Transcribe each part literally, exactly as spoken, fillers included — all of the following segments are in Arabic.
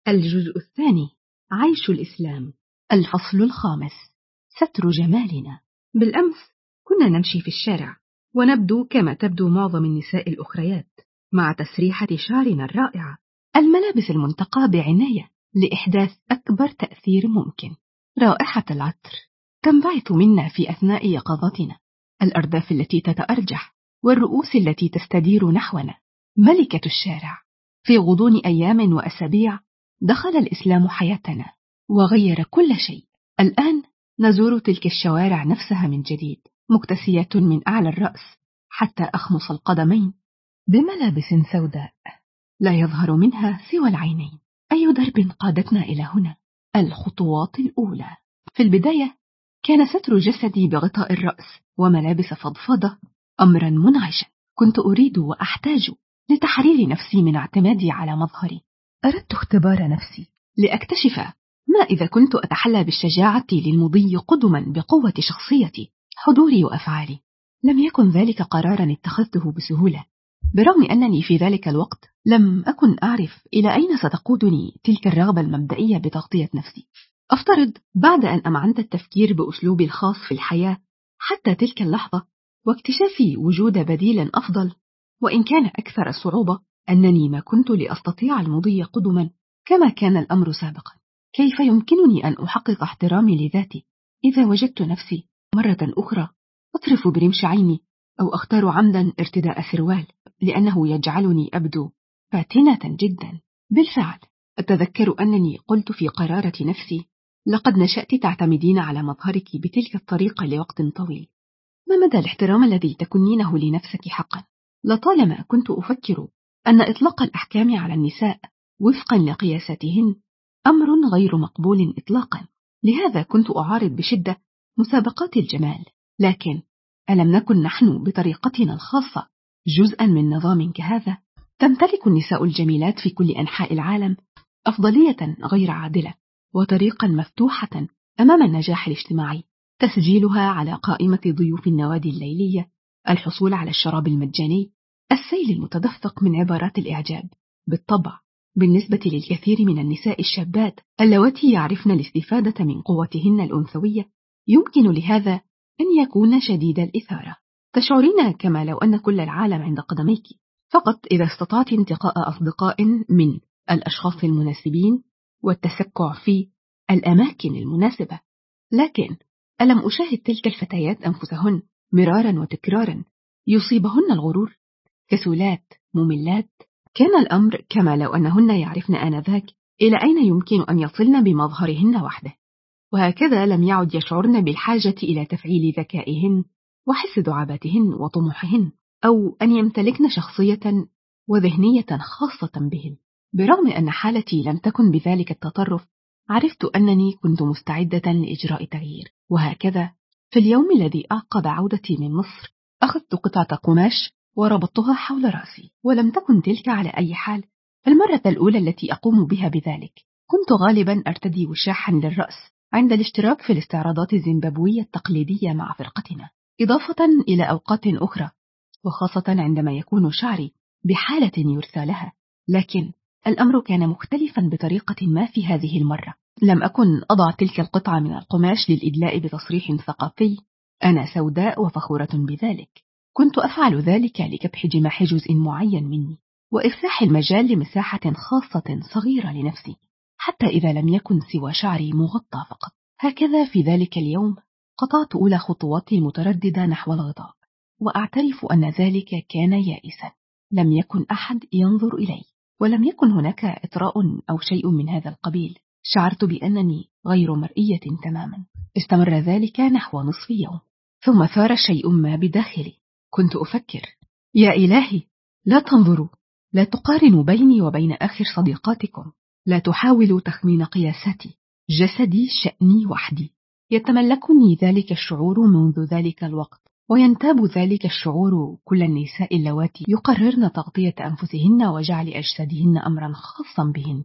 الجزء الثاني. عيش الإسلام. الفصل الخامس. ستر جمالنا. بالأمس كنا نمشي في الشارع ونبدو كما تبدو معظم النساء الأخريات، مع تسريحة شعرنا الرائعة، الملابس المنتقى بعناية لإحداث أكبر تأثير ممكن. رائحة العطر تنبعث منا في أثناء يقظتنا، الأرداف التي تتأرجح والرؤوس التي تستدير نحونا. ملكة الشارع. في غضون أيام وأسابيع دخل الإسلام حياتنا وغير كل شيء. الآن نزور تلك الشوارع نفسها من جديد، مكتسية من أعلى الرأس حتى أخمص القدمين، بملابس سوداء لا يظهر منها سوى العينين. أي درب قادتنا إلى هنا؟ الخطوات الأولى. في البداية كان ستر جسدي بغطاء الرأس وملابس فضفاضة أمرا منعشا. كنت أريد وأحتاج لتحرير نفسي من اعتمادي على مظهري. أردت اختبار نفسي لأكتشف ما إذا كنت أتحلى بالشجاعة للمضي قدما بقوة شخصيتي، حضوري وأفعالي. لم يكن ذلك قرارا اتخذته بسهولة، برغم أنني في ذلك الوقت لم أكن أعرف إلى أين ستقودني تلك الرغبة المبدئية بتغطية نفسي. أفترض بعد أن أمعنت التفكير بأسلوبي الخاص في الحياة حتى تلك اللحظة واكتشافي وجود بديل أفضل، وإن كان أكثر صعوبة، أنني ما كنت لأستطيع المضي قدما كما كان الأمر سابقا. كيف يمكنني أن أحقق احترامي لذاتي إذا وجدت نفسي مرة أخرى أطرف برمش عيني أو أختار عمدا ارتداء سروال لأنه يجعلني أبدو فاتنة جدا؟ بالفعل أتذكر أنني قلت في قرارة نفسي: لقد نشأت تعتمدين على مظهرك بتلك الطريقة لوقت طويل، ما مدى الاحترام الذي تكنينه لنفسك حقا؟ لطالما كنت أفكر أن إطلاق الأحكام على النساء وفقا لقياساتهن أمر غير مقبول إطلاقا، لهذا كنت أعارض بشدة مسابقات الجمال. لكن ألم نكن نحن بطريقتنا الخاصة جزءا من نظام كهذا؟ تمتلك النساء الجميلات في كل أنحاء العالم أفضلية غير عادلة وطريقا مفتوحة أمام النجاح الاجتماعي، تسجيلها على قائمة ضيوف النوادي الليلية، الحصول على الشراب المجاني، السيل المتدفق من عبارات الإعجاب. بالطبع بالنسبة للكثير من النساء الشابات اللواتي يعرفن الاستفادة من قوتهن الأنثوية، يمكن لهذا أن يكون شديد الإثارة. تشعرين كما لو أن كل العالم عند قدميك، فقط إذا استطعت انتقاء أصدقاء من الأشخاص المناسبين والتسكع في الأماكن المناسبة. لكن ألم أشاهد تلك الفتيات أنفسهن مرارا وتكرارا يصيبهن الغرور؟ كسولات مملات. كان الأمر كما لو أنهن يعرفن آنذاك إلى أين يمكن أن يصلن بمظهرهن وحده، وهكذا لم يعد يشعرن بالحاجة إلى تفعيل ذكائهن وحس دعاباتهن وطموحهن، أو أن يمتلكن شخصية وذهنية خاصة بهن. برغم أن حالتي لم تكن بذلك التطرف، عرفت أنني كنت مستعدة لإجراء تغيير. وهكذا في اليوم الذي أعقب عودتي من مصر، أخذت قطعة قماش وربطتها حول رأسي، ولم تكن تلك على أي حال المرة الأولى التي أقوم بها بذلك. كنت غالبا أرتدي وشاحا للرأس عند الاشتراك في الاستعراضات الزيمبابوية التقليدية مع فرقتنا، إضافة إلى أوقات أخرى، وخاصة عندما يكون شعري بحالة يرثى لها. لكن الأمر كان مختلفا بطريقة ما في هذه المرة. لم أكن أضع تلك القطعة من القماش للإدلاء بتصريح ثقافي أنا سوداء وفخورة بذلك. كنت أفعل ذلك لكبح جماح جزء معين مني وإفساح المجال لمساحة خاصة صغيرة لنفسي، حتى إذا لم يكن سوى شعري مغطى فقط. هكذا في ذلك اليوم قطعت أولى خطواتي المترددة نحو الغطاء، وأعترف أن ذلك كان يائسا. لم يكن أحد ينظر إلي، ولم يكن هناك إطراء أو شيء من هذا القبيل. شعرت بأنني غير مرئية تماما. استمر ذلك نحو نصف يوم، ثم ثار شيء ما بداخلي. كنت أفكر: يا إلهي، لا تنظروا، لا تقارنوا بيني وبين آخر صديقاتكم، لا تحاولوا تخمين قياساتي، جسدي شأني وحدي. يتملكني ذلك الشعور منذ ذلك الوقت، وينتاب ذلك الشعور كل النساء اللواتي يقررن تغطية أنفسهن وجعل أجسادهن أمرا خاصا بهن.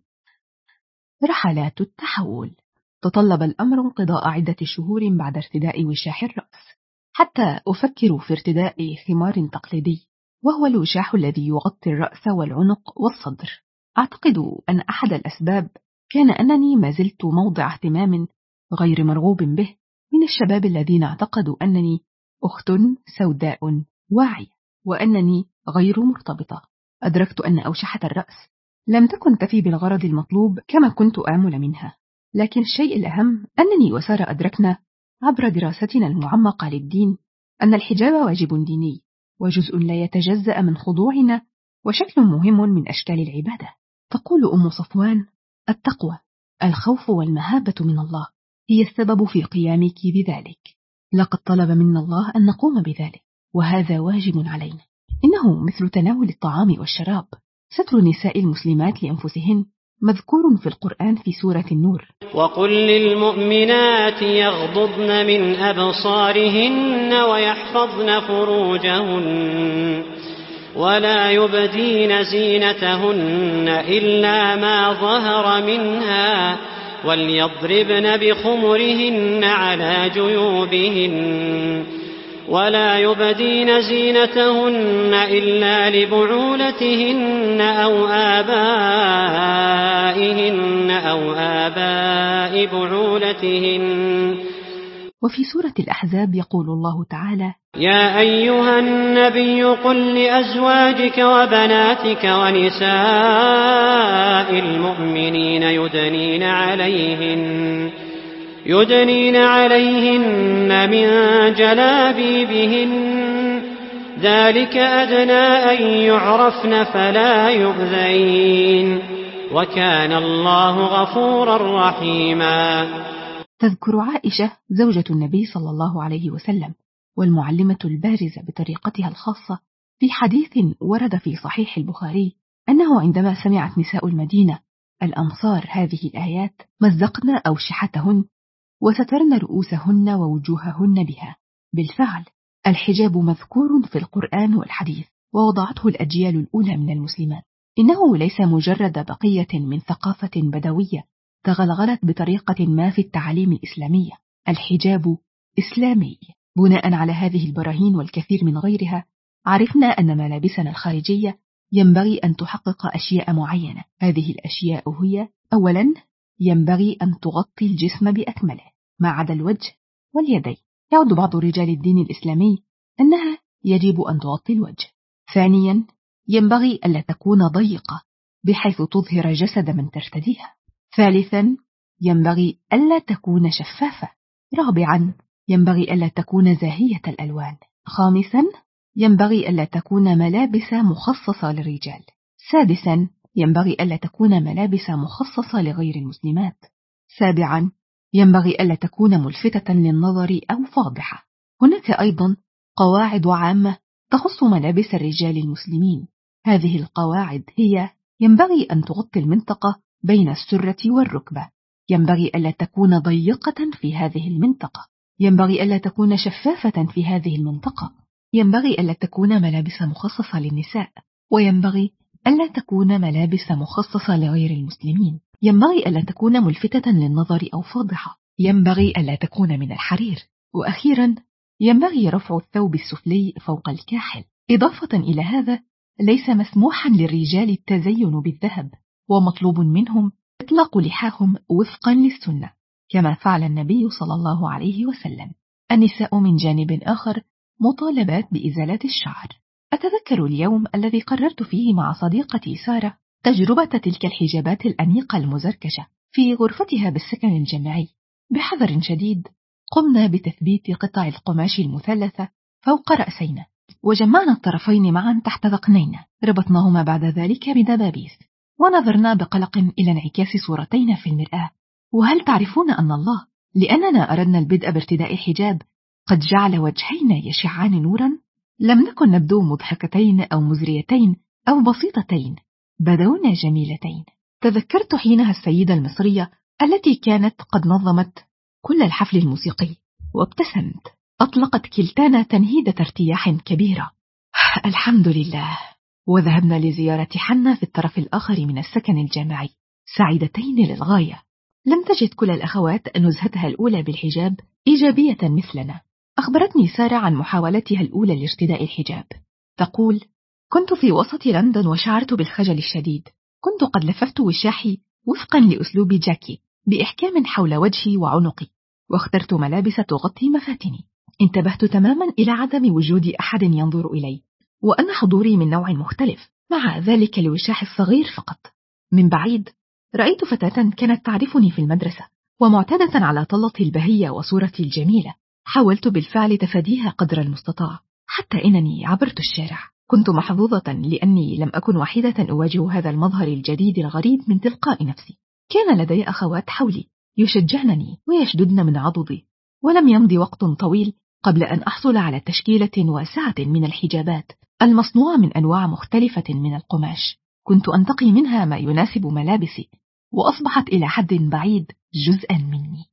رحلات التحول. تطلب الأمر انقضاء عدة شهور بعد ارتداء وشاح الرأس، حتى أفكر في ارتداء خمار تقليدي، وهو الوشاح الذي يغطي الرأس والعنق والصدر. أعتقد أن أحد الأسباب كان أنني ما زلت موضع اهتمام غير مرغوب به من الشباب الذين اعتقدوا أنني أخت سوداء واعية وأنني غير مرتبطة. أدركت أن أوشحة الرأس لم تكن تفي بالغرض المطلوب كما كنت آمل منها، لكن الشيء الأهم أنني وسارة أدركنا عبر دراستنا المعمقة للدين أن الحجاب واجب ديني وجزء لا يتجزأ من خضوعنا وشكل مهم من أشكال العبادة. تقول أم صفوان: التقوى، الخوف والمهابة من الله هي السبب في قيامك بذلك. لقد طلب منا الله أن نقوم بذلك، وهذا واجب علينا. إنه مثل تناول الطعام والشراب. ستر نساء المسلمات لأنفسهن مذكور في القرآن في سورة النور: وقل للمؤمنات يغضضن من أبصارهن ويحفظن فروجهن ولا يبدين زينتهن إلا ما ظهر منها وليضربن بخمرهن على جيوبهن ولا يبدين زينتهن إلا لبعولتهن أو آبائهن أو آباء بعولتهن. وفي سورة الأحزاب يقول الله تعالى: يا أيها النبي قل لأزواجك وبناتك ونساء المؤمنين يدنين عليهن يدنين عليهن من جلابيبهن ذلك أدنى أن يعرفن فلا يؤذين وكان الله غفورا رحيما. تذكر عائشة زوجة النبي صلى الله عليه وسلم والمعلمة البارزة بطريقتها الخاصة في حديث ورد في صحيح البخاري أنه عندما سمعت نساء المدينة الأنصار هذه الآيات مزقن أوشحتهن وسترن رؤوسهن ووجوههن بها. بالفعل الحجاب مذكور في القرآن والحديث ووضعته الأجيال الأولى من المسلمات. إنه ليس مجرد بقية من ثقافة بدوية تغلغلت بطريقة ما في التعاليم الإسلامية. الحجاب إسلامي. بناء على هذه البراهين والكثير من غيرها عرفنا أن ملابسنا الخارجية ينبغي أن تحقق أشياء معينة. هذه الأشياء هي: أولا، ينبغي أن تغطي الجسم بأكمله ما عدا الوجه واليدين. يعد بعض رجال الدين الإسلامي أنها يجب أن تغطي الوجه. ثانيا، ينبغي ألا تكون ضيقة بحيث تظهر جسد من ترتديها. ثالثا، ينبغي ألا تكون شفافة. رابعا، ينبغي ألا تكون زاهية الألوان. خامسا، ينبغي ألا تكون ملابس مخصصة للرجال. سادسا، ينبغي ألا تكون ملابس مخصصة لغير المسلمات. سابعا، ينبغي ألا تكون ملفتة للنظر أو فاضحة. هناك أيضا قواعد عامة تخص ملابس الرجال المسلمين. هذه القواعد هي: ينبغي أن تغطي المنطقة بين السرة والركبة. ينبغي ألا تكون ضيقة في هذه المنطقة. ينبغي ألا تكون شفافة في هذه المنطقة. ينبغي ألا تكون ملابس مخصصة للنساء. وينبغي ألا تكون ملابس مخصصة لغير المسلمين. ينبغي ألا تكون ملفتة للنظر أو فاضحة. ينبغي ألا تكون من الحرير. وأخيرا، ينبغي رفع الثوب السفلي فوق الكاحل. إضافة إلى هذا، ليس مسموحا للرجال التزين بالذهب، ومطلوب منهم إطلاق لحاهم وفقا للسنة كما فعل النبي صلى الله عليه وسلم. النساء من جانب آخر مطالبات بإزالة الشعر. أتذكر اليوم الذي قررت فيه مع صديقتي سارة تجربة تلك الحجابات الأنيقة المزركشة في غرفتها بالسكن الجامعي. بحذر شديد قمنا بتثبيت قطع القماش المثلثة فوق رأسينا، وجمعنا الطرفين معا تحت ذقنينا، ربطناهما بعد ذلك بدبابيس، ونظرنا بقلق إلى انعكاس صورتين في المرآة. وهل تعرفون أن الله، لأننا أردنا البدء بارتداء حجاب، قد جعل وجهينا يشعان نورا؟ لم نكن نبدو مضحكتين أو مزريتين أو بسيطتين، بدونا جميلتين. تذكرت حينها السيدة المصرية التي كانت قد نظمت كل الحفل الموسيقي، وابتسمت. أطلقت كلتانا تنهيدة ارتياح كبيرة. الحمد لله. وذهبنا لزيارة حنا في الطرف الآخر من السكن الجامعي، سعيدتين للغاية. لم تجد كل الأخوات نزهتها الأولى بالحجاب إيجابية مثلنا. أخبرتني سارة عن محاولتها الأولى لارتداء الحجاب. تقول: كنت في وسط لندن وشعرت بالخجل الشديد. كنت قد لففت وشاحي وفقا لأسلوب جاكي بإحكام حول وجهي وعنقي، واخترت ملابس تغطي مفاتني. انتبهت تماما إلى عدم وجود أحد ينظر إلي، وأن حضوري من نوع مختلف مع ذلك الوشاح الصغير فقط. من بعيد رأيت فتاة كانت تعرفني في المدرسة ومعتادة على طلتي البهية وصورتي الجميلة. حاولت بالفعل تفاديها قدر المستطاع، حتى إنني عبرت الشارع. كنت محظوظة لأني لم أكن وحيدة أواجه هذا المظهر الجديد الغريب من تلقاء نفسي. كان لدي أخوات حولي يشجعنني ويشددن من عضدي، ولم يمض وقت طويل قبل أن أحصل على تشكيلة واسعة من الحجابات المصنوعة من أنواع مختلفة من القماش. كنت أنتقي منها ما يناسب ملابسي، وأصبحت إلى حد بعيد جزءا مني.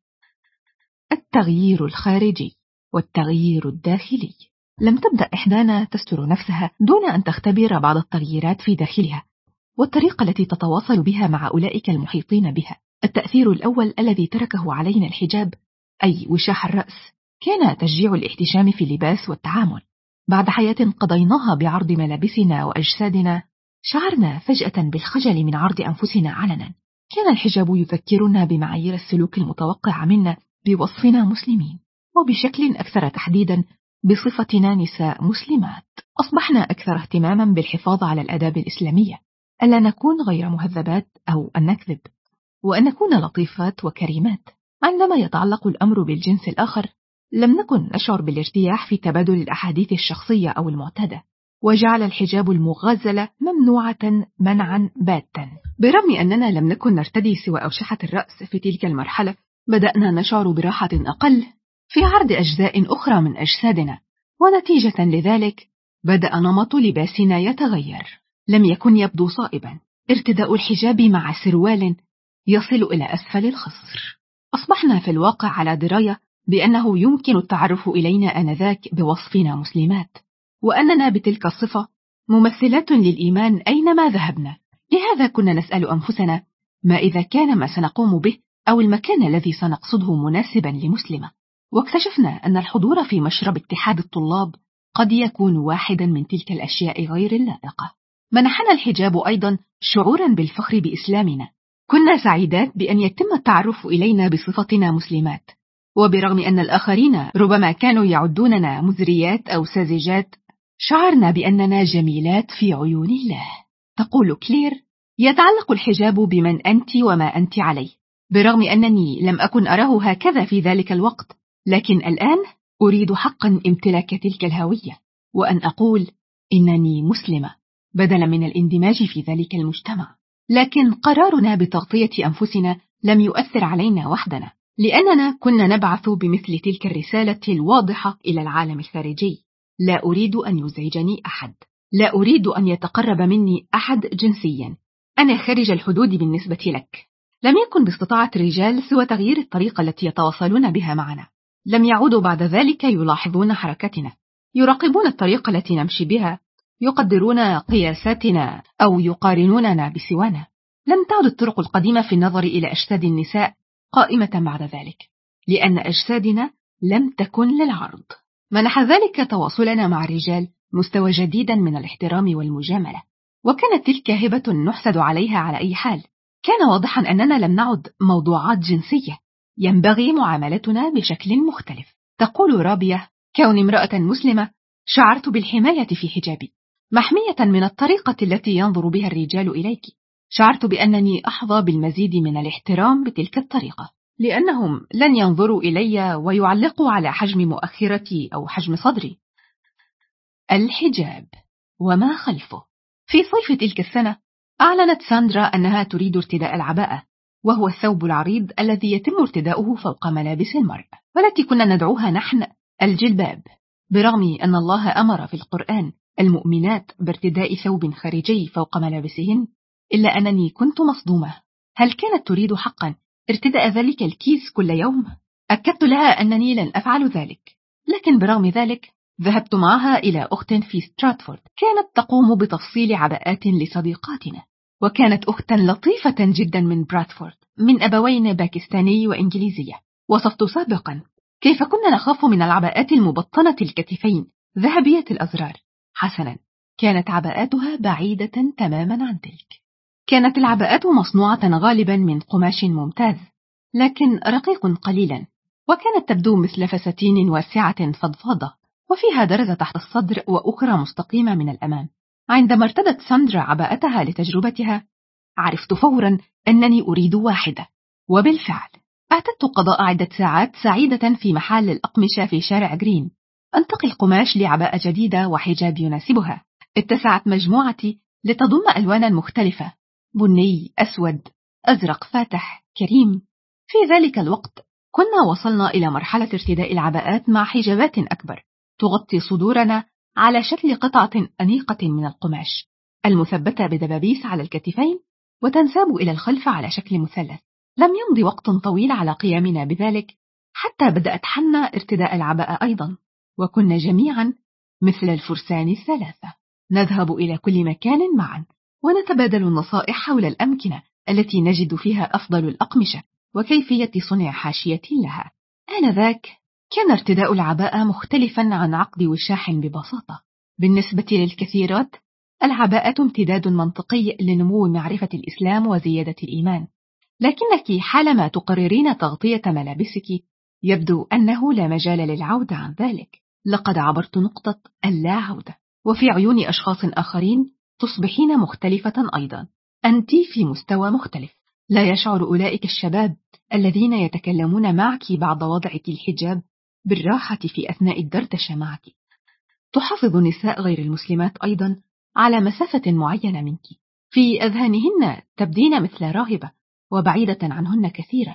التغيير الخارجي والتغيير الداخلي. لم تبدأ إحدانا تستر نفسها دون أن تختبر بعض التغييرات في داخلها والطريقة التي تتواصل بها مع أولئك المحيطين بها. التأثير الأول الذي تركه علينا الحجاب، أي وشاح الرأس، كان تشجيع الاحتشام في اللباس والتعامل. بعد حياة قضيناها بعرض ملابسنا وأجسادنا، شعرنا فجأة بالخجل من عرض أنفسنا علنا. كان الحجاب يذكرنا بمعايير السلوك المتوقع منا بوصفنا مسلمين، وبشكل أكثر تحديدا بصفتنا نساء مسلمات. أصبحنا أكثر اهتماما بالحفاظ على الآداب الإسلامية، ألا نكون غير مهذبات أو أن نكذب، وأن نكون لطيفات وكريمات. عندما يتعلق الأمر بالجنس الآخر، لم نكن نشعر بالارتياح في تبادل الأحاديث الشخصية أو المعتادة، وجعل الحجاب المغزل ممنوعة منعا باتا. برغم أننا لم نكن نرتدي سوى أوشحة الرأس في تلك المرحلة، بدأنا نشعر براحة أقل في عرض أجزاء أخرى من أجسادنا، ونتيجة لذلك بدأ نمط لباسنا يتغير. لم يكن يبدو صائبا ارتداء الحجاب مع سروال يصل إلى أسفل الخصر. أصبحنا في الواقع على دراية بأنه يمكن التعرف إلينا آنذاك بوصفنا مسلمات، وأننا بتلك الصفة ممثلات للإيمان أينما ذهبنا. لهذا كنا نسأل أنفسنا ما إذا كان ما سنقوم به أو المكان الذي سنقصده مناسبا لمسلمة. واكتشفنا أن الحضور في مشرب اتحاد الطلاب قد يكون واحدا من تلك الأشياء غير اللائقة. منحنا الحجاب أيضا شعورا بالفخر بإسلامنا. كنا سعيدات بأن يتم التعرف إلينا بصفتنا مسلمات، وبرغم أن الآخرين ربما كانوا يعدوننا مزريات أو ساذجات، شعرنا بأننا جميلات في عيون الله. تقول كلير: يتعلق الحجاب بمن أنت وما أنت عليه. برغم أنني لم أكن أراه هكذا في ذلك الوقت، لكن الآن أريد حقا امتلاك تلك الهوية، وأن أقول إنني مسلمة بدلا من الاندماج في ذلك المجتمع. لكن قرارنا بتغطية أنفسنا لم يؤثر علينا وحدنا، لأننا كنا نبعث بمثل تلك الرسالة الواضحة إلى العالم الخارجي: لا أريد أن يزعجني أحد، لا أريد أن يتقرب مني أحد جنسيا، أنا خارج الحدود بالنسبة لك. لم يكن باستطاعة الرجال سوى تغيير الطريقة التي يتواصلون بها معنا. لم يعودوا بعد ذلك يلاحظون حركتنا، يراقبون الطريقة التي نمشي بها، يقدرون قياساتنا أو يقارنوننا بسوانا. لم تعد الطرق القديمة في النظر إلى أجساد النساء قائمة بعد ذلك، لأن أجسادنا لم تكن للعرض. منح ذلك تواصلنا مع الرجال مستوى جديدا من الاحترام والمجاملة، وكانت تلك هبة نحسد عليها على أي حال. كان واضحا أننا لم نعد موضوعات جنسية، ينبغي معاملتنا بشكل مختلف. تقول رابية: كون امرأة مسلمة شعرت بالحماية في حجابي، محمية من الطريقة التي ينظر بها الرجال إليك. شعرت بأنني أحظى بالمزيد من الاحترام بتلك الطريقة، لأنهم لن ينظروا إلي ويعلقوا على حجم مؤخرتي أو حجم صدري. الحجاب وما خلفه. في صيف تلك السنة أعلنت ساندرا أنها تريد ارتداء العباءة، وهو الثوب العريض الذي يتم ارتداؤه فوق ملابس المرء، والتي كنا ندعوها نحن الجلباب. برغم أن الله أمر في القرآن المؤمنات بارتداء ثوب خارجي فوق ملابسهن، إلا أنني كنت مصدومة. هل كانت تريد حقا ارتداء ذلك الكيس كل يوم؟ أكدت لها أنني لن أفعل ذلك، لكن برغم ذلك ذهبت معها إلى أخت في ستراتفورد كانت تقوم بتفصيل عباءات لصديقاتنا، وكانت أختا لطيفة جدا من برادفورد من أبوين باكستاني وإنجليزية. وصفت سابقا كيف كنا نخاف من العباءات المبطنة الكتفين ذهبية الأزرار. حسنا، كانت عباءاتها بعيدة تماما عن تلك. كانت العباءات مصنوعة غالبا من قماش ممتاز، لكن رقيق قليلا، وكانت تبدو مثل فساتين واسعة فضفاضة، وفيها درزة تحت الصدر وأخرى مستقيمة من الأمام. عندما ارتدت ساندرا عباءتها لتجربتها، عرفت فورا أنني أريد واحدة، وبالفعل اعتدت قضاء عدة ساعات سعيدة في محل الأقمشة في شارع جرين، أنتقي القماش لعباءة جديدة وحجاب يناسبها. اتسعت مجموعتي لتضم ألوانا مختلفة، بني، أسود، أزرق فاتح، كريم. في ذلك الوقت كنا وصلنا إلى مرحلة ارتداء العباءات مع حجابات أكبر تغطي صدورنا على شكل قطعة أنيقة من القماش المثبتة بدبابيس على الكتفين وتنساب إلى الخلف على شكل مثلث. لم يمضي وقت طويل على قيامنا بذلك حتى بدأت حنا ارتداء العباءة أيضا، وكنا جميعا مثل الفرسان الثلاثة نذهب إلى كل مكان معا ونتبادل النصائح حول الأمكنة التي نجد فيها أفضل الأقمشة وكيفية صنع حاشية لها. آنذاك كان ارتداء العباءة مختلفا عن عقد وشاح ببساطة. بالنسبة للكثيرات العباءة امتداد منطقي لنمو معرفة الإسلام وزيادة الإيمان، لكنك حالما تقررين تغطية ملابسك يبدو أنه لا مجال للعودة عن ذلك. لقد عبرت نقطة اللا عودة، وفي عيون أشخاص آخرين تصبحين مختلفة أيضا. أنت في مستوى مختلف. لا يشعر أولئك الشباب الذين يتكلمون معك بعد وضعك الحجاب بالراحة في أثناء الدردشة معك. تحافظ النساء غير المسلمات أيضا على مسافة معينة منك، في أذهانهن تبدين مثل راهبة وبعيدة عنهن كثيرا.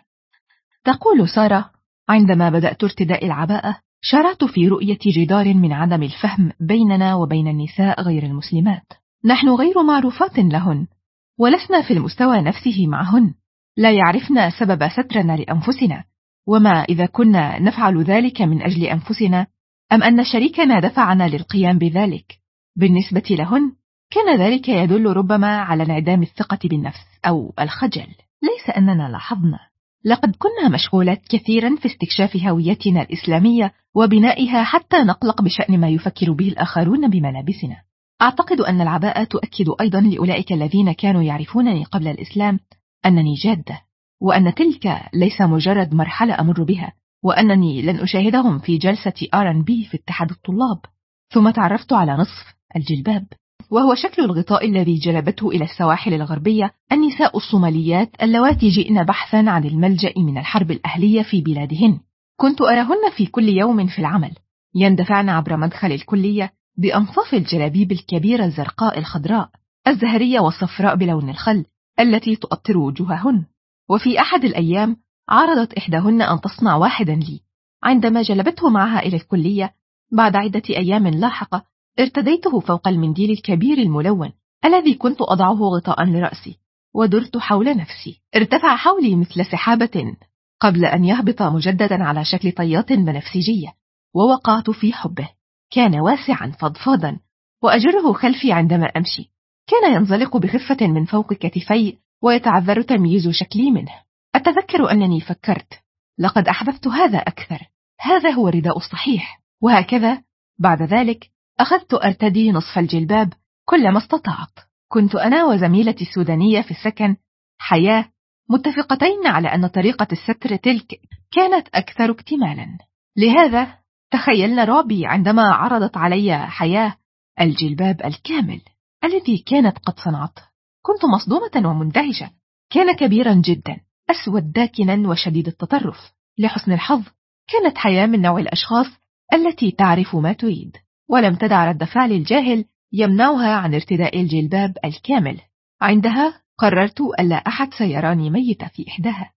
تقول سارة: عندما بدأت ارتداء العباءة شعرت في رؤية جدار من عدم الفهم بيننا وبين النساء غير المسلمات. نحن غير معروفات لهن، ولسنا في المستوى نفسه معهن. لا يعرفن سبب سترنا لأنفسنا، وما إذا كنا نفعل ذلك من أجل أنفسنا أم أن شريكنا دفعنا للقيام بذلك. بالنسبة لهن كان ذلك يدل ربما على انعدام الثقة بالنفس أو الخجل. ليس أننا لاحظنا، لقد كنا مشغولات كثيرا في استكشاف هويتنا الإسلامية وبنائها حتى نقلق بشأن ما يفكر به الآخرون بملابسنا. أعتقد أن العباءة تؤكد أيضا لأولئك الذين كانوا يعرفونني قبل الإسلام أنني جادة، وأن تلك ليس مجرد مرحلة أمر بها، وأنني لن أشاهدهم في جلسة آر أند بي في اتحاد الطلاب. ثم تعرفت على نصف الجلباب، وهو شكل الغطاء الذي جلبته إلى السواحل الغربية النساء الصوماليات اللواتي جئن بحثا عن الملجأ من الحرب الأهلية في بلادهن. كنت أراهن في كل يوم في العمل يندفعن عبر مدخل الكلية بأنصاف الجلابيب الكبيرة الزرقاء الخضراء الزهرية والصفراء بلون الخل التي تؤطر وجوههن. وفي أحد الأيام عرضت إحداهن أن تصنع واحدا لي. عندما جلبته معها إلى الكلية بعد عدة أيام لاحقة ارتديته فوق المنديل الكبير الملون الذي كنت أضعه غطاء لرأسي، ودرت حول نفسي. ارتفع حولي مثل سحابة قبل أن يهبط مجددا على شكل طيات بنفسجية، ووقعت في حبه. كان واسعا فضفاضا وأجره خلفي عندما أمشي. كان ينزلق بخفة من فوق كتفي ويتعذر تمييز شكلي منه. أتذكر أنني فكرت: لقد أحببت هذا أكثر، هذا هو الرداء الصحيح. وهكذا بعد ذلك أخذت أرتدي نصف الجلباب كلما استطعت. كنت أنا وزميلتي السودانية في السكن حياة متفقتين على أن طريقة الستر تلك كانت أكثر اكتمالا. لهذا تخيلنا رعبي عندما عرضت علي حياة الجلباب الكامل الذي كانت قد صنعته. كنت مصدومة ومندهشة. كان كبيرا جدا، أسود داكنا وشديد التطرف. لحسن الحظ كانت حياة من نوع الأشخاص التي تعرف ما تريد، ولم تدع رد فعل الجاهل يمنعها عن ارتداء الجلباب الكامل. عندها قررت ألا أحد سيراني ميتة في إحداها.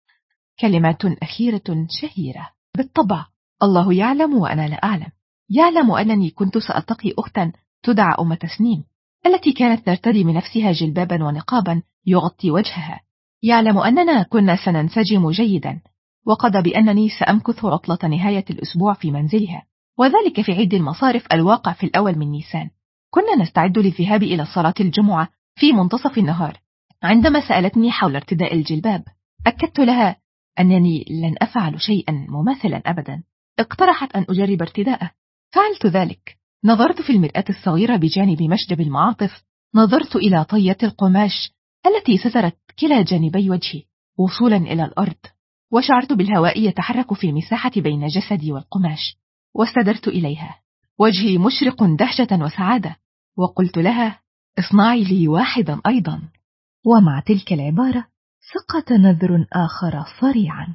كلمات أخيرة شهيرة. بالطبع الله يعلم وأنا لا أعلم. يعلم أنني كنت سألتقي أختا تدعى أم تسنيم التي كانت ترتدي من نفسها جلبابا ونقابا يغطي وجهها. يعلم أننا كنا سننسجم جيدا، وقضى بأنني سأمكث عطلة نهاية الأسبوع في منزلها، وذلك في عيد المصارف الواقع في الأول من نيسان. كنا نستعد للذهاب إلى صلاة الجمعة في منتصف النهار. عندما سألتني حول ارتداء الجلباب أكدت لها أنني لن أفعل شيئا مماثلا أبدا. اقترحت أن أجرب ارتداءه. فعلت ذلك. نظرت في المرآة الصغيرة بجانب مشجب المعاطف، نظرت إلى طية القماش التي سترت كلا جانبي وجهي وصولا إلى الأرض، وشعرت بالهواء يتحرك في المساحة بين جسدي والقماش، واستدرت إليها وجهي مشرق دهشة وسعادة، وقلت لها: اصنعي لي واحدا أيضا. ومع تلك العبارة سقط نذر آخر صريعا.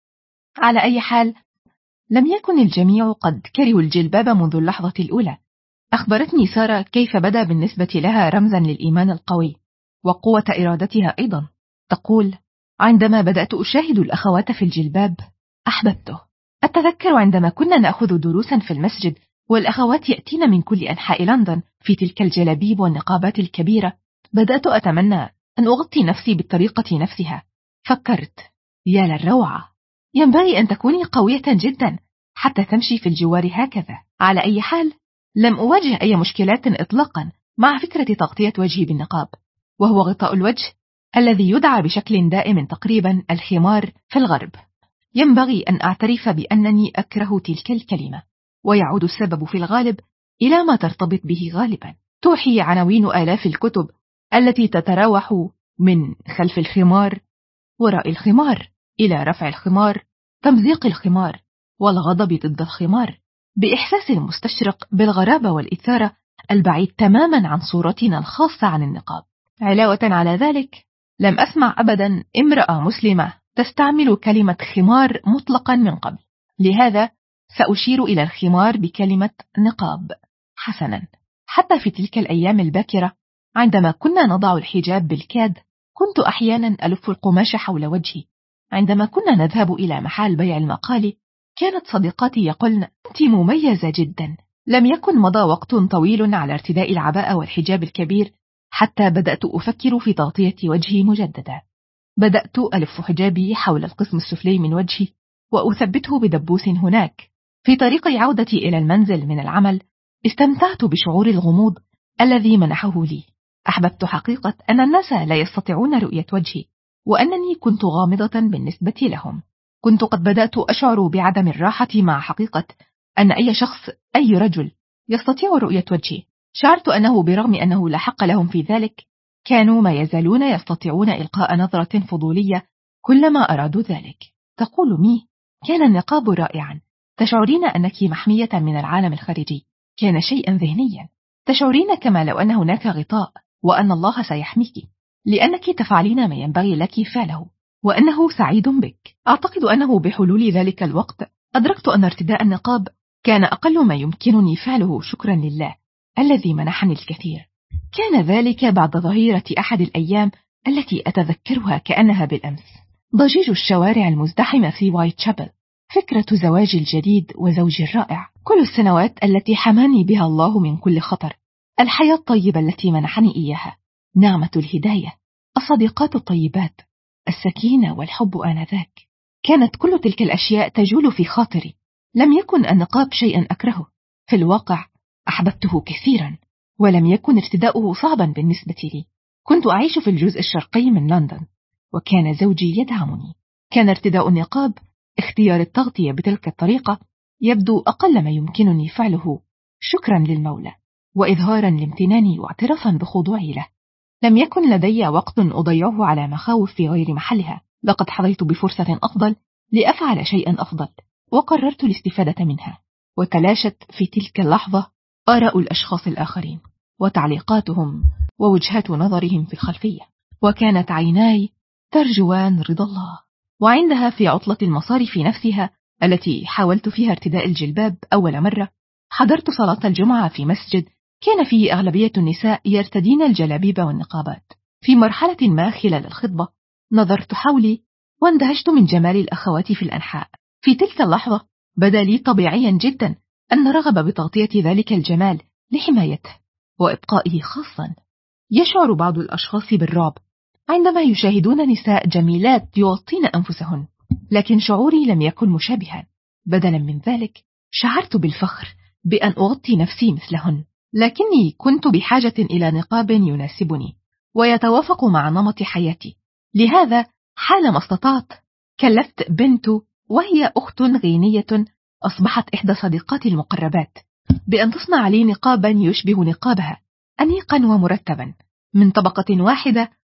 على أي حال، لم يكن الجميع قد كرهوا الجلباب منذ اللحظة الأولى. أخبرتني سارة كيف بدا بالنسبة لها رمزا للإيمان القوي وقوة إرادتها أيضا. تقول: عندما بدأت أشاهد الأخوات في الجلباب أحببته. أتذكر عندما كنا نأخذ دروسا في المسجد والأخوات يأتين من كل أنحاء لندن في تلك الجلابيب والنقابات الكبيرة، بدأت أتمنى أن أغطي نفسي بالطريقة نفسها. فكرت: يا للروعة، ينبغي أن تكوني قوية جدا حتى تمشي في الجوار هكذا. على أي حال، لم أواجه أي مشكلات إطلاقا مع فكرة تغطية وجهي بالنقاب، وهو غطاء الوجه الذي يدعى بشكل دائم تقريبا الخمار في الغرب. ينبغي أن أعترف بأنني أكره تلك الكلمة، ويعود السبب في الغالب إلى ما ترتبط به غالبا. توحي عناوين آلاف الكتب التي تتراوح من خلف الخمار، وراء الخمار، إلى رفع الخمار، تمزيق الخمار، والغضب ضد الخمار، بإحساس المستشرق بالغرابة والإثارة البعيد تماما عن صورتنا الخاصة عن النقاب. علاوة على ذلك، لم أسمع أبدا امرأة مسلمة تستعمل كلمة خمار مطلقا من قبل، لهذا سأشير إلى الخمار بكلمة نقاب. حسنا، حتى في تلك الأيام الباكرة عندما كنا نضع الحجاب بالكاد، كنت أحيانا ألف القماش حول وجهي. عندما كنا نذهب إلى محل بيع المقالي، كانت صديقاتي يقولن: أنت مميزة جدا. لم يكن مضى وقت طويل على ارتداء العباءة والحجاب الكبير حتى بدأت أفكر في تغطية وجهي مجددا. بدأت ألف حجابي حول القسم السفلي من وجهي وأثبته بدبوس هناك. في طريق عودتي إلى المنزل من العمل، استمتعت بشعور الغموض الذي منحه لي. أحببت حقيقة أن الناس لا يستطيعون رؤية وجهي، وأنني كنت غامضة بالنسبة لهم. كنت قد بدأت أشعر بعدم الراحة مع حقيقة أن أي شخص، أي رجل، يستطيع رؤية وجهي. شعرت أنه برغم أنه لا حق لهم في ذلك، كانوا ما يزالون يستطيعون إلقاء نظرة فضولية كلما أرادوا ذلك. تقول مي: كان النقاب رائعا. تشعرين أنك محمية من العالم الخارجي. كان شيئا ذهنيا. تشعرين كما لو أن هناك غطاء، وأن الله سيحميك، لأنك تفعلين ما ينبغي لك فعله، وأنه سعيد بك. أعتقد أنه بحلول ذلك الوقت أدركت أن ارتداء النقاب كان أقل ما يمكنني فعله، شكرا لله الذي منحني الكثير. كان ذلك بعد ظهيرة أحد الأيام التي أتذكرها كأنها بالأمس. ضجيج الشوارع المزدحمة في وايت شابل، فكرة زواجي الجديد وزوجي الرائع، كل السنوات التي حماني بها الله من كل خطر، الحياة الطيبة التي منحني إياها، نعمة الهداية، الصديقات الطيبات، السكينة والحب آنذاك. كانت كل تلك الأشياء تجول في خاطري. لم يكن النقاب شيئا أكرهه، في الواقع أحببته كثيرا، ولم يكن ارتداؤه صعبا بالنسبة لي. كنت أعيش في الجزء الشرقي من لندن، وكان زوجي يدعمني. كان ارتداء النقاب، اختيار التغطية بتلك الطريقة، يبدو أقل ما يمكنني فعله، شكرا للمولى، وإظهارا لامتناني واعترافا بخضوعي له. لم يكن لدي وقت أضيعه على مخاوف في غير محلها. لقد حظيت بفرصة أفضل لأفعل شيئا أفضل، وقررت الاستفادة منها. وتلاشت في تلك اللحظة آراء الأشخاص الآخرين وتعليقاتهم ووجهات نظرهم في الخلفية، وكانت عيناي ترجوان رضا الله. وعندها في عطلة المصارف نفسها التي حاولت فيها ارتداء الجلباب أول مرة، حضرت صلاة الجمعة في مسجد كان فيه أغلبية النساء يرتدين الجلابيب والنقابات. في مرحلة ما خلال الخطبة نظرت حولي واندهشت من جمال الأخوات في الأنحاء. في تلك اللحظة بدا لي طبيعيا جدا أن نرغب بتغطية ذلك الجمال لحمايته وإبقائه خاصا. يشعر بعض الأشخاص بالرعب عندما يشاهدون نساء جميلات يغطين أنفسهن، لكن شعوري لم يكن مشابها. بدلا من ذلك شعرت بالفخر بأن أغطي نفسي مثلهن، لكني كنت بحاجة إلى نقاب يناسبني ويتوافق مع نمط حياتي. لهذا حال ما استطعت كلفت بنت، وهي أخت غينية أصبحت إحدى صديقاتي المقربات، بأن تصنع لي نقابا يشبه نقابها، أنيقا ومرتبا من طبقة واحدة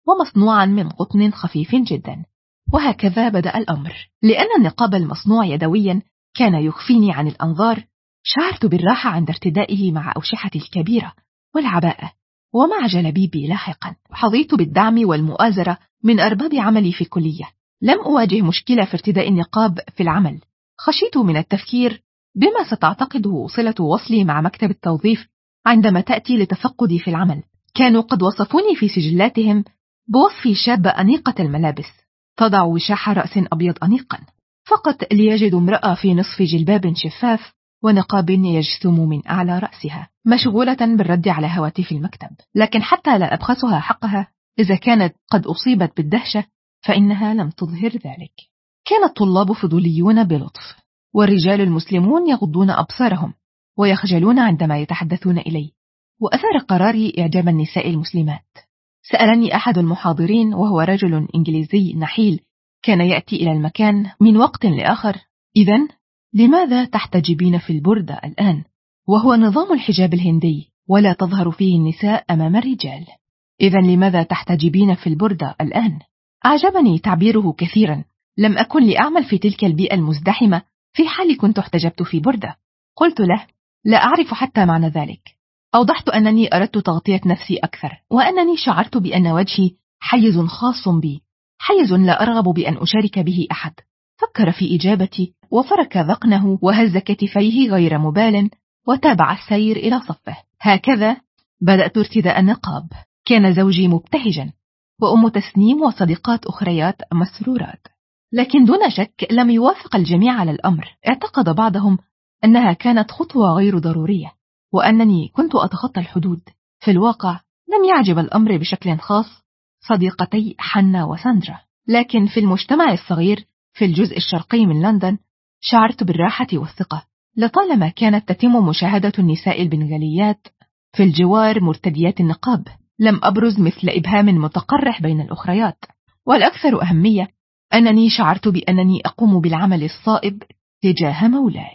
ومصنوعا من قطن خفيف جدا. وهكذا بدأ الأمر. لأن النقاب المصنوع يدويا كان يخفيني عن الأنظار، شعرت بالراحة عند ارتدائه مع أوشحتي الكبيرة والعباءة ومع جلبيبي لاحقا. حظيت بالدعم والمؤازرة من أرباب عملي في الكلية. لم أواجه مشكلة في ارتداء النقاب في العمل. خشيت من التفكير بما ستعتقده صلة وصلي مع مكتب التوظيف عندما تأتي لتفقدي في العمل. كانوا قد وصفوني في سجلاتهم بوصفي شابة أنيقة الملابس، تضع وشاح رأس أبيض أنيقا، فقط ليجدوا امرأة في نصف جلباب شفاف ونقاب يجثم من أعلى رأسها، مشغولة بالرد على هواتف المكتب. لكن حتى لا أبخسها حقها، إذا كانت قد أصيبت بالدهشة فإنها لم تظهر ذلك. كان الطلاب فضوليون بلطف، والرجال المسلمون يغضون أبصارهم ويخجلون عندما يتحدثون إلي، وأثار قراري إعجاب النساء المسلمات. سألني أحد المحاضرين وهو رجل إنجليزي نحيل كان يأتي إلى المكان من وقت لآخر: إذن لماذا تحتجبين في البردة الآن؟ وهو نظام الحجاب الهندي ولا تظهر فيه النساء أمام الرجال. إذن لماذا تحتجبين في البردة الآن؟ أعجبني تعبيره كثيرا. لم أكن لأعمل في تلك البيئة المزدحمة في حال كنت احتجبت في بردة. قلت له: لا أعرف حتى معنى ذلك. أوضحت أنني أردت تغطية نفسي أكثر، وأنني شعرت بأن وجهي حيز خاص بي، حيز لا أرغب بأن أشارك به أحد. فكر في إجابتي وفرك ذقنه وهز كتفيه غير مبال، وتابع السير إلى صفه. هكذا بدأت ارتداء النقاب. كان زوجي مبتهجا، وأم تسنيم وصديقات أخريات مسرورات، لكن دون شك لم يوافق الجميع على الأمر. اعتقد بعضهم أنها كانت خطوة غير ضرورية، وأنني كنت أتخطى الحدود. في الواقع لم يعجب الأمر بشكل خاص صديقتي حنا وساندرا، لكن في المجتمع الصغير في الجزء الشرقي من لندن شعرت بالراحة والثقة. لطالما كانت تتم مشاهدة النساء البنغاليات في الجوار مرتديات النقاب، لم أبرز مثل إبهام متقرح بين الأخريات. والأكثر أهمية أنني شعرت بأنني أقوم بالعمل الصائب تجاه مولاي.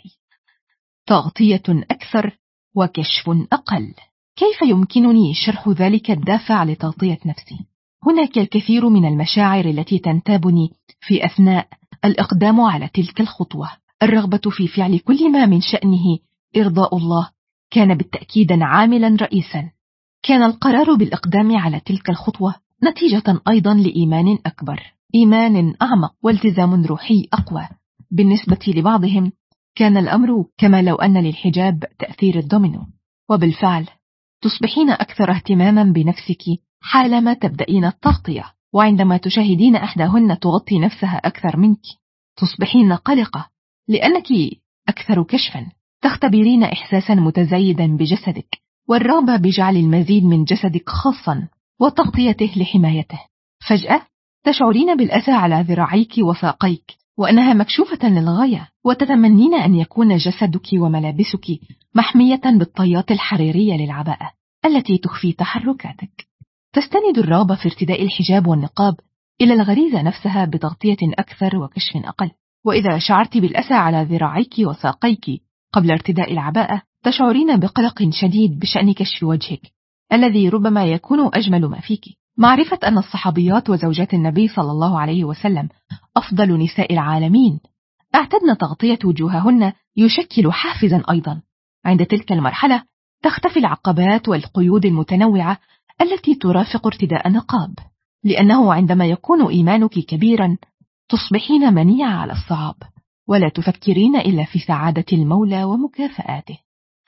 تغطية أكثر وكشف أقل. كيف يمكنني شرح ذلك الدافع لتغطية نفسي؟ هناك الكثير من المشاعر التي تنتابني في أثناء الإقدام على تلك الخطوة. الرغبة في فعل كل ما من شأنه إرضاء الله كان بالتأكيد عاملا رئيسا. كان القرار بالإقدام على تلك الخطوة نتيجة أيضا لإيمان أكبر، إيمان أعمق والتزام روحي أقوى. بالنسبة لبعضهم كان الأمر كما لو أن للحجاب تأثير الدومينو، وبالفعل تصبحين أكثر اهتماما بنفسك حالما تبدأين التغطية، وعندما تشاهدين إحداهن تغطي نفسها أكثر منك تصبحين قلقة لأنك أكثر كشفا. تختبرين إحساسا متزايدا بجسدك والرغبة بجعل المزيد من جسدك خاصا وتغطيته لحمايته. فجأة تشعرين بالأسى على ذراعيك وساقيك وأنها مكشوفة للغاية، وتتمنين أن يكون جسدك وملابسك محمية بالطيات الحريرية للعباءة التي تخفي تحركاتك. تستند الرغبة في ارتداء الحجاب والنقاب إلى الغريزة نفسها بتغطية أكثر وكشف أقل. وإذا شعرت بالأسى على ذراعيك وساقيك قبل ارتداء العباءة تشعرين بقلق شديد بشأن كشف وجهك الذي ربما يكون أجمل ما فيك. معرفة أن الصحابيات وزوجات النبي صلى الله عليه وسلم أفضل نساء العالمين اعتدن تغطية وجوههن يشكل حافزا أيضا. عند تلك المرحلة تختفي العقبات والقيود المتنوعة التي ترافق ارتداء النقاب، لأنه عندما يكون إيمانك كبيرا تصبحين منيعة على الصعاب ولا تفكرين إلا في سعادة المولى ومكافآته.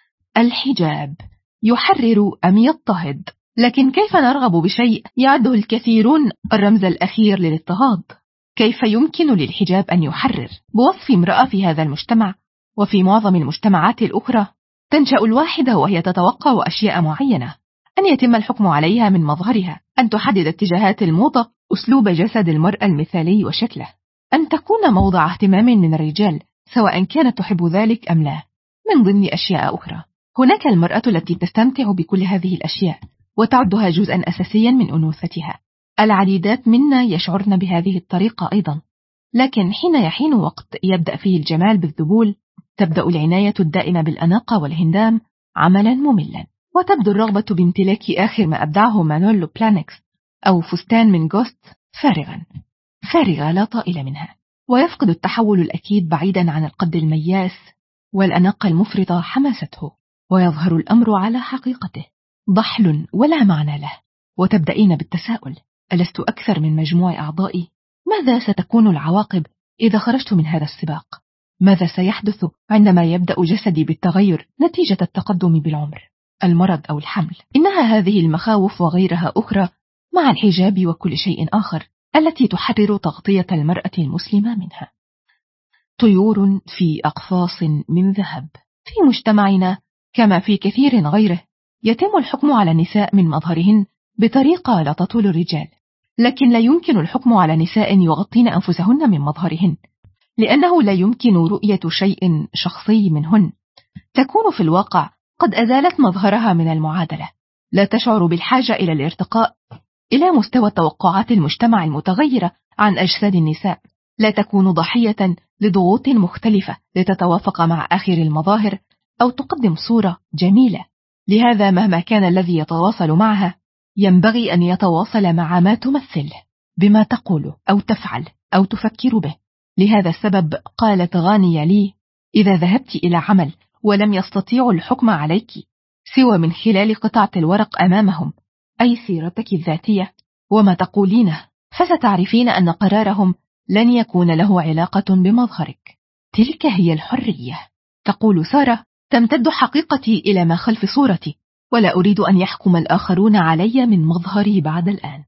الحجاب يحرر أم يضطهد؟ لكن كيف نرغب بشيء يعده الكثيرون الرمز الأخير للاضطهاد؟ كيف يمكن للحجاب أن يحرر؟ بوصف امرأة في هذا المجتمع وفي معظم المجتمعات الأخرى تنشأ الواحدة وهي تتوقع أشياء معينة، أن يتم الحكم عليها من مظهرها، أن تحدد اتجاهات الموضة، أسلوب جسد المرأة المثالي وشكله، أن تكون موضع اهتمام من الرجال سواء كانت تحب ذلك أم لا، من ضمن أشياء أخرى. هناك المرأة التي تستمتع بكل هذه الأشياء وتعدها جزءا أساسيا من أنوثتها. العديدات منا يشعرن بهذه الطريقة أيضا، لكن حين يحين وقت يبدأ فيه الجمال بالذبول تبدأ العناية الدائمة بالأناقة والهندام عملا مملا، وتبدو الرغبة بامتلاك آخر ما أبدعه مانولو بلانكس أو فستان من جوست فارغا فارغة لا طائل منها، ويفقد التحول الأكيد بعيدا عن القد المياس والأناقة المفرطة حماسته، ويظهر الأمر على حقيقته ضحل ولا معنى له. وتبدأين بالتساؤل: ألست أكثر من مجموع أعضائي؟ ماذا ستكون العواقب إذا خرجت من هذا السباق؟ ماذا سيحدث عندما يبدأ جسدي بالتغير نتيجة التقدم بالعمر، المرض أو الحمل؟ إنها هذه المخاوف وغيرها أخرى مع الحجاب وكل شيء آخر التي تحرر تغطية المرأة المسلمة منها. طيور في أقفاص من ذهب. في مجتمعنا كما في كثير غيره يتم الحكم على النساء من مظهرهن بطريقة لا تطول الرجال، لكن لا يمكن الحكم على نساء يغطين أنفسهن من مظهرهن، لأنه لا يمكن رؤية شيء شخصي منهن. تكون في الواقع قد أزالت مظهرها من المعادلة، لا تشعر بالحاجة إلى الارتقاء إلى مستوى توقعات المجتمع المتغيرة عن أجساد النساء، لا تكون ضحية لضغوط مختلفة لتتوافق مع آخر المظاهر أو تقدم صورة جميلة. لهذا مهما كان الذي يتواصل معها ينبغي أن يتواصل مع ما تمثله بما تقول أو تفعل أو تفكر به. لهذا السبب قالت غانية لي: إذا ذهبت إلى عمل ولم يستطيعوا الحكم عليك سوى من خلال قطعة الورق أمامهم، أي سيرتك الذاتية وما تقولينه، فستعرفين أن قرارهم لن يكون له علاقة بمظهرك. تلك هي الحرية. تقول سارة: تمتد حقيقتي إلى ما خلف صورتي، ولا أريد أن يحكم الآخرون علي من مظهري بعد الآن.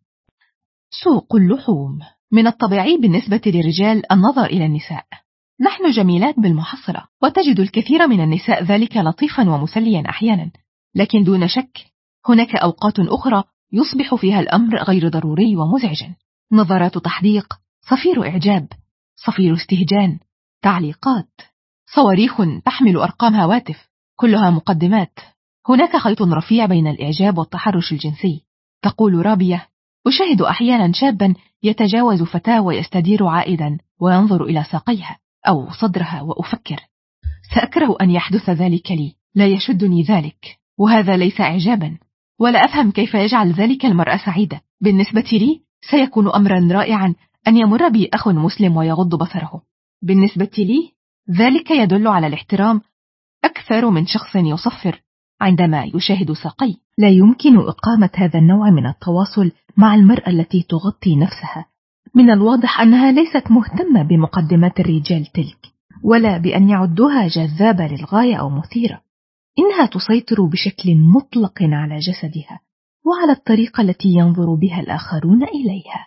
سوق اللحوم. من الطبيعي بالنسبة للرجال النظر إلى النساء. نحن جميلات بالمحصلة، وتجد الكثير من النساء ذلك لطيفا ومسليا أحيانا، لكن دون شك هناك أوقات أخرى يصبح فيها الأمر غير ضروري ومزعجا. نظرات تحديق، صفير إعجاب، صفير استهجان، تعليقات، صواريخ تحمل أرقام هواتف، كلها مقدمات. هناك خيط رفيع بين الإعجاب والتحرش الجنسي. تقول رابية: أشاهد أحيانا شابا يتجاوز فتاة ويستدير عائدا وينظر إلى ساقيها أو صدرها، وأفكر: سأكره أن يحدث ذلك لي، لا يشدني ذلك، وهذا ليس إعجابا، ولا أفهم كيف يجعل ذلك المرأة سعيدة. بالنسبة لي سيكون أمرا رائعا أن يمر بي أخ مسلم ويغض بصره. بالنسبة لي ذلك يدل على الاحترام أكثر من شخص يصفر عندما يشاهد ساقي. لا يمكن إقامة هذا النوع من التواصل مع المرأة التي تغطي نفسها. من الواضح أنها ليست مهتمة بمقدمات الرجال تلك، ولا بأن يعدوها جذابة للغاية أو مثيرة. إنها تسيطر بشكل مطلق على جسدها وعلى الطريقة التي ينظر بها الآخرون إليها.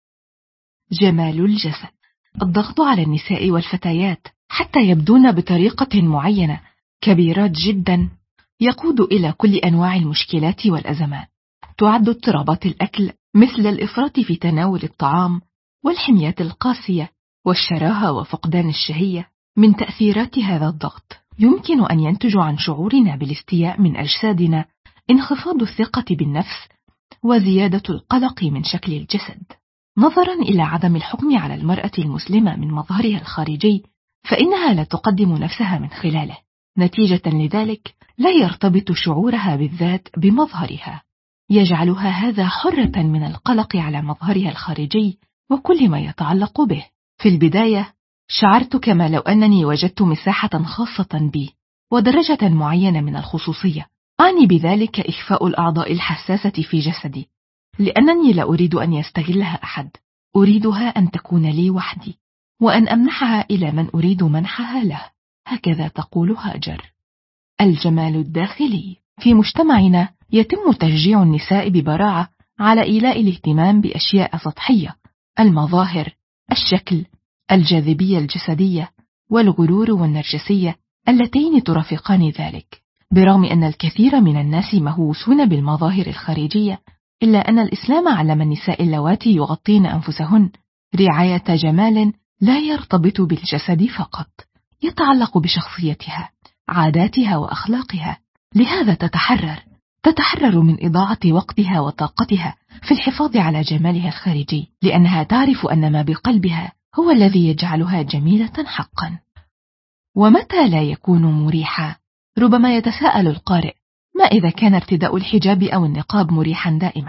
جمال الجسد. الضغط على النساء والفتيات حتى يبدون بطريقة معينة كبيرات جدا يقود إلى كل أنواع المشكلات والأزمات. تعد اضطرابات الأكل مثل الإفراط في تناول الطعام والحميات القاسية والشراهة وفقدان الشهية من تأثيرات هذا الضغط. يمكن أن ينتج عن شعورنا بالاستياء من أجسادنا انخفاض الثقة بالنفس وزيادة القلق من شكل الجسد. نظرا إلى عدم الحكم على المرأة المسلمة من مظهرها الخارجي، فإنها لا تقدم نفسها من خلاله. نتيجة لذلك لا يرتبط شعورها بالذات بمظهرها، يجعلها هذا حرة من القلق على مظهرها الخارجي وكل ما يتعلق به. في البداية شعرت كما لو أنني وجدت مساحة خاصة بي ودرجة معينة من الخصوصية، أعني بذلك إخفاء الأعضاء الحساسة في جسدي، لأنني لا أريد أن يستغلها أحد، أريدها أن تكون لي وحدي وأن أمنحها إلى من أريد منحها له. هكذا تقول هاجر. الجمال الداخلي. في مجتمعنا يتم تشجيع النساء ببراعة على إيلاء الاهتمام بأشياء سطحية: المظاهر، الشكل، الجاذبية الجسدية، والغرور والنرجسية اللتين ترافقان ذلك. برغم أن الكثير من الناس مهووسون بالمظاهر الخارجية، إلا أن الإسلام علم النساء اللواتي يغطين أنفسهن رعاية جمال لا يرتبط بالجسد فقط، يتعلق بشخصيتها، عاداتها وأخلاقها. لهذا تتحرر تتحرر من إضاعة وقتها وطاقتها في الحفاظ على جمالها الخارجي، لأنها تعرف أن ما بقلبها هو الذي يجعلها جميلة حقا. ومتى لا يكون مريحا؟ ربما يتساءل القارئ: ما إذا كان ارتداء الحجاب أو النقاب مريحا دائما؟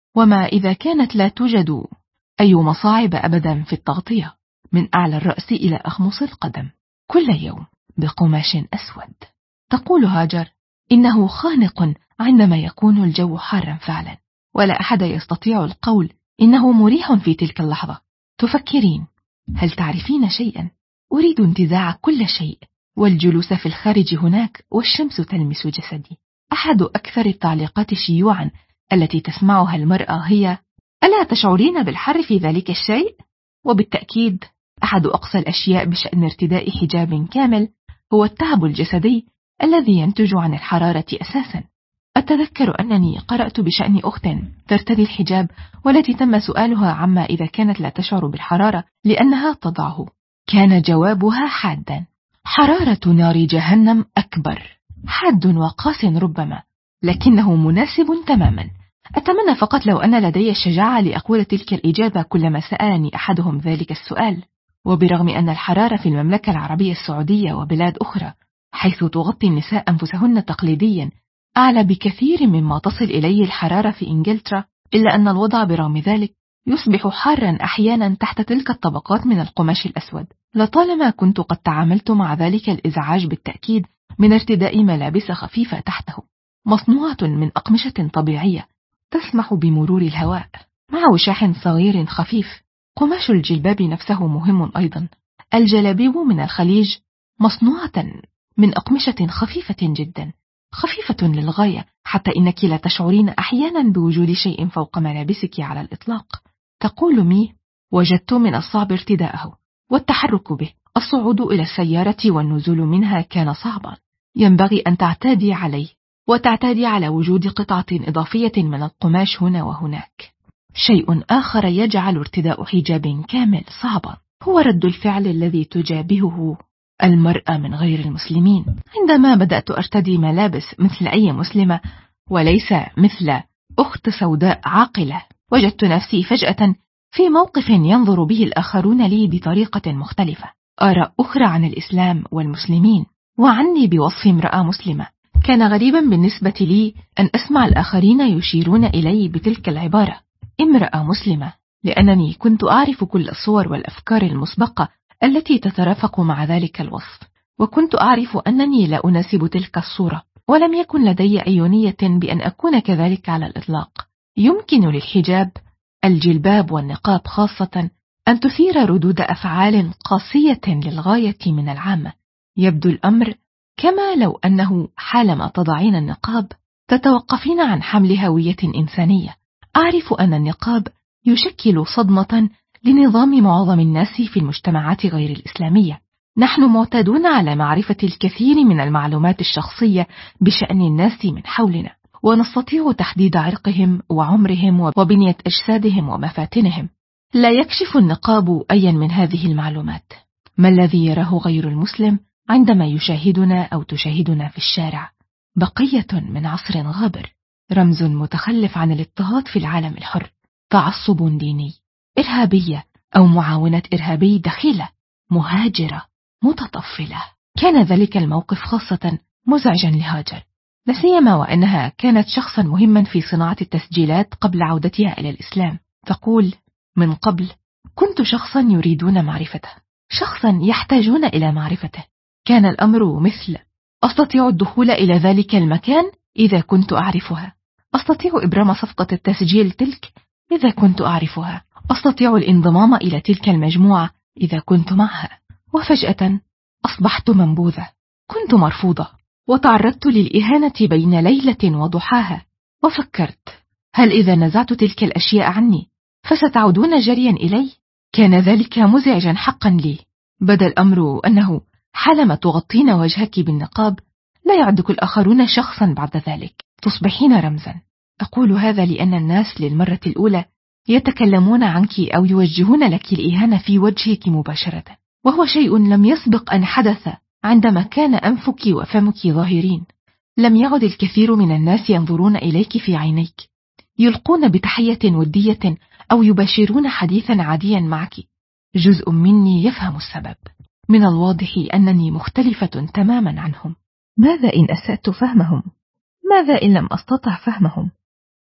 وما إذا كانت لا توجد أي مصاعب أبدا في التغطية من أعلى الرأس إلى أخمص القدم كل يوم بقماش أسود؟ تقول هاجر: إنه خانق عندما يكون الجو حارا فعلا، ولا أحد يستطيع القول إنه مريح في تلك اللحظة. تفكرين: هل تعرفين شيئا؟ أريد انتزاع كل شيء والجلوس في الخارج هناك والشمس تلمس جسدي. أحد أكثر التعليقات شيوعا التي تسمعها المرأة هي: ألا تشعرين بالحر في ذلك الشيء؟ وبالتأكيد أحد أقصى الأشياء بشأن ارتداء حجاب كامل هو التعب الجسدي الذي ينتج عن الحرارة أساسا. أتذكر أنني قرأت بشأن أخت ترتدي الحجاب والتي تم سؤالها عما إذا كانت لا تشعر بالحرارة لأنها تضعه. كان جوابها حادا: حرارة نار جهنم أكبر، حاد وقاس ربما، لكنه مناسب تماما. أتمنى فقط لو أن لدي الشجاعة لأقول تلك الإجابة كلما سألني أحدهم ذلك السؤال. وبرغم أن الحرارة في المملكة العربية السعودية وبلاد أخرى حيث تغطي النساء أنفسهن تقليديا أعلى بكثير مما تصل إليه الحرارة في إنجلترا، إلا أن الوضع برغم ذلك يصبح حارا أحيانا تحت تلك الطبقات من القماش الأسود. لطالما كنت قد تعاملت مع ذلك الإزعاج بالتأكيد من ارتداء ملابس خفيفة تحته مصنوعة من أقمشة طبيعية تسمح بمرور الهواء مع وشاح صغير خفيف. قماش الجلباب نفسه مهم أيضا. الجلابيب من الخليج مصنوعة من أقمشة خفيفة جدا، خفيفة للغاية حتى إنك لا تشعرين أحيانا بوجود شيء فوق ملابسك على الإطلاق. تقول مي: وجدت من الصعب ارتداءه والتحرك به. الصعود إلى السيارة والنزول منها كان صعبا. ينبغي أن تعتادي عليه وتعتادي على وجود قطعة إضافية من القماش هنا وهناك. شيء آخر يجعل ارتداء حجاب كامل صعبا هو رد الفعل الذي تجابهه المرأة من غير المسلمين. عندما بدأت أرتدي ملابس مثل أي مسلمة وليس مثل أخت سوداء عاقلة، وجدت نفسي فجأة في موقف ينظر به الآخرون لي بطريقة مختلفة. آراء أخرى عن الإسلام والمسلمين وعني بوصف امرأة مسلمة. كان غريبا بالنسبة لي أن أسمع الآخرين يشيرون إلي بتلك العبارة: امرأة مسلمة، لأنني كنت أعرف كل الصور والأفكار المسبقة التي تترافق مع ذلك الوصف، وكنت أعرف أنني لا أناسب تلك الصورة، ولم يكن لدي أي نية بأن أكون كذلك على الإطلاق. يمكن للحجاب، الجلباب والنقاب خاصة، أن تثير ردود أفعال قاسية للغاية من العامة. يبدو الأمر كما لو أنه حالما تضعين النقاب تتوقفين عن حمل هوية إنسانية. أعرف أن النقاب يشكل صدمة لنظام معظم الناس في المجتمعات غير الإسلامية. نحن معتادون على معرفة الكثير من المعلومات الشخصية بشأن الناس من حولنا، ونستطيع تحديد عرقهم وعمرهم وبنية أجسادهم ومفاتنهم. لا يكشف النقاب أي من هذه المعلومات. ما الذي يراه غير المسلم عندما يشاهدنا أو تشاهدنا في الشارع؟ بقية من عصر غابر، رمز متخلف عن الاضطهاد في العالم الحر، تعصب ديني، إرهابية أو معاونة إرهابي دخيلة، مهاجرة، متطفلة. كان ذلك الموقف خاصة مزعجا لهاجر، لسيما وأنها كانت شخصا مهما في صناعة التسجيلات قبل عودتها إلى الإسلام. تقول: من قبل كنت شخصا يريدون معرفته، شخصا يحتاجون إلى معرفته. كان الأمر مثل: أستطيع الدخول إلى ذلك المكان إذا كنت أعرفها، أستطيع إبرام صفقة التسجيل تلك إذا كنت أعرفها، أستطيع الانضمام إلى تلك المجموعة إذا كنت معها. وفجأة أصبحت منبوذة، كنت مرفوضة، وتعرضت للإهانة بين ليلة وضحاها. وفكرت: هل إذا نزعت تلك الأشياء عني فستعودون جريا إلي؟ كان ذلك مزعجا حقا لي. بدا الأمر أنه حالما تغطين وجهك بالنقاب لا يعدك الآخرون شخصا بعد ذلك، تصبحين رمزا. أقول هذا لأن الناس للمرة الأولى يتكلمون عنك أو يوجهون لك الإهانة في وجهك مباشرة، وهو شيء لم يسبق أن حدث عندما كان أنفك وفمك ظاهرين. لم يعد الكثير من الناس ينظرون إليك في عينيك، يلقون بتحية ودية أو يباشرون حديثا عاديا معك. جزء مني يفهم السبب. من الواضح أنني مختلفة تماما عنهم. ماذا إن أسأت فهمهم؟ ماذا إن لم أستطع فهمهم؟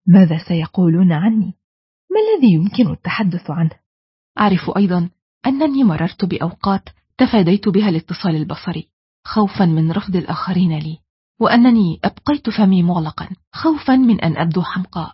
ماذا سيقولون عني؟ ما الذي يمكن التحدث عنه؟ أعرف أيضا أنني مررت بأوقات تفاديت بها الاتصال البصري خوفا من رفض الآخرين لي، وأنني أبقيت فمي مغلقا خوفا من أن أبدو حمقاء.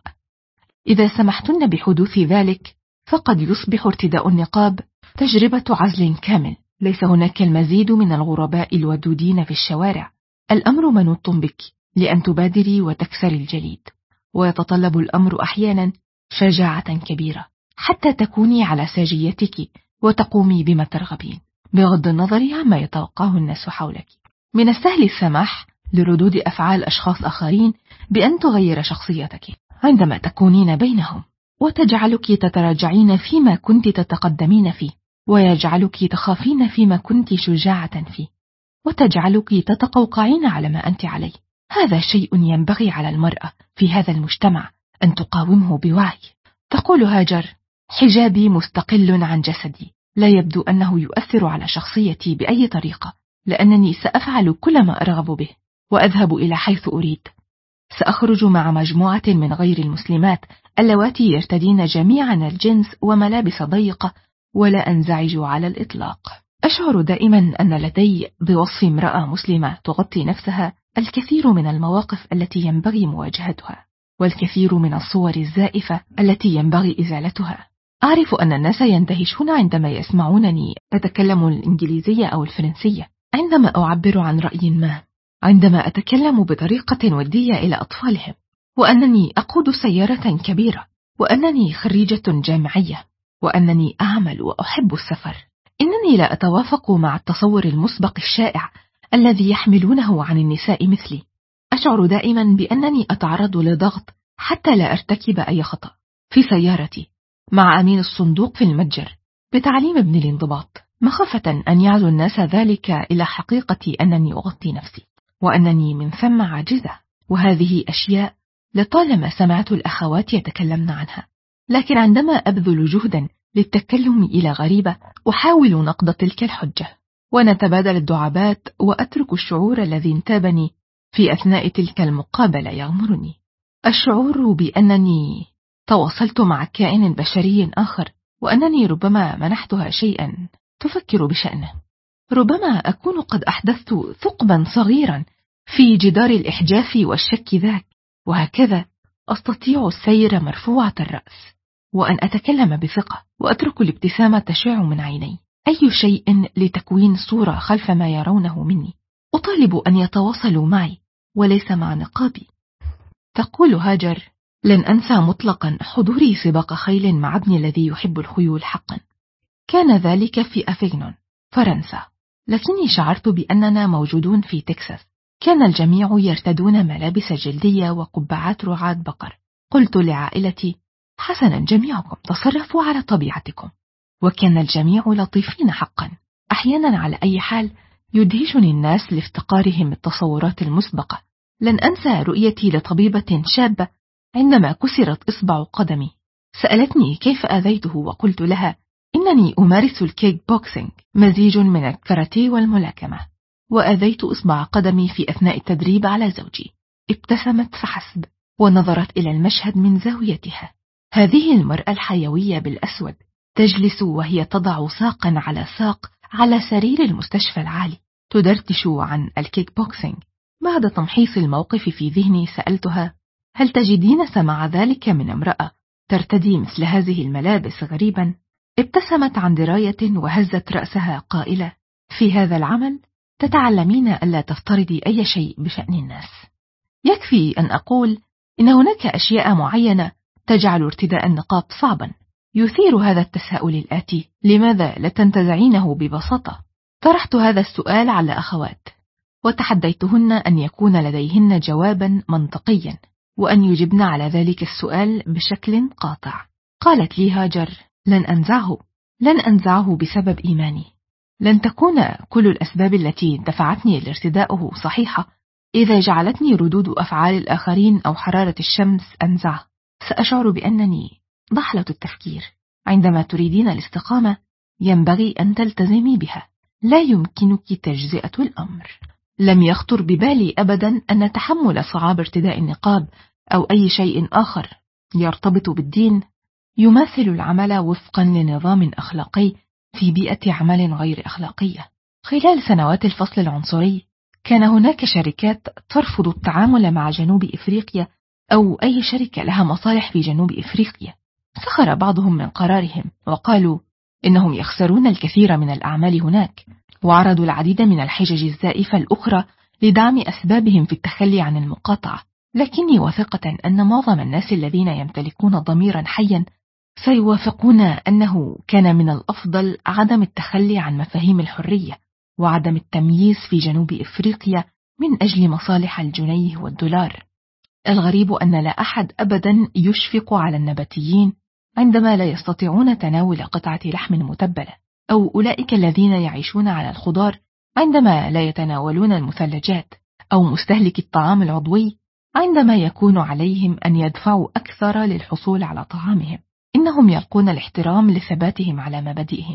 إذا سمحتن بحدوث ذلك فقد يصبح ارتداء النقاب تجربة عزل كامل، ليس هناك المزيد من الغرباء الودودين في الشوارع. الأمر منوط بك لأن تبادري وتكسري الجليد، ويتطلب الأمر أحيانا شجاعة كبيرة حتى تكوني على ساجيتك وتقومي بما ترغبين بغض النظر عما يتوقعه الناس حولك. من السهل السماح لردود أفعال أشخاص آخرين بأن تغير شخصيتك عندما تكونين بينهم، وتجعلك تتراجعين فيما كنت تتقدمين فيه، ويجعلك تخافين فيما كنت شجاعة فيه، وتجعلك تتقوقعين على ما أنت عليه. هذا شيء ينبغي على المرأة في هذا المجتمع أن تقاومه بوعي. تقول هاجر: حجابي مستقل عن جسدي، لا يبدو أنه يؤثر على شخصيتي بأي طريقة، لأنني سأفعل كل ما أرغب به وأذهب إلى حيث أريد. سأخرج مع مجموعة من غير المسلمات اللواتي يرتدين جميعا الجنس وملابس ضيقة، ولا أنزعج على الإطلاق. أشعر دائما أن لدي بوصف امرأة مسلمة تغطي نفسها الكثير من المواقف التي ينبغي مواجهتها، والكثير من الصور الزائفة التي ينبغي إزالتها. أعرف أن الناس يندهشون عندما يسمعونني أتكلم الإنجليزية أو الفرنسية عندما أعبر عن رأي ما، عندما أتكلم بطريقة ودية إلى أطفالهم، وأنني أقود سيارة كبيرة، وأنني خريجة جامعية، وأنني أعمل وأحب السفر. إنني لا أتوافق مع التصور المسبق الشائع الذي يحملونه عن النساء مثلي. أشعر دائما بأنني أتعرض لضغط حتى لا أرتكب أي خطأ في سيارتي مع أمين الصندوق في المتجر بتعليم ابن الانضباط، مخافة أن يعزو الناس ذلك إلى حقيقة أنني أغطي نفسي وأنني من ثم عاجزة. وهذه أشياء لطالما سمعت الأخوات يتكلمن عنها، لكن عندما أبذل جهدا للتكلم إلى غريبة أحاول نقض تلك الحجة، ونتبادل الدعابات، وأترك الشعور الذي انتابني في أثناء تلك المقابلة يغمرني، الشعور بأنني تواصلت مع كائن بشري آخر، وأنني ربما منحتها شيئا تفكر بشأنه. ربما أكون قد أحدثت ثقبا صغيرا في جدار الإحجاف والشك ذاك، وهكذا أستطيع السير مرفوعة الرأس، وأن أتكلم بثقة، وأترك الابتسامة تشع من عيني. أي شيء لتكوين صورة خلف ما يرونه مني. أطالب أن يتواصلوا معي وليس مع نقابي. تقول هاجر: لن أنسى مطلقا حضوري سباق خيل مع ابني الذي يحب الخيول حقا. كان ذلك في أفيغنون، فرنسا، لكني شعرت بأننا موجودون في تكساس. كان الجميع يرتدون ملابس جلدية وقبعات رعاة بقر. قلت لعائلتي: حسنا جميعكم، تصرفوا على طبيعتكم. وكان الجميع لطيفين حقا. أحيانا على أي حال يدهشني الناس لافتقارهم التصورات المسبقة. لن أنسى رؤيتي لطبيبة شابة عندما كسرت إصبع قدمي. سألتني كيف آذيته، وقلت لها إنني أمارس الكيك بوكسينج، مزيج من الكاراتيه والملاكمة، وآذيت إصبع قدمي في أثناء التدريب على زوجي. ابتسمت فحسب، ونظرت إلى المشهد من زاويتها. هذه المرأة الحيوية بالأسود تجلس وهي تضع ساقا على ساق على سرير المستشفى العالي، تدردش عن الكيك بوكسينج. بعد تمحيص الموقف في ذهني سألتها: هل تجدين سماع ذلك من امرأة ترتدي مثل هذه الملابس غريبا؟ ابتسمت عن دراية وهزت رأسها قائلة: في هذا العمل تتعلمين ألا تفترضي أي شيء بشأن الناس. يكفي أن أقول إن هناك أشياء معينة تجعل ارتداء النقاب صعبا. يثير هذا التساؤل الآتي: لماذا لا تنتزعينه ببساطة؟ طرحت هذا السؤال على أخوات، وتحديتهن أن يكون لديهن جوابا منطقيا، وأن يجبن على ذلك السؤال بشكل قاطع. قالت لي هاجر: لن أنزعه، لن أنزعه بسبب إيماني. لن تكون كل الأسباب التي دفعتني لارتداؤه صحيحة إذا جعلتني ردود أفعال الآخرين أو حرارة الشمس أنزعه. سأشعر بأنني ضحلة التفكير. عندما تريدين الاستقامة ينبغي أن تلتزمي بها، لا يمكنك تجزئة الأمر. لم يخطر ببالي أبدا أن تحمل صعاب ارتداء النقاب أو أي شيء آخر يرتبط بالدين يماثل العمل وفقا لنظام أخلاقي في بيئة عمل غير أخلاقية. خلال سنوات الفصل العنصري كان هناك شركات ترفض التعامل مع جنوب إفريقيا أو أي شركة لها مصالح في جنوب إفريقيا. سخر بعضهم من قرارهم وقالوا إنهم يخسرون الكثير من الأعمال هناك، وعرضوا العديد من الحجج الزائفة الأخرى لدعم أسبابهم في التخلي عن المقاطعة. لكني واثقة أن معظم الناس الذين يمتلكون ضميرا حيا سيوافقون أنه كان من الأفضل عدم التخلي عن مفاهيم الحرية وعدم التمييز في جنوب إفريقيا من أجل مصالح الجنيه والدولار. الغريب أن لا أحد أبدا يشفق على النباتيين عندما لا يستطيعون تناول قطعة لحم متبلة، أو أولئك الذين يعيشون على الخضار عندما لا يتناولون المثلجات، أو مستهلك الطعام العضوي عندما يكون عليهم أن يدفعوا أكثر للحصول على طعامهم. إنهم يلقون الاحترام لثباتهم على مبادئهم.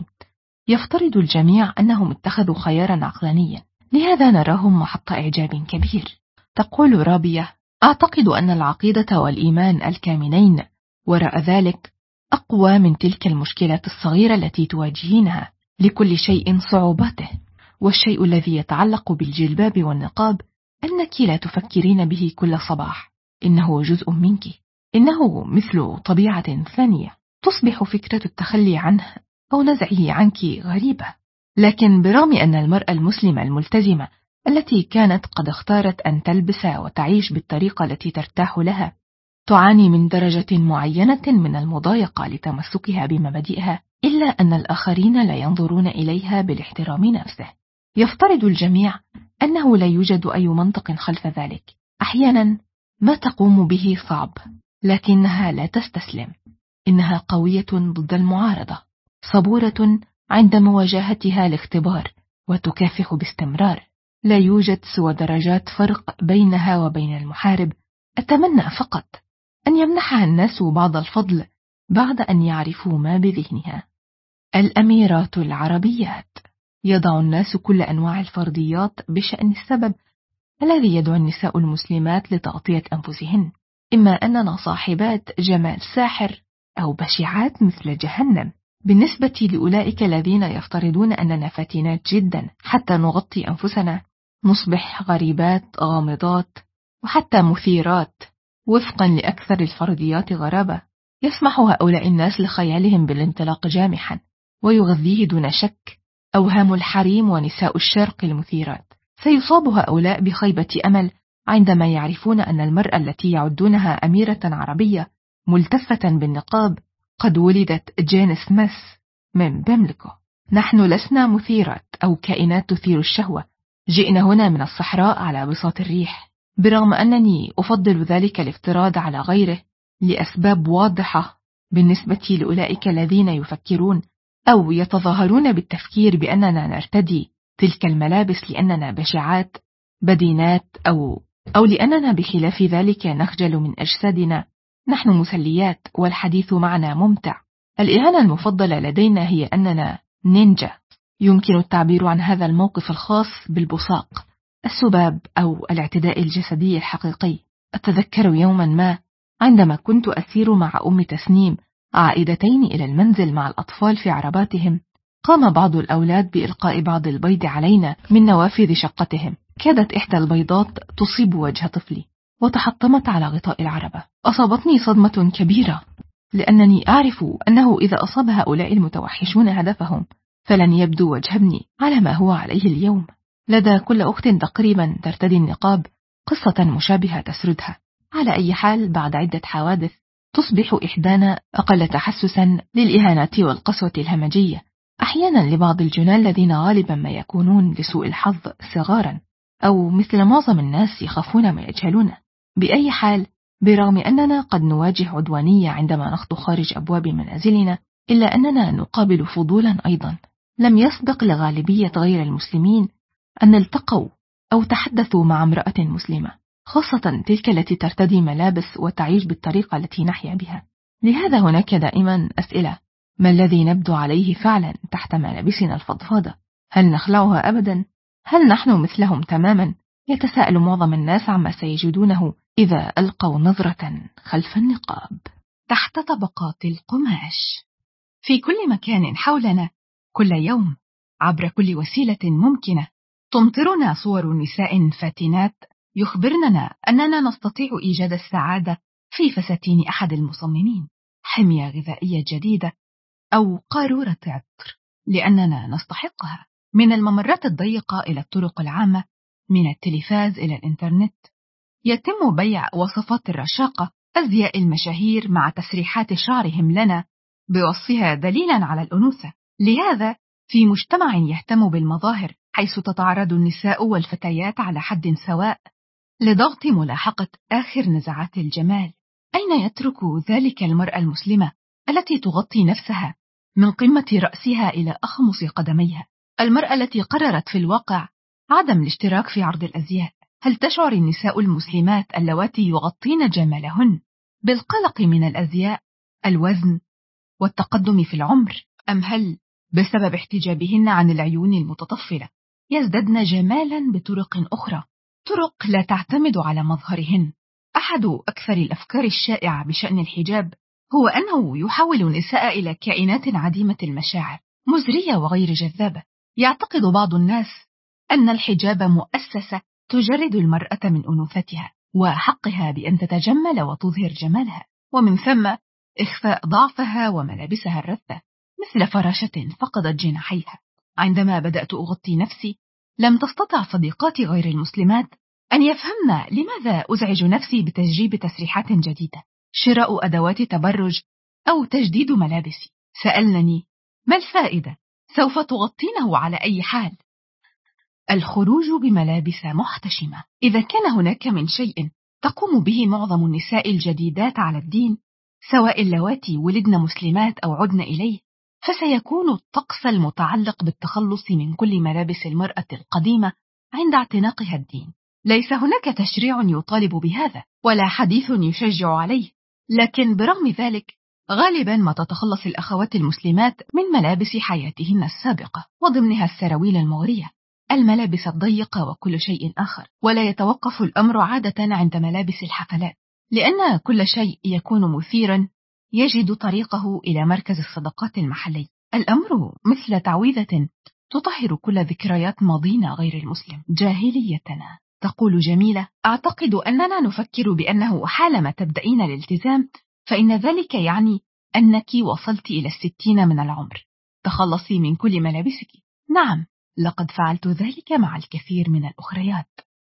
يفترض الجميع أنهم اتخذوا خيارا عقلانيا، لهذا نراهم محط إعجاب كبير. تقول رابية: أعتقد أن العقيدة والإيمان الكامنين وراء ذلك أقوى من تلك المشكلات الصغيرة التي تواجهينها. لكل شيء صعوباته، والشيء الذي يتعلق بالجلباب والنقاب أنك لا تفكرين به كل صباح. إنه جزء منك، إنه مثل طبيعة ثانية. تصبح فكرة التخلي عنه أو نزعه عنك غريبة. لكن برغم أن المرأة المسلمة الملتزمة التي كانت قد اختارت أن تلبس وتعيش بالطريقة التي ترتاح لها تعاني من درجة معينة من المضايقة لتمسكها بمبادئها، إلا أن الآخرين لا ينظرون إليها بالاحترام نفسه. يفترض الجميع أنه لا يوجد أي منطق خلف ذلك. أحيانا ما تقوم به صعب، لكنها لا تستسلم. إنها قوية ضد المعارضة، صبورة عند مواجهتها الاختبار، وتكافح باستمرار. لا يوجد سوى درجات فرق بينها وبين المحارب. أتمنى فقط أن يمنحها الناس بعض الفضل بعد أن يعرفوا ما بذهنها. الأميرات العربيات. يضع الناس كل أنواع الفرضيات بشأن السبب الذي يدعو النساء المسلمات لتغطية أنفسهن، إما أننا صاحبات جمال ساحر أو بشعات مثل جهنم. بالنسبة لأولئك الذين يفترضون أننا فاتنات جدا حتى نغطي أنفسنا، نصبح غريبات، غامضات، وحتى مثيرات وفقا لأكثر الفرضيات غرابة. يسمح هؤلاء الناس لخيالهم بالانطلاق جامحا، ويغذيه دون شك أوهام الحريم ونساء الشرق المثيرات. سيصاب هؤلاء بخيبة أمل عندما يعرفون أن المرأة التي يعدونها أميرة عربية ملتفة بالنقاب قد ولدت جين سميث من بيملكو. نحن لسنا مثيرات أو كائنات تثير الشهوة. جئنا هنا من الصحراء على بساط الريح. برغم أنني أفضل ذلك الافتراض على غيره لأسباب واضحة بالنسبة لأولئك الذين يفكرون أو يتظاهرون بالتفكير بأننا نرتدي تلك الملابس لأننا بشعات، بدينات، أو أو لأننا بخلاف ذلك نخجل من أجسادنا. نحن مسليات والحديث معنا ممتع. الإهانة المفضلة لدينا هي أننا نينجا. يمكن التعبير عن هذا الموقف الخاص بالبصاق، السباب أو الاعتداء الجسدي الحقيقي. أتذكر يوما ما عندما كنت أسير مع أم تسنيم عائدتين إلى المنزل مع الأطفال في عرباتهم، قام بعض الأولاد بإلقاء بعض البيض علينا من نوافذ شقتهم. كادت إحدى البيضات تصيب وجه طفلي وتحطمت على غطاء العربة. أصابتني صدمة كبيرة، لأنني أعرف أنه إذا أصاب هؤلاء المتوحشون هدفهم فلن يبدو وجه ابني على ما هو عليه اليوم. لدى كل أخت تقريبا ترتدي النقاب قصة مشابهة تسردها. على أي حال، بعد عدة حوادث تصبح إحدانا أقل تحسسا للإهانات والقسوة الهمجية، أحيانا لبعض الجنان الذين غالبا ما يكونون لسوء الحظ صغارا، أو مثل معظم الناس يخافون ما يجهلونه. بأي حال، برغم أننا قد نواجه عدوانية عندما نخطو خارج أبواب منازلنا، إلا أننا نقابل فضولا أيضا. لم يسبق لغالبية غير المسلمين أن التقوا أو تحدثوا مع امرأة مسلمة، خاصة تلك التي ترتدي ملابس وتعيش بالطريقة التي نحيا بها. لهذا هناك دائما أسئلة: ما الذي نبدو عليه فعلا تحت ملابسنا الفضفاضة؟ هل نخلعها أبدا؟ هل نحن مثلهم تماما؟ يتساءل معظم الناس عما سيجدونه إذا ألقوا نظرة خلف النقاب. تحت طبقات القماش. في كل مكان حولنا كل يوم عبر كل وسيلة ممكنة تمطرنا صور نساء فاتنات يخبرننا أننا نستطيع إيجاد السعادة في فساتين أحد المصممين، حمية غذائية جديدة، أو قارورة عطر لأننا نستحقها. من الممرات الضيقة إلى الطرق العامة، من التلفاز إلى الإنترنت، يتم بيع وصفات الرشاقة، أزياء المشاهير مع تسريحات شعرهم لنا بوصفها دليلا على الأنوثة. لهذا في مجتمع يهتم بالمظاهر حيث تتعرض النساء والفتيات على حد سواء لضغط ملاحقة آخر نزعات الجمال، أين يترك ذلك المرأة المسلمة التي تغطي نفسها من قمة رأسها إلى أخمص قدميها؟ المرأة التي قررت في الواقع عدم الاشتراك في عرض الأزياء. هل تشعر النساء المسلمات اللواتي يغطين جمالهن بالقلق من الأزياء، الوزن والتقدم في العمر، أم هل بسبب احتجابهن عن العيون المتطفلة يزددن جمالا بطرق أخرى، طرق لا تعتمد على مظهرهن؟ أحد أكثر الأفكار الشائعة بشأن الحجاب هو أنه يحول النساء إلى كائنات عديمة المشاعر، مزرية وغير جذابة. يعتقد بعض الناس أن الحجاب مؤسسة تجرد المرأة من أنوثتها وحقها بأن تتجمل وتظهر جمالها، ومن ثم إخفاء ضعفها وملابسها الرثة مثل فراشة فقدت جناحيها. عندما بدأت أغطي نفسي لم تستطع صديقاتي غير المسلمات أن يفهمن لماذا أزعج نفسي بتجريب تسريحات جديدة، شراء أدوات تبرج أو تجديد ملابسي. سألنني: ما الفائدة؟ سوف تغطينه على أي حال. الخروج بملابس محتشمة. إذا كان هناك من شيء تقوم به معظم النساء الجديدات على الدين، سواء اللواتي ولدن مسلمات أو عدن إليه، فسيكون الطقس المتعلق بالتخلص من كل ملابس المرأة القديمة عند اعتناقها الدين. ليس هناك تشريع يطالب بهذا ولا حديث يشجع عليه، لكن برغم ذلك غالبا ما تتخلص الأخوات المسلمات من ملابس حياتهن السابقة، وضمنها السراويل المغرية، الملابس الضيقة وكل شيء آخر. ولا يتوقف الأمر عادة عند ملابس الحفلات، لأن كل شيء يكون مثيرا يجد طريقه إلى مركز الصداقات المحلي. الأمر مثل تعويذة تطهر كل ذكريات ماضينا غير المسلم، جاهليتنا. تقول جميلة: أعتقد أننا نفكر بأنه حالما تبدأين الالتزام فإن ذلك يعني أنك وصلت إلى الستين من العمر، تخلصي من كل ملابسك. نعم، لقد فعلت ذلك مع الكثير من الأخريات.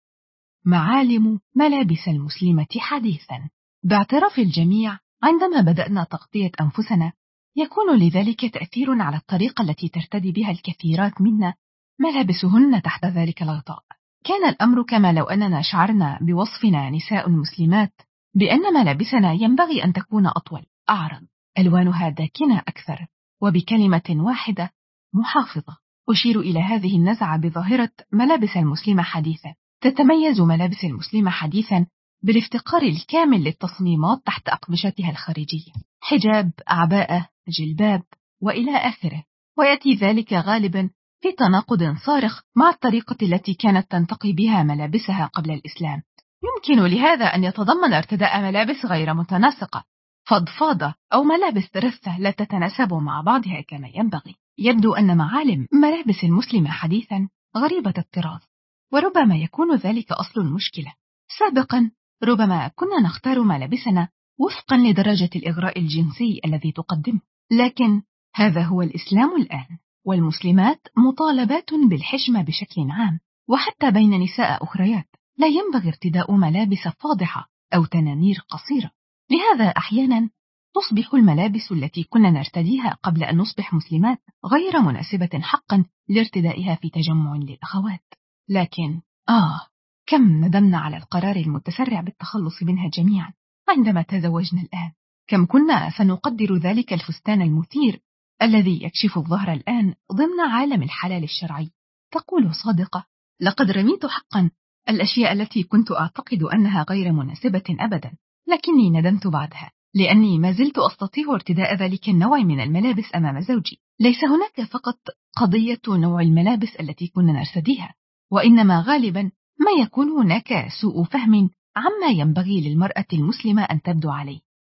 معالم ملابس المسلمة حديثا. باعتراف الجميع، عندما بدأنا تغطية أنفسنا يكون لذلك تأثير على الطريقة التي ترتدي بها الكثيرات منا ملابسهن تحت ذلك الغطاء. كان الأمر كما لو أننا شعرنا بوصفنا نساء مسلمات بأن ملابسنا ينبغي أن تكون أطول، أعرض، ألوانها داكنة أكثر، وبكلمة واحدة محافظة. أشير إلى هذه النزعة بظاهرة ملابس المسلمة حديثا. تتميز ملابس المسلمة حديثا بالافتقار الكامل للتصميمات تحت أقمشتها الخارجية، حجاب، أعباءة، جلباب وإلى آخره، ويأتي ذلك غالبا في تناقض صارخ مع الطريقة التي كانت تنتقي بها ملابسها قبل الإسلام. يمكن لهذا أن يتضمن ارتداء ملابس غير متناسقة، فضفاضة، أو ملابس رثة لا تتناسب مع بعضها كما ينبغي. يبدو أن معالم ملابس المسلمة حديثا غريبة الطراز، وربما يكون ذلك أصل المشكلة. سابقا ربما كنا نختار ملابسنا وفقا لدرجة الإغراء الجنسي الذي تقدمه، لكن هذا هو الإسلام الآن، والمسلمات مطالبات بالحشمة بشكل عام، وحتى بين نساء أخريات لا ينبغي ارتداء ملابس فاضحة أو تنانير قصيرة. لهذا أحيانا تصبح الملابس التي كنا نرتديها قبل أن نصبح مسلمات غير مناسبة حقا لارتدائها في تجمع للأخوات. لكن آه كم ندمنا على القرار المتسرع بالتخلص منها جميعا عندما تزوجنا الآن. كم كنا سنقدر ذلك الفستان المثير الذي يكشف الظهر الآن ضمن عالم الحلال الشرعي. تقول صادقة: لقد رميت حقا الأشياء التي كنت أعتقد أنها غير مناسبة أبدا، لكني ندمت بعدها، لأني ما زلت أستطيع ارتداء ذلك النوع من الملابس أمام زوجي. ليس هناك فقط قضية نوع الملابس التي كنا نرتديها، وإنما غالبا ما يكون هناك سوء فهم عما ينبغي للمرأة المسلمة أن تبدو عليه.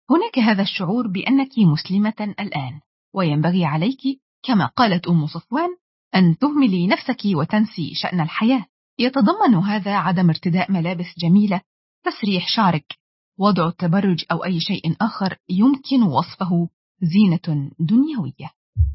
هناك هذا الشعور بأنك مسلمة الآن، وينبغي عليك كما قالت أم صفوان أن تهملي نفسك وتنسي شأن الحياة. يتضمن هذا عدم ارتداء ملابس جميلة، تسريح شعرك، وضع التبرج أو أي شيء آخر يمكن وصفه زينة دنيوية.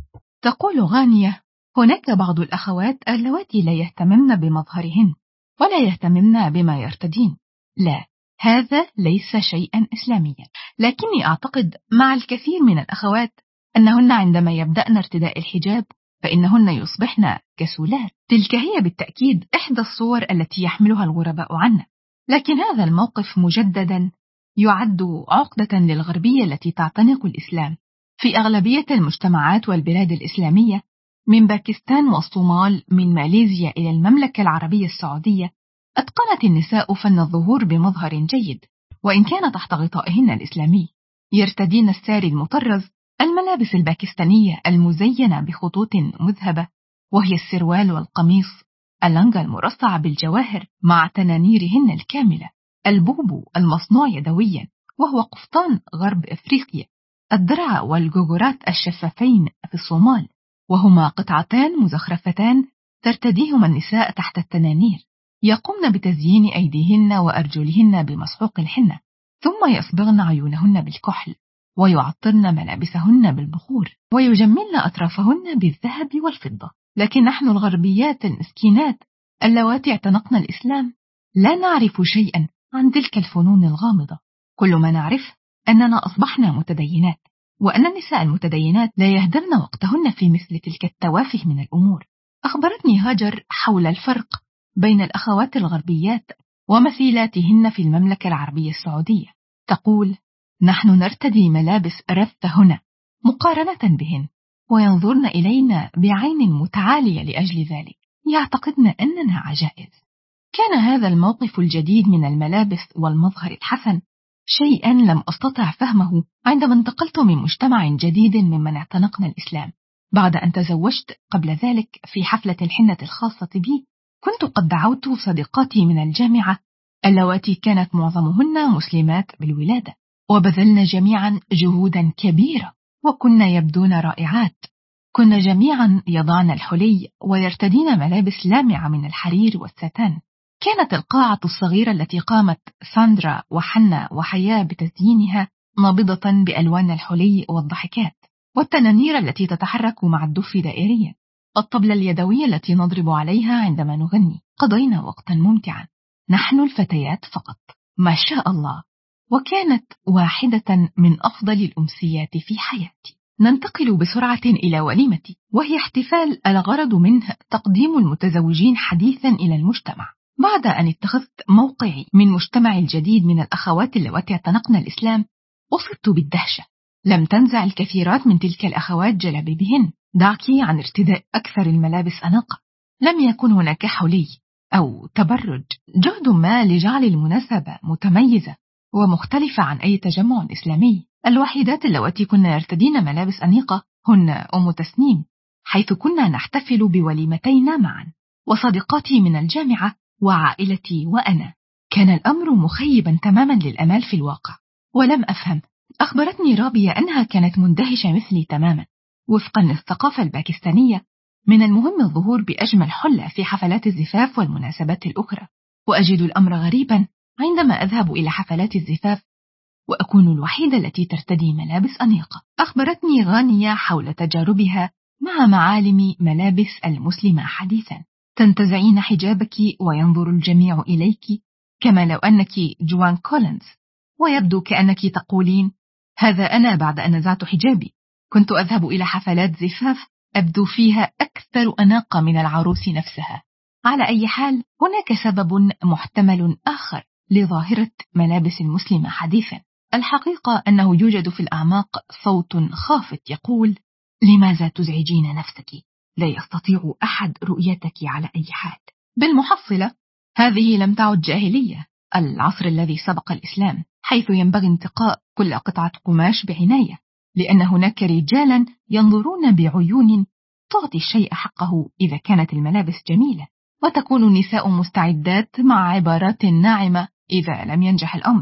تقول غانية: هناك بعض الأخوات اللواتي لا يهتممن بمظهرهن ولا يهتممن بما يرتدين. لا، هذا ليس شيئا إسلاميا، لكني أعتقد مع الكثير من الأخوات أنهن عندما يبدأن ارتداء الحجاب فإنهن يصبحن كسولات. تلك هي بالتأكيد إحدى الصور التي يحملها الغرباء عنا، لكن هذا الموقف مجددا يعد عقدة للغربية التي تعتنق الإسلام. في أغلبية المجتمعات والبلاد الإسلامية من باكستان والصومال من ماليزيا إلى المملكة العربية السعودية أتقنت النساء فن الظهور بمظهر جيد، وإن كان تحت غطائهن الإسلامي. يرتدين الساري المطرز، الملابس الباكستانية المزينة بخطوط مذهبة، وهي السروال والقميص، اللنغة المرصع بالجواهر مع تنانيرهن الكاملة، البوبو المصنوع يدويا وهو قفطان غرب أفريقيا، الدرع والجوجرات الشفافين في الصومال، وهما قطعتان مزخرفتان ترتديهما النساء تحت التنانير. يقومن بتزيين أيديهن وأرجلهن بمسحوق الحنة، ثم يصبغن عيونهن بالكحل، ويعطرن ملابسهن بالبخور، ويجملن أطرافهن بالذهب والفضة. لكن نحن الغربيات المسكينات اللواتي اعتنقن الإسلام لا نعرف شيئا عن تلك الفنون الغامضة. كل ما نعرف أننا أصبحنا متدينات، وأن النساء المتدينات لا يهدرن وقتهن في مثل تلك التوافه من الأمور. أخبرتني هاجر حول الفرق بين الأخوات الغربيات ومثيلاتهن في المملكة العربية السعودية. تقول: نحن نرتدي ملابس رثة هنا مقارنة بهن، وينظرن إلينا بعين متعالية لأجل ذلك، يعتقدن أننا عجائز. كان هذا الموقف الجديد من الملابس والمظهر الحسن شيئا لم أستطع فهمه عندما انتقلت من مجتمع جديد ممن اعتنقنا الإسلام. بعد أن تزوجت قبل ذلك في حفلة الحنة الخاصة بي، كنت قد دعوت صديقاتي من الجامعة اللواتي كانت معظمهن مسلمات بالولادة، وبذلن جميعا جهودا كبيرة، وكنا يبدون رائعات. كنا جميعا يضعن الحلي ويرتدين ملابس لامعة من الحرير والستان. كانت القاعة الصغيرة التي قامت ساندرا وحنا وحياة بتزيينها نابضة بألوان الحلي والضحكات، والتنانير التي تتحرك مع الدف دائريا، الطبلة اليدوية التي نضرب عليها عندما نغني. قضينا وقتا ممتعا نحن الفتيات فقط، ما شاء الله، وكانت واحدة من أفضل الأمسيات في حياتي. ننتقل بسرعة إلى وليمتي، وهي احتفال الغرض منه تقديم المتزوجين حديثا إلى المجتمع. بعد أن اتخذت موقعي من مجتمعي الجديد من الأخوات اللواتي اعتنقن الإسلام، أصبت بالدهشة. لم تنزع الكثيرات من تلك الأخوات جلابيبهن، دعك عن ارتداء أكثر الملابس أناقة. لم يكن هناك حلي أو تبرج، جهد ما لجعل المناسبة متميزة ومختلفة عن أي تجمع إسلامي. الوحيدات اللواتي كنا يرتدين ملابس أنيقة هن أم تسنيم، حيث كنا نحتفل بوليمتينا معا، وصديقاتي من الجامعة، وعائلتي وأنا. كان الأمر مخيبا تماما للأمال في الواقع، ولم أفهم. أخبرتني رابية أنها كانت مندهشة مثلي تماما. وفقا للثقافة الباكستانية من المهم الظهور بأجمل حلة في حفلات الزفاف والمناسبات الأخرى، وأجد الأمر غريبا عندما أذهب إلى حفلات الزفاف وأكون الوحيدة التي ترتدي ملابس أنيقة. أخبرتني غانية حول تجاربها مع معالم ملابس المسلمة حديثا. تنتزعين حجابك وينظر الجميع إليك كما لو أنك جوان كولينز، ويبدو كأنك تقولين: هذا أنا بعد أن نزعت حجابي. كنت أذهب إلى حفلات زفاف أبدو فيها أكثر أناقة من العروس نفسها. على أي حال، هناك سبب محتمل آخر لظاهرة ملابس المسلمة حديثا. الحقيقة أنه يوجد في الأعماق صوت خافت يقول: لماذا تزعجين نفسك؟ لا يستطيع أحد رؤيتك على أي حال. بالمحصلة، هذه لم تعد جاهلية، العصر الذي سبق الإسلام، حيث ينبغي انتقاء كل قطعة قماش بعناية، لأن هناك رجالا ينظرون بعيون تعطي الشيء حقه إذا كانت الملابس جميلة، وتكون النساء مستعدات مع عبارات ناعمة إذا لم ينجح الأمر.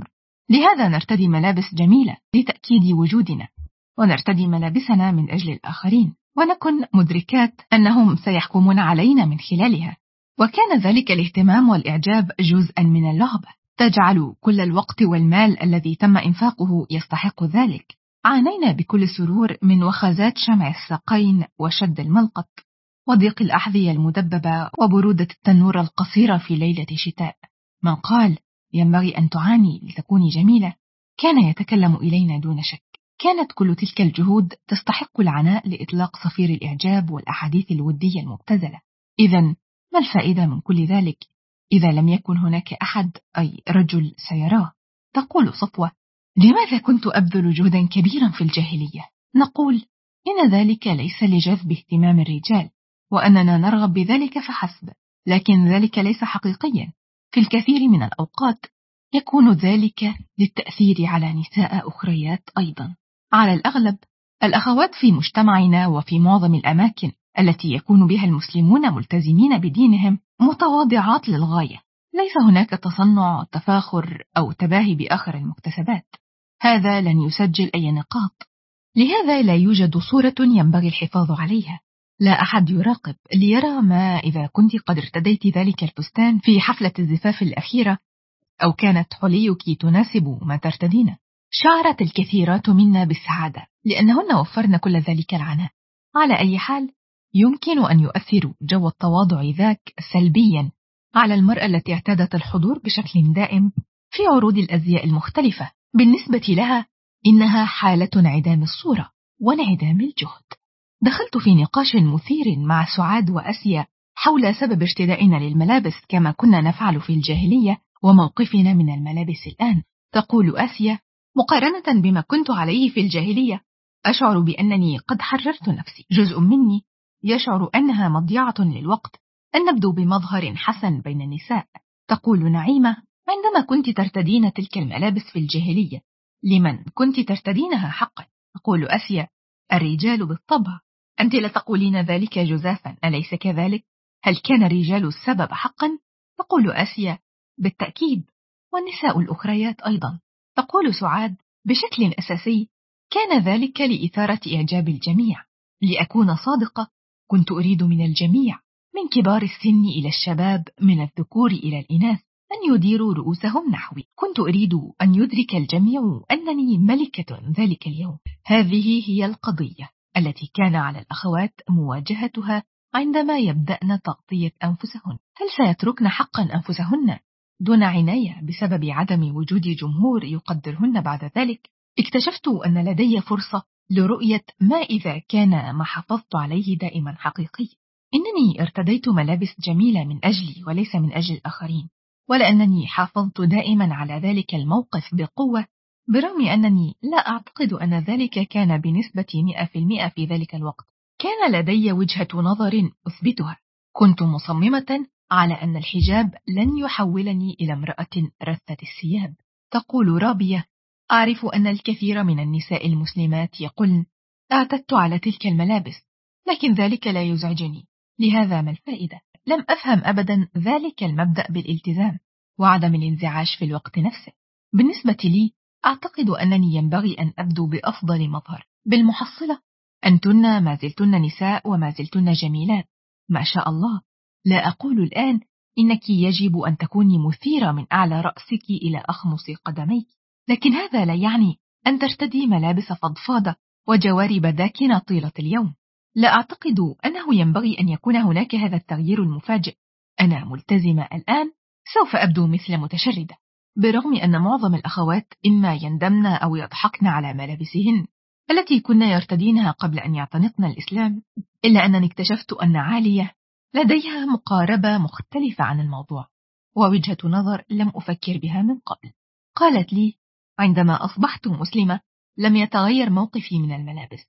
لهذا نرتدي ملابس جميلة لتأكيد وجودنا، ونرتدي ملابسنا من أجل الآخرين، ونكن مدركات أنهم سيحكمون علينا من خلالها. وكان ذلك الاهتمام والإعجاب جزءا من اللعبة، تجعل كل الوقت والمال الذي تم إنفاقه يستحق ذلك. عانينا بكل سرور من وخزات شمع الساقين وشد الملقط وضيق الأحذية المدببة وبرودة التنور القصيرة في ليلة شتاء. من قال ينبغي أن تعاني لتكوني جميلة كان يتكلم إلينا دون شك. كانت كل تلك الجهود تستحق العناء لإطلاق صفير الإعجاب والأحاديث الودية المبتذلة. إذن ما الفائدة من كل ذلك إذا لم يكن هناك أحد أي رجل سيراه؟ تقول صفوة: لماذا كنت أبذل جهدا كبيرا في الجاهلية؟ نقول: إن ذلك ليس لجذب اهتمام الرجال، وأننا نرغب بذلك فحسب، لكن ذلك ليس حقيقيا. في الكثير من الأوقات يكون ذلك للتأثير على نساء أخريات أيضا. على الأغلب الأخوات في مجتمعنا وفي معظم الأماكن التي يكون بها المسلمون ملتزمين بدينهم متواضعات للغاية، ليس هناك تصنع تفاخر أو تباهي بآخر المكتسبات. هذا لن يسجل أي نقاط، لهذا لا يوجد صورة ينبغي الحفاظ عليها. لا أحد يراقب ليرى ما إذا كنت قد ارتديت ذلك الفستان في حفلة الزفاف الأخيرة أو كانت حليك تناسب ما ترتدين. شعرت الكثيرات منا بالسعادة لأنهن وفرن كل ذلك العناء. على أي حال يمكن أن يؤثر جو التواضع ذاك سلبيا على المرأة التي اعتادت الحضور بشكل دائم في عروض الأزياء المختلفة. بالنسبة لها إنها حالة انعدام الصورة وانعدام الجهد. دخلت في نقاش مثير مع سعاد وأسيا حول سبب ارتدائنا للملابس كما كنا نفعل في الجاهلية وموقفنا من الملابس الآن. تقول آسيا: مقارنة بما كنت عليه في الجاهلية أشعر بأنني قد حررت نفسي. جزء مني يشعر أنها مضيعة للوقت أن نبدو بمظهر حسن بين النساء. تقول نعيمة: عندما كنت ترتدين تلك الملابس في الجاهلية لمن كنت ترتدينها حقا؟ تقول آسيا: الرجال بالطبع. أنت لا تقولين ذلك جزافا، أليس كذلك؟ هل كان الرجال السبب حقا؟ تقول آسيا: بالتأكيد، والنساء الأخريات أيضا. تقول سعاد: بشكل أساسي كان ذلك لإثارة إعجاب الجميع. لأكون صادقة، كنت أريد من الجميع من كبار السن إلى الشباب، من الذكور إلى الإناث، أن يديروا رؤوسهم نحوي. كنت أريد أن يدرك الجميع أنني ملكة ذلك اليوم. هذه هي القضية التي كان على الأخوات مواجهتها عندما يبدأن تغطية أنفسهن. هل سيتركن حقا أنفسهن دون عناية بسبب عدم وجود جمهور يقدرهن بعد ذلك؟ اكتشفت أن لدي فرصة لرؤية ما إذا كان ما حافظت عليه دائما حقيقي. إنني ارتديت ملابس جميلة من أجلي وليس من أجل الآخرين، ولأنني حافظت دائما على ذلك الموقف بقوة، برغم أنني لا أعتقد أن ذلك كان بنسبة مئة في المئة في ذلك الوقت. كان لدي وجهة نظر أثبتها. كنت مصممة على أن الحجاب لن يحولني إلى امرأة رثة الثياب. تقول رابية: أعرف أن الكثير من النساء المسلمات يقولن: اعتدت على تلك الملابس، لكن ذلك لا يزعجني، لهذا ما الفائدة؟ لم أفهم أبدا ذلك المبدأ بالالتزام وعدم الانزعاج في الوقت نفسه. بالنسبة لي أعتقد أنني ينبغي أن أبدو بأفضل مظهر. بالمحصلة أنتن ما زلتن نساء وما زلتن جميلات ما شاء الله. لا أقول الآن إنك يجب أن تكوني مثيرة من أعلى رأسك إلى أخمص قدميك، لكن هذا لا يعني أن ترتدي ملابس فضفاضة وجوارب داكنة طيلة اليوم. لا أعتقد أنه ينبغي أن يكون هناك هذا التغيير المفاجئ. أنا ملتزمة الآن، سوف أبدو مثل متشردة، برغم أن معظم الأخوات إما يندمن أو يضحكن على ملابسهن التي كنا يرتدينها قبل أن يعتنقن الإسلام. إلا أنني اكتشفت أن عالية لديها مقاربة مختلفة عن الموضوع ووجهة نظر لم أفكر بها من قبل. قالت لي: عندما أصبحت مسلمة لم يتغير موقفي من الملابس،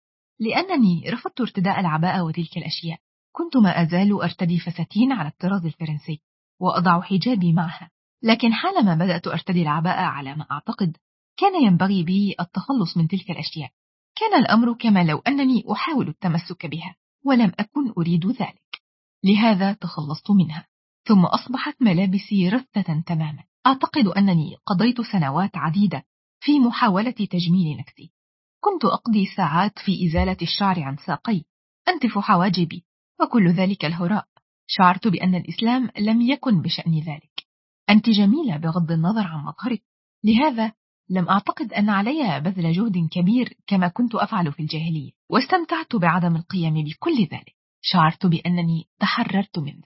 لأنني رفضت ارتداء العباءة وتلك الأشياء. كنت ما أزال أرتدي فساتين على الطراز الفرنسي وأضع حجابي معها، لكن حالما بدأت أرتدي العباءة على ما أعتقد كان ينبغي بي التخلص من تلك الأشياء. كان الأمر كما لو أنني أحاول التمسك بها ولم أكن أريد ذلك، لهذا تخلصت منها، ثم أصبحت ملابسي رثة تماما. أعتقد أنني قضيت سنوات عديدة في محاولة تجميل نفسي. كنت أقضي ساعات في إزالة الشعر عن ساقي، أنتف حواجبي، وكل ذلك الهراء. شعرت بأن الإسلام لم يكن بشأن ذلك. أنت جميلة بغض النظر عن مظهرك، لهذا لم أعتقد أن علي بذل جهد كبير كما كنت أفعل في الجاهلية، واستمتعت بعدم القيام بكل ذلك. شعرت بأنني تحررت منه.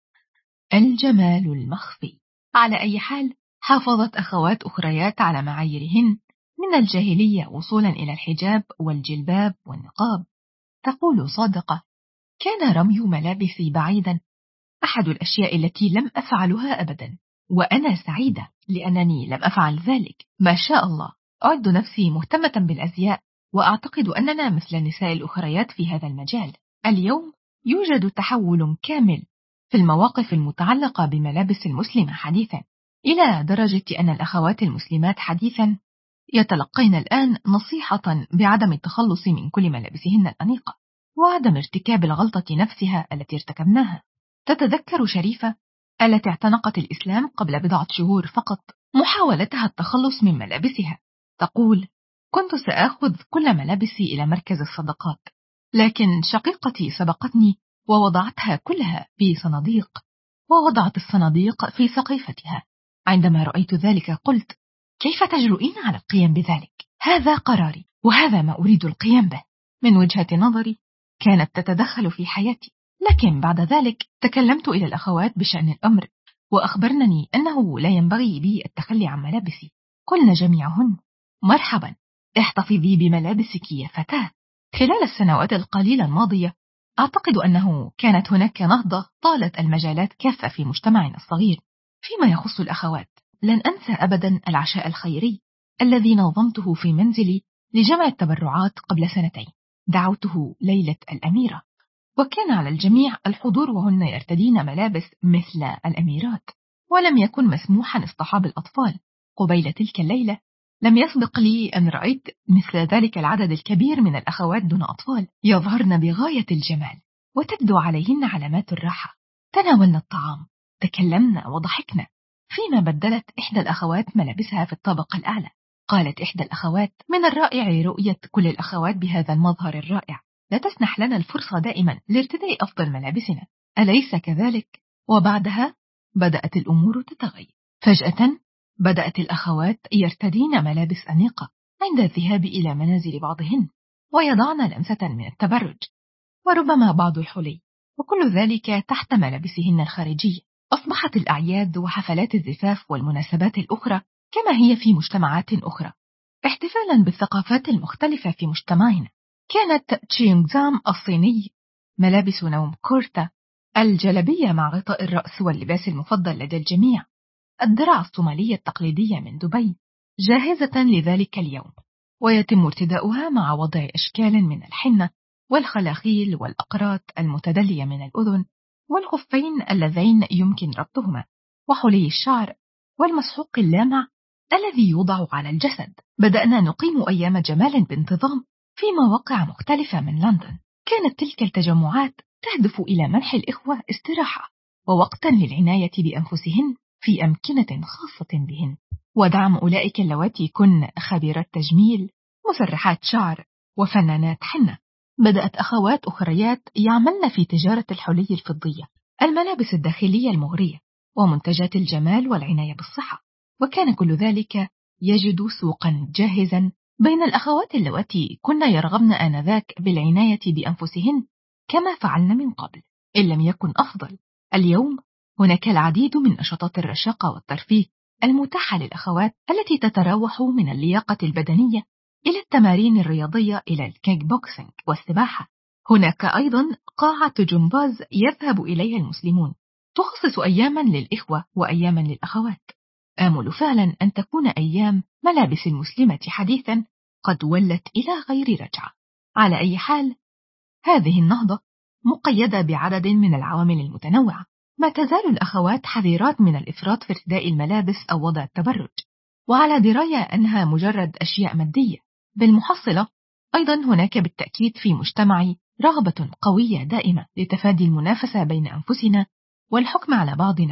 الجمال المخفي. على أي حال، حافظت أخوات أخريات على معاييرهن من الجاهلية وصولا إلى الحجاب والجلباب والنقاب. تقول صادقة: كان رمي ملابسي بعيدا أحد الأشياء التي لم أفعلها أبدا، وأنا سعيدة لأنني لم أفعل ذلك. ما شاء الله، أعد نفسي مهتمة بالأزياء، وأعتقد أننا مثل النساء الأخريات في هذا المجال. اليوم يوجد تحول كامل في المواقف المتعلقة بملابس المسلمة حديثا، إلى درجة أن الأخوات المسلمات حديثا يتلقين الآن نصيحة بعدم التخلص من كل ملابسهن الأنيقة، وعدم ارتكاب الغلطة نفسها التي ارتكبناها. تتذكر شريفة التي اعتنقت الإسلام قبل بضعة شهور فقط محاولتها التخلص من ملابسها. تقول: كنت سأخذ كل ملابسي إلى مركز الصدقات، لكن شقيقتي سبقتني ووضعتها كلها في صناديق، ووضعت الصناديق في سقيفتها. عندما رأيت ذلك قلت: كيف تجرؤين على القيام بذلك؟ هذا قراري، وهذا ما أريد القيام به. من وجهة نظري كانت تتدخل في حياتي، لكن بعد ذلك تكلمت إلى الأخوات بشأن الأمر، وأخبرنني أنه لا ينبغي بي التخلي عن ملابسي. قلنا جميعهن: مرحبا، احتفظي بملابسك يا فتاة. خلال السنوات القليلة الماضية أعتقد أنه كانت هناك نهضة طالت المجالات كافة في مجتمعنا الصغير. فيما يخص الأخوات، لن أنسى أبدا العشاء الخيري الذي نظمته في منزلي لجمع التبرعات قبل سنتين. دعوته ليلة الأميرة، وكان على الجميع الحضور وهن يرتدين ملابس مثل الأميرات، ولم يكن مسموحا اصطحاب الأطفال. قبيل تلك الليلة لم يسبق لي أن رأيت مثل ذلك العدد الكبير من الأخوات دون أطفال يظهرن بغاية الجمال وتبدو عليهن علامات الراحة. تناولنا الطعام، تكلمنا وضحكنا، فيما بدلت إحدى الأخوات ملابسها في الطابق الأعلى. قالت إحدى الأخوات: من الرائع رؤية كل الأخوات بهذا المظهر الرائع، لا تسنح لنا الفرصة دائما لارتداء أفضل ملابسنا، أليس كذلك؟ وبعدها بدأت الأمور تتغير. فجأة بدأت الأخوات يرتدين ملابس أنيقة عند الذهاب إلى منازل بعضهن، ويضعن لمسة من التبرج وربما بعض الحلي، وكل ذلك تحت ملابسهن الخارجية. أصبحت الأعياد وحفلات الزفاف والمناسبات الأخرى كما هي في مجتمعات أخرى، احتفالا بالثقافات المختلفة في مجتمعنا. كانت تشيونغزام الصيني ملابس نوم كورتا، الجلبية مع غطاء الرأس واللباس المفضل لدى الجميع، الدرع الصومالية التقليدية من دبي جاهزة لذلك اليوم، ويتم ارتداؤها مع وضع أشكال من الحنة والخلاخيل والأقراط المتدلية من الأذن والخفين اللذين يمكن ربطهما، وحلي الشعر والمسحوق اللامع الذي يوضع على الجسد. بدأنا نقيم أيام جمال بانتظام في مواقع مختلفة من لندن. كانت تلك التجمعات تهدف إلى منح الإخوة استراحة ووقتا للعناية بأنفسهن في أمكنة خاصة بهن، ودعم أولئك اللواتي كن خبيرات تجميل، مسرحات شعر، وفنانات حنة. بدأت أخوات أخريات يعملن في تجارة الحلي الفضية، الملابس الداخلية المغرية، ومنتجات الجمال والعناية بالصحة، وكان كل ذلك يجد سوقا جاهزا بين الأخوات اللواتي كن يرغبن آنذاك بالعناية بأنفسهن كما فعلن من قبل، إن لم يكن أفضل. اليوم هناك العديد من نشاطات الرشاقة والترفيه المتاحة للأخوات، التي تتراوح من اللياقة البدنية إلى التمارين الرياضية إلى الكيك بوكسينج والسباحة. هناك أيضا قاعة جمباز يذهب إليها المسلمون، تخصص أياما للإخوة وأياما للأخوات. آمل فعلا أن تكون أيام ملابس المسلمة حديثا قد ولت إلى غير رجعة. على أي حال، هذه النهضة مقيدة بعدد من العوامل المتنوعة. ما تزال الأخوات حذرات من الإفراط في ارتداء الملابس أو وضع التبرج، وعلى دراية أنها مجرد أشياء مادية. بالمحصلة أيضا هناك بالتأكيد في مجتمعي رغبة قوية دائمة لتفادي المنافسة بين أنفسنا والحكم على بعضنا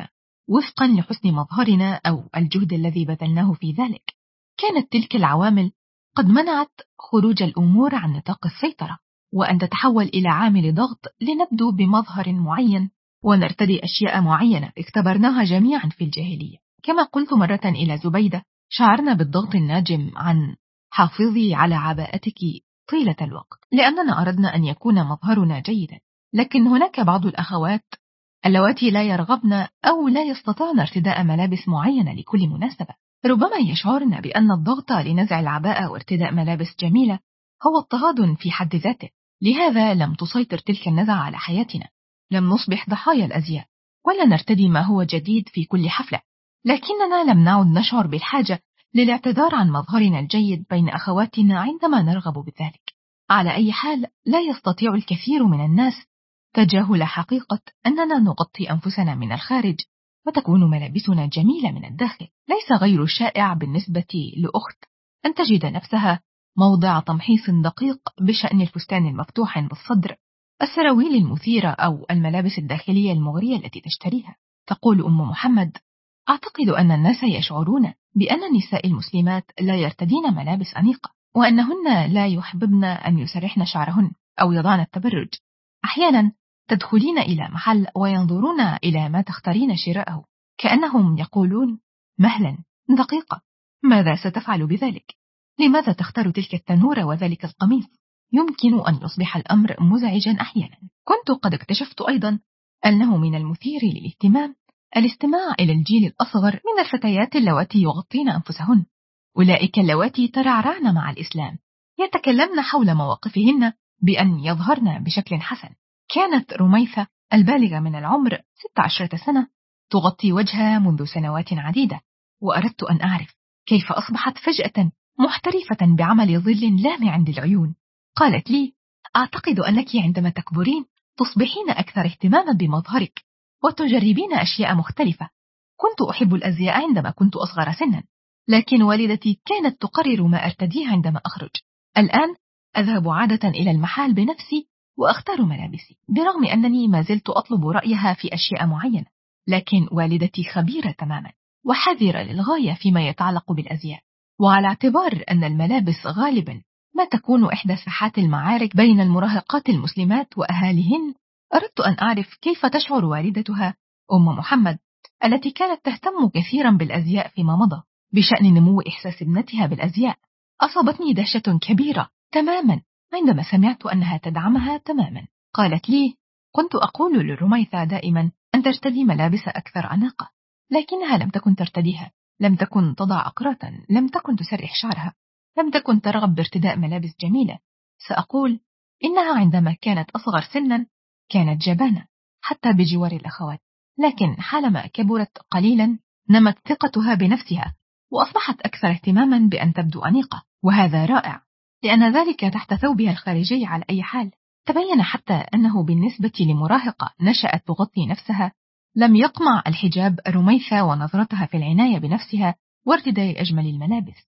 وفقا لحسن مظهرنا أو الجهد الذي بذلناه في ذلك. كانت تلك العوامل قد منعت خروج الأمور عن نطاق السيطرة، وأن تتحول إلى عامل ضغط لنبدو بمظهر معين ونرتدي أشياء معينة اختبرناها جميعا في الجاهلية. كما قلت مرة إلى زبيدة، شعرنا بالضغط الناجم عن حافظي على عباءتك طيلة الوقت، لأننا أردنا أن يكون مظهرنا جيدا. لكن هناك بعض الأخوات اللواتي لا يرغبن أو لا يستطعن ارتداء ملابس معينة لكل مناسبة، ربما يشعرن بأن الضغط لنزع العباءة وارتداء ملابس جميلة هو اضطهاد في حد ذاته. لهذا لم تسيطر تلك النزعة على حياتنا، لم نصبح ضحايا الأزياء ولا نرتدي ما هو جديد في كل حفلة، لكننا لم نعد نشعر بالحاجة للاعتذار عن مظهرنا الجيد بين أخواتنا عندما نرغب بذلك. على أي حال، لا يستطيع الكثير من الناس تجاهل حقيقة أننا نغطي أنفسنا من الخارج وتكون ملابسنا جميلة من الداخل. ليس غير شائع بالنسبة لأخت أن تجد نفسها موضع تمحيص دقيق بشأن الفستان المفتوح بالصدر، السراويل المثيرة أو الملابس الداخلية المغرية التي تشتريها. تقول أم محمد: أعتقد أن الناس يشعرون بأن النساء المسلمات لا يرتدين ملابس أنيقة، وأنهن لا يحببن أن يسرحن شعرهن أو يضعن التبرج. أحيانا تدخلين إلى محل وينظرون إلى ما تختارين شراءه كأنهم يقولون: مهلا، دقيقة، ماذا ستفعل بذلك؟ لماذا تختار تلك التنورة وذلك القميص؟ يمكن أن يصبح الأمر مزعجا أحيانا. كنت قد اكتشفت أيضا أنه من المثير للاهتمام الاستماع إلى الجيل الأصغر من الفتيات اللواتي يغطين أنفسهن، أولئك اللواتي ترعرعن مع الإسلام، يتكلمن حول مواقفهن بأن يظهرن بشكل حسن. كانت رميثة البالغة من العمر ست عشرة سنة تغطي وجهها منذ سنوات عديدة، وأردت أن أعرف كيف أصبحت فجأة محترفة بعمل ظل لامع للعيون. قالت لي: أعتقد أنك عندما تكبرين تصبحين أكثر اهتماما بمظهرك وتجربين أشياء مختلفة. كنت أحب الأزياء عندما كنت أصغر سنا، لكن والدتي كانت تقرر ما أرتديه عندما أخرج. الآن أذهب عادة إلى المحال بنفسي وأختار ملابسي، برغم أنني ما زلت أطلب رأيها في أشياء معينة، لكن والدتي خبيرة تماما وحذرة للغاية فيما يتعلق بالأزياء. وعلى اعتبار أن الملابس غالبا ما تكون إحدى ساحات المعارك بين المراهقات المسلمات وأهاليهن، أردت أن أعرف كيف تشعر والدتها أم محمد التي كانت تهتم كثيرا بالأزياء فيما مضى بشأن نمو إحساس ابنتها بالأزياء. أصابتني دهشة كبيرة تماما عندما سمعت أنها تدعمها تماما. قالت لي: كنت أقول للرميثة دائما أن ترتدي ملابس أكثر أناقة، لكنها لم تكن ترتديها، لم تكن تضع أقراطا، لم تكن تسرح شعرها، لم تكن ترغب بارتداء ملابس جميلة. سأقول إنها عندما كانت أصغر سنا كانت جبانة حتى بجوار الأخوات، لكن حالما كبرت قليلا نمت ثقتها بنفسها وأصبحت أكثر اهتماما بأن تبدو أنيقة، وهذا رائع لأن ذلك تحت ثوبها الخارجي على أي حال. تبين حتى أنه بالنسبة لمراهقة نشأت تغطي نفسها لم يقمع الحجاب رميثة ونظرتها في العناية بنفسها وارتداء أجمل الملابس.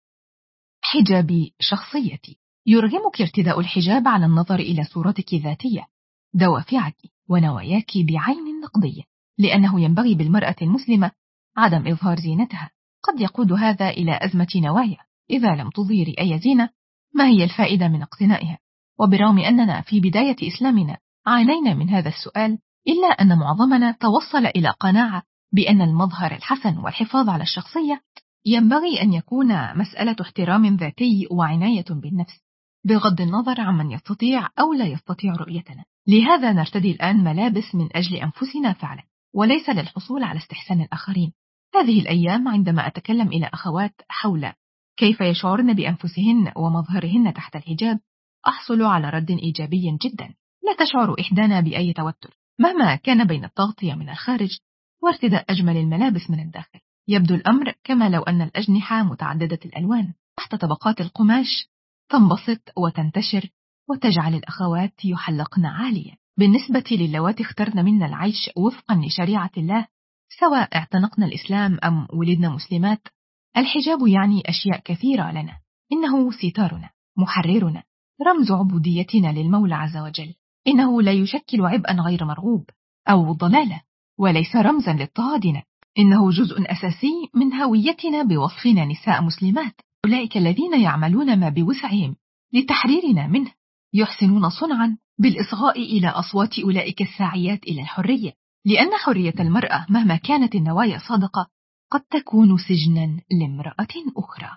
حجابي شخصيتي. يرغمك ارتداء الحجاب على النظر إلى صورتك الذاتية، دوافعك ونواياك بعين نقدية، لأنه ينبغي بالمرأة المسلمة عدم إظهار زينتها. قد يقود هذا إلى أزمة نوايا إذا لم تظهري أي زينة، ما هي الفائدة من اقتنائها؟ وبرغم أننا في بداية إسلامنا عانينا من هذا السؤال، إلا أن معظمنا توصل إلى قناعة بأن المظهر الحسن والحفاظ على الشخصية ينبغي أن يكون مسألة احترام ذاتي وعناية بالنفس، بغض النظر عمن يستطيع أو لا يستطيع رؤيتنا. لهذا نرتدي الآن ملابس من أجل أنفسنا فعلا، وليس للحصول على استحسان الآخرين. هذه الأيام عندما أتكلم إلى أخوات حول كيف يشعرن بأنفسهن ومظهرهن تحت الحجاب، أحصل على رد إيجابي جدا. لا تشعر إحدانا بأي توتر مهما كان بين التغطية من الخارج وارتداء أجمل الملابس من الداخل. يبدو الأمر كما لو أن الأجنحة متعددة الألوان تحت طبقات القماش تنبسط وتنتشر وتجعل الأخوات يحلقن عاليا. بالنسبة للواتي اخترن منا العيش وفقا لشريعة الله، سواء اعتنقنا الإسلام أم ولدنا مسلمات، الحجاب يعني أشياء كثيرة لنا. إنه ستارنا، محررنا، رمز عبوديتنا للمولى عز وجل. إنه لا يشكل عبئا غير مرغوب أو ضلالة، وليس رمزا لاضطهادنا، إنه جزء أساسي من هويتنا بوصفنا نساء مسلمات. أولئك الذين يعملون ما بوسعهم لتحريرنا منه يحسنون صنعا بالإصغاء إلى أصوات أولئك الساعيات إلى الحرية، لأن حرية المرأة مهما كانت النوايا صادقة قد تكون سجنا لامرأة أخرى.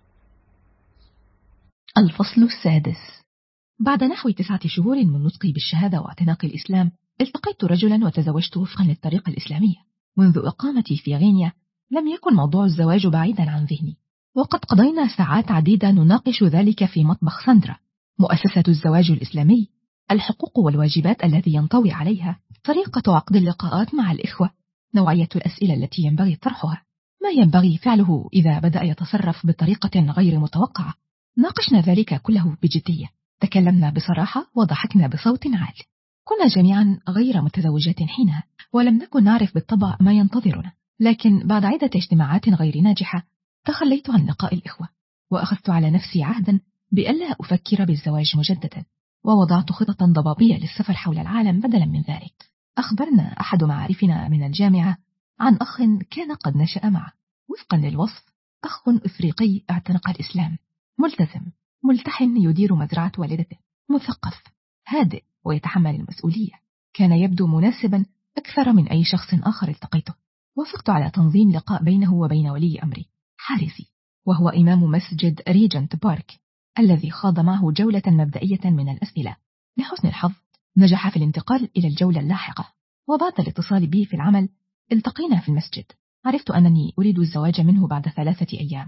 الفصل السادس. بعد نحو تسعة شهور من نطقي بالشهادة واعتناق الإسلام، التقيت رجلا وتزوجت وفقا للطريقة الإسلامية. منذ إقامتي في غينيا لم يكن موضوع الزواج بعيدا عن ذهني، وقد قضينا ساعات عديدة نناقش ذلك في مطبخ ساندرا. مؤسسة الزواج الإسلامي، الحقوق والواجبات التي ينطوي عليها، طريقة عقد اللقاءات مع الإخوة، نوعية الأسئلة التي ينبغي طرحها، ما ينبغي فعله إذا بدأ يتصرف بطريقة غير متوقعة. ناقشنا ذلك كله بجدية، تكلمنا بصراحة وضحكنا بصوت عالي. كنا جميعا غير متزوجات حينها، ولم نكن نعرف بالطبع ما ينتظرنا، لكن بعد عدة اجتماعات غير ناجحة تخليت عن لقاء الإخوة، وأخذت على نفسي عهدا بألا أفكر بالزواج مجددا، ووضعت خططا ضبابية للسفر حول العالم بدلا من ذلك. أخبرنا أحد معارفنا من الجامعة عن أخ كان قد نشأ معه. وفقا للوصف، أخ إفريقي اعتنق الإسلام، ملتزم، ملتحن، يدير مزرعة والدته، مثقف، هادئ، ويتحمل المسؤولية. كان يبدو مناسبا أكثر من أي شخص آخر التقيته. وافقت على تنظيم لقاء بينه وبين ولي أمري حارثي، وهو إمام مسجد ريجنت بارك، الذي خاض معه جولة مبدئية من الأسئلة. لحسن الحظ نجح في الانتقال إلى الجولة اللاحقة، وبعد الاتصال بي في العمل التقينا في المسجد. عرفت أنني أريد الزواج منه بعد ثلاثة أيام.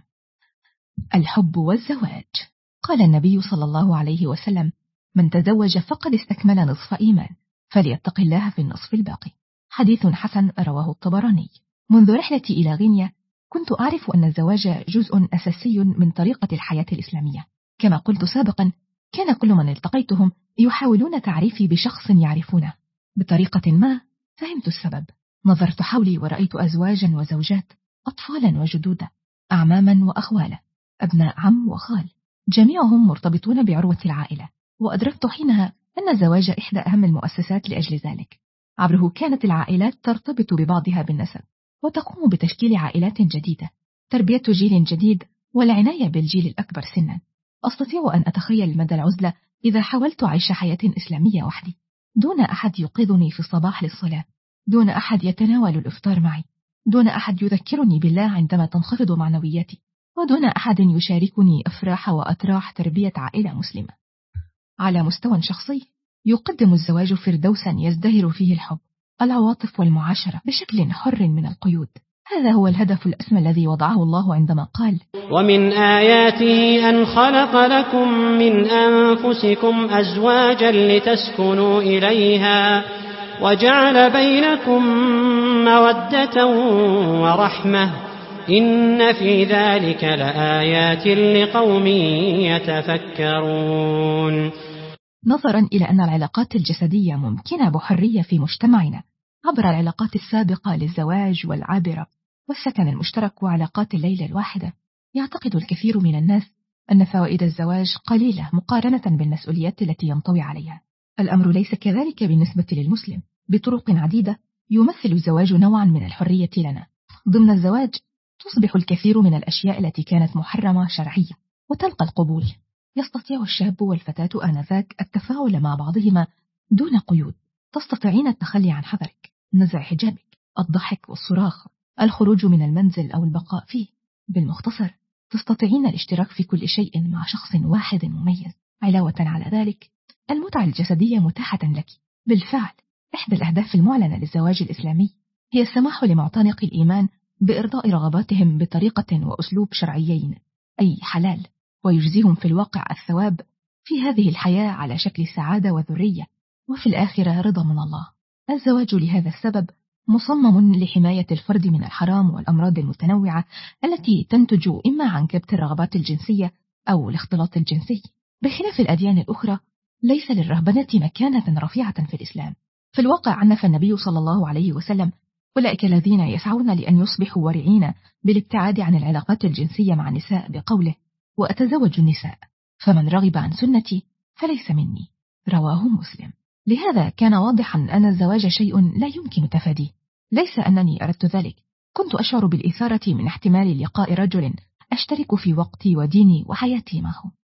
الحب والزواج. قال النبي صلى الله عليه وسلم: من تزوج فقد استكمل نصف إيمان، فليتق الله في النصف الباقي. حديث حسن رواه الطبراني. منذ رحلتي إلى غينيا كنت أعرف أن الزواج جزء أساسي من طريقة الحياة الإسلامية. كما قلت سابقا، كان كل من التقيتهم يحاولون تعريفي بشخص يعرفونه. بطريقة ما فهمت السبب. نظرت حولي ورأيت أزواجا وزوجات، أطفالا وجدودا، أعماما وأخوالا، أبناء عم وخال، جميعهم مرتبطون بعروة العائلة. وأدركت حينها أن الزواج إحدى أهم المؤسسات لأجل ذلك. عبره كانت العائلات ترتبط ببعضها بالنسب، وتقوم بتشكيل عائلات جديدة، تربية جيل جديد، والعناية بالجيل الأكبر سنا. أستطيع أن أتخيل مدى العزلة إذا حاولت عيش حياة إسلامية وحدي، دون أحد يوقظني في الصباح للصلاة، دون أحد يتناول الإفطار معي، دون أحد يذكرني بالله عندما تنخفض معنوياتي، ودون أحد يشاركني أفراح وأتراح تربية عائلة مسلمة. على مستوى شخصي، يقدم الزواج فردوسا يزدهر فيه الحب، العواطف والمعاشرة بشكل حر من القيود. هذا هو الهدف الأسمى الذي وضعه الله عندما قال: ومن آياته أن خلق لكم من أنفسكم أزواجا لتسكنوا إليها وجعل بينكم مودة ورحمة إن في ذلك لآيات لقوم يتفكرون. نظرا إلى أن العلاقات الجسدية ممكنة بحرية في مجتمعنا عبر العلاقات السابقة للزواج والعابرة والسكن المشترك وعلاقات الليلة الواحدة، يعتقد الكثير من الناس أن فوائد الزواج قليلة مقارنة بالمسؤوليات التي ينطوي عليها. الأمر ليس كذلك بالنسبة للمسلم. بطرق عديدة يمثل الزواج نوعا من الحرية لنا. ضمن الزواج تصبح الكثير من الأشياء التي كانت محرمة شرعية وتلقى القبول. يستطيع الشاب والفتاة آنذاك التفاعل مع بعضهما دون قيود. تستطيعين التخلي عن حذرك، نزع حجابك، الضحك والصراخ، الخروج من المنزل أو البقاء فيه. بالمختصر، تستطيعين الاشتراك في كل شيء مع شخص واحد مميز. علاوة على ذلك، المتعة الجسدية متاحة لك. بالفعل، إحدى الأهداف المعلنة للزواج الإسلامي هي السماح لمعتنق الإيمان بإرضاء رغباتهم بطريقة وأسلوب شرعيين، أي حلال، ويجزيهم في الواقع الثواب في هذه الحياة على شكل سعادة وذرية، وفي الآخرة رضا من الله. الزواج لهذا السبب مصمم لحماية الفرد من الحرام والأمراض المتنوعة التي تنتج إما عن كبت الرغبات الجنسية أو الاختلاط الجنسي. بخلاف الأديان الأخرى، ليس للرهبنة مكانة رفيعة في الإسلام. في الواقع عنف النبي صلى الله عليه وسلم أولئك الذين يسعون لأن يصبحوا ورعين بالابتعاد عن العلاقات الجنسية مع النساء بقوله: وأتزوج النساء، فمن رغب عن سنتي فليس مني. رواه مسلم. لهذا كان واضحا أن الزواج شيء لا يمكن تفاديه. ليس أنني أردت ذلك، كنت أشعر بالإثارة من احتمال لقاء رجل أشترك في وقتي وديني وحياتي معه.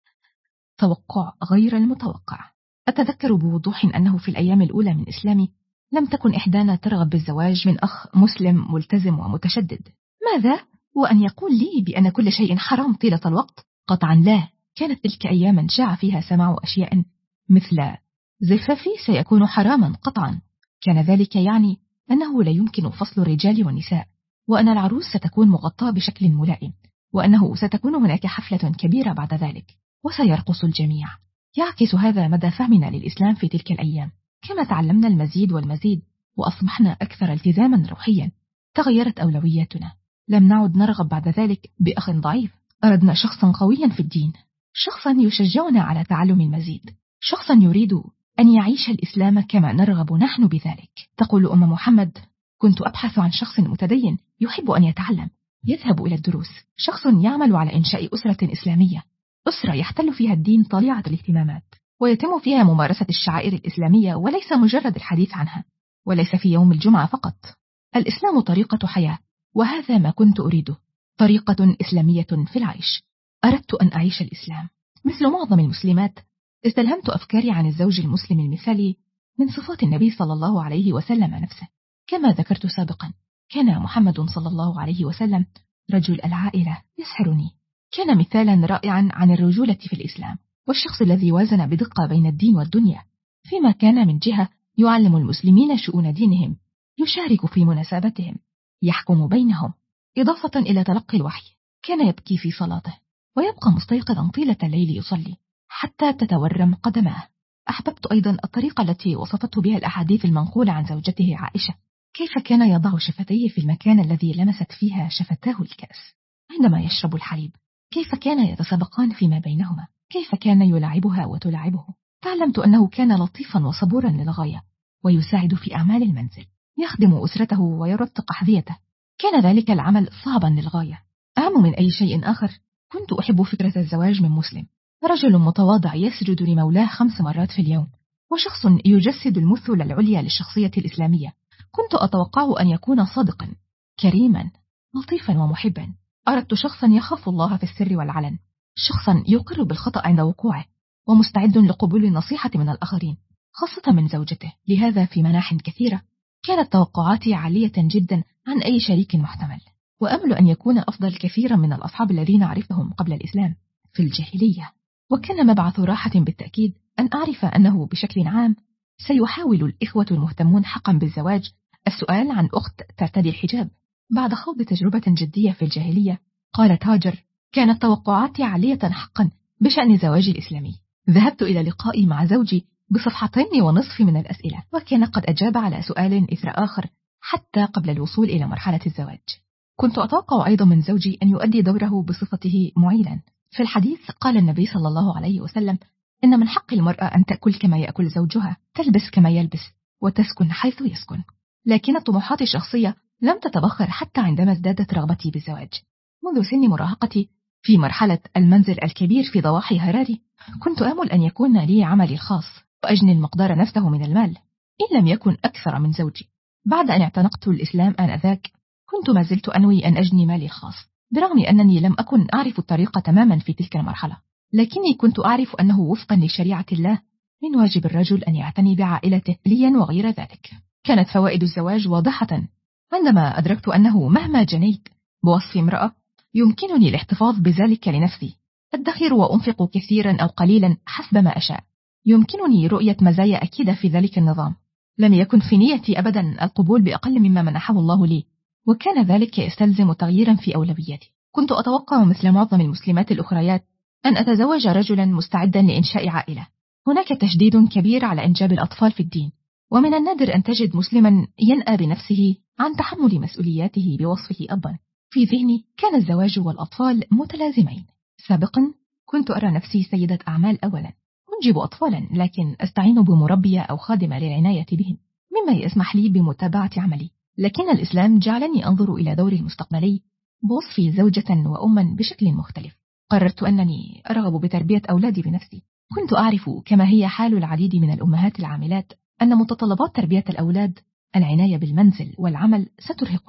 توقع غير المتوقع. أتذكر بوضوح أنه في الأيام الأولى من إسلامي لم تكن إحدانا ترغب بالزواج من أخ مسلم ملتزم ومتشدد. ماذا؟ وأن يقول لي بأن كل شيء حرام طيلة الوقت؟ قطعا لا. كانت تلك أياما شاع فيها سماع أشياء مثل زفافي سيكون حراما قطعا. كان ذلك يعني أنه لا يمكن فصل الرجال والنساء، وأن العروس ستكون مغطاة بشكل ملائم، وأنه ستكون هناك حفلة كبيرة بعد ذلك وسيرقص الجميع. يعكس هذا مدى فهمنا للإسلام في تلك الأيام. كما تعلمنا المزيد والمزيد وأصبحنا أكثر التزاما روحيا، تغيرت أولوياتنا. لم نعد نرغب بعد ذلك بأخ ضعيف، أردنا شخصا قويا في الدين، شخصا يشجعنا على تعلم المزيد، شخصا يريد أن يعيش الإسلام كما نرغب نحن بذلك. تقول أم محمد: كنت أبحث عن شخص متدين يحب أن يتعلم، يذهب إلى الدروس، شخص يعمل على إنشاء أسرة إسلامية، أسرة يحتل فيها الدين طليعة الاهتمامات، ويتم فيها ممارسة الشعائر الإسلامية وليس مجرد الحديث عنها، وليس في يوم الجمعة فقط. الإسلام طريقة حياة، وهذا ما كنت أريده، طريقة إسلامية في العيش. أردت أن أعيش الإسلام مثل معظم المسلمات. استلهمت أفكاري عن الزوج المسلم المثالي من صفات النبي صلى الله عليه وسلم نفسه. كما ذكرت سابقا، كان محمد صلى الله عليه وسلم رجل العائلة يسحرني. كان مثالا رائعا عن الرجولة في الإسلام، والشخص الذي وازن بدقة بين الدين والدنيا، فيما كان من جهة يعلم المسلمين شؤون دينهم، يشارك في مناسباتهم، يحكم بينهم، إضافة إلى تلقي الوحي. كان يبكي في صلاته ويبقى مستيقظا طيلة الليل يصلي حتى تتورم قدماه. أحببت أيضا الطريقة التي وصفته بها الأحاديث المنقولة عن زوجته عائشة، كيف كان يضع شفتيه في المكان الذي لمست فيها شفتاه الكأس عندما يشرب الحليب، كيف كان يتسابقان فيما بينهما، كيف كان يلاعبها وتلاعبه. تعلمت أنه كان لطيفا وصبورا للغاية، ويساعد في أعمال المنزل، يخدم أسرته ويرتق أحذيته. كان ذلك العمل صعبا للغاية. أهم من أي شيء آخر، كنت أحب فكرة الزواج من مسلم، رجل متواضع يسجد لمولاه خمس مرات في اليوم، وشخص يجسد المثل العليا للشخصية الإسلامية. كنت أتوقع أن يكون صادقا، كريما، لطيفا ومحبا. أردت شخصا يخاف الله في السر والعلن، شخصا يقر بالخطأ عند وقوعه، ومستعد لقبول النصيحة من الآخرين، خاصة من زوجته. لهذا في مناح كثيرة كانت توقعاتي عالية جدا عن أي شريك محتمل، وأمل أن يكون أفضل كثيرا من الأصحاب الذين أعرفهم قبل الإسلام في الجاهلية. وكان مبعث راحة بالتأكيد أن أعرف أنه بشكل عام سيحاول الإخوة المهتمون حقا بالزواج السؤال عن أخت ترتدي الحجاب. بعد خوض تجربة جدية في الجاهلية، قالت هاجر: كانت توقعاتي عالية حقا بشأن زواجي الإسلامي. ذهبت إلى لقائي مع زوجي بصفحتين ونصف من الأسئلة، وكان قد أجاب على سؤال إثر آخر حتى قبل الوصول إلى مرحلة الزواج. كنت أتوقع أيضا من زوجي أن يؤدي دوره بصفته معيلا. في الحديث قال النبي صلى الله عليه وسلم: إن من حق المرأة أن تأكل كما يأكل زوجها، تلبس كما يلبس، وتسكن حيث يسكن. لكن الطموحات الشخصية لم تتبخر حتى عندما ازدادت رغبتي بالزواج. منذ سن مراهقتي في مرحلة المنزل الكبير في ضواحي هراري، كنت آمل أن يكون لي عملي الخاص، وأجني المقدار نفسه من المال إن لم يكن أكثر من زوجي. بعد أن اعتنقت الإسلام آنذاك، كنت ما زلت أنوي أن أجني مالي الخاص، برغم أنني لم أكن أعرف الطريقة تماما في تلك المرحلة، لكني كنت أعرف أنه وفقا لشريعة الله من واجب الرجل أن يعتني بعائلته ليا وغير ذلك. كانت فوائد الزواج واضحة عندما أدركت أنه مهما جنيت بوصف امرأة يمكنني الاحتفاظ بذلك لنفسي، أدخر وأنفق كثيرا أو قليلا حسب ما أشاء. يمكنني رؤية مزايا أكيدة في ذلك النظام. لم يكن في نيتي أبدا القبول بأقل مما منحه الله لي، وكان ذلك يستلزم تغييرا في أولوياتي. كنت أتوقع مثل معظم المسلمات الأخريات أن أتزوج رجلا مستعدا لإنشاء عائلة. هناك تشديد كبير على إنجاب الأطفال في الدين، ومن النادر أن تجد مسلما ينأى بنفسه عن تحمل مسؤولياته بوصفه أبا. في ذهني كان الزواج والأطفال متلازمين. سابقا كنت أرى نفسي سيدة أعمال أولا، أنجب أطفالا لكن أستعين بمربية أو خادمة للعناية بهم، مما يسمح لي بمتابعة عملي. لكن الإسلام جعلني أنظر إلى دوري المستقبلي بوصفي زوجة وأما بشكل مختلف. قررت أنني أرغب بتربية أولادي بنفسي. كنت أعرف كما هي حال العديد من الأمهات العاملات أن متطلبات تربية الأولاد، العناية بالمنزل والعمل، سترهقني.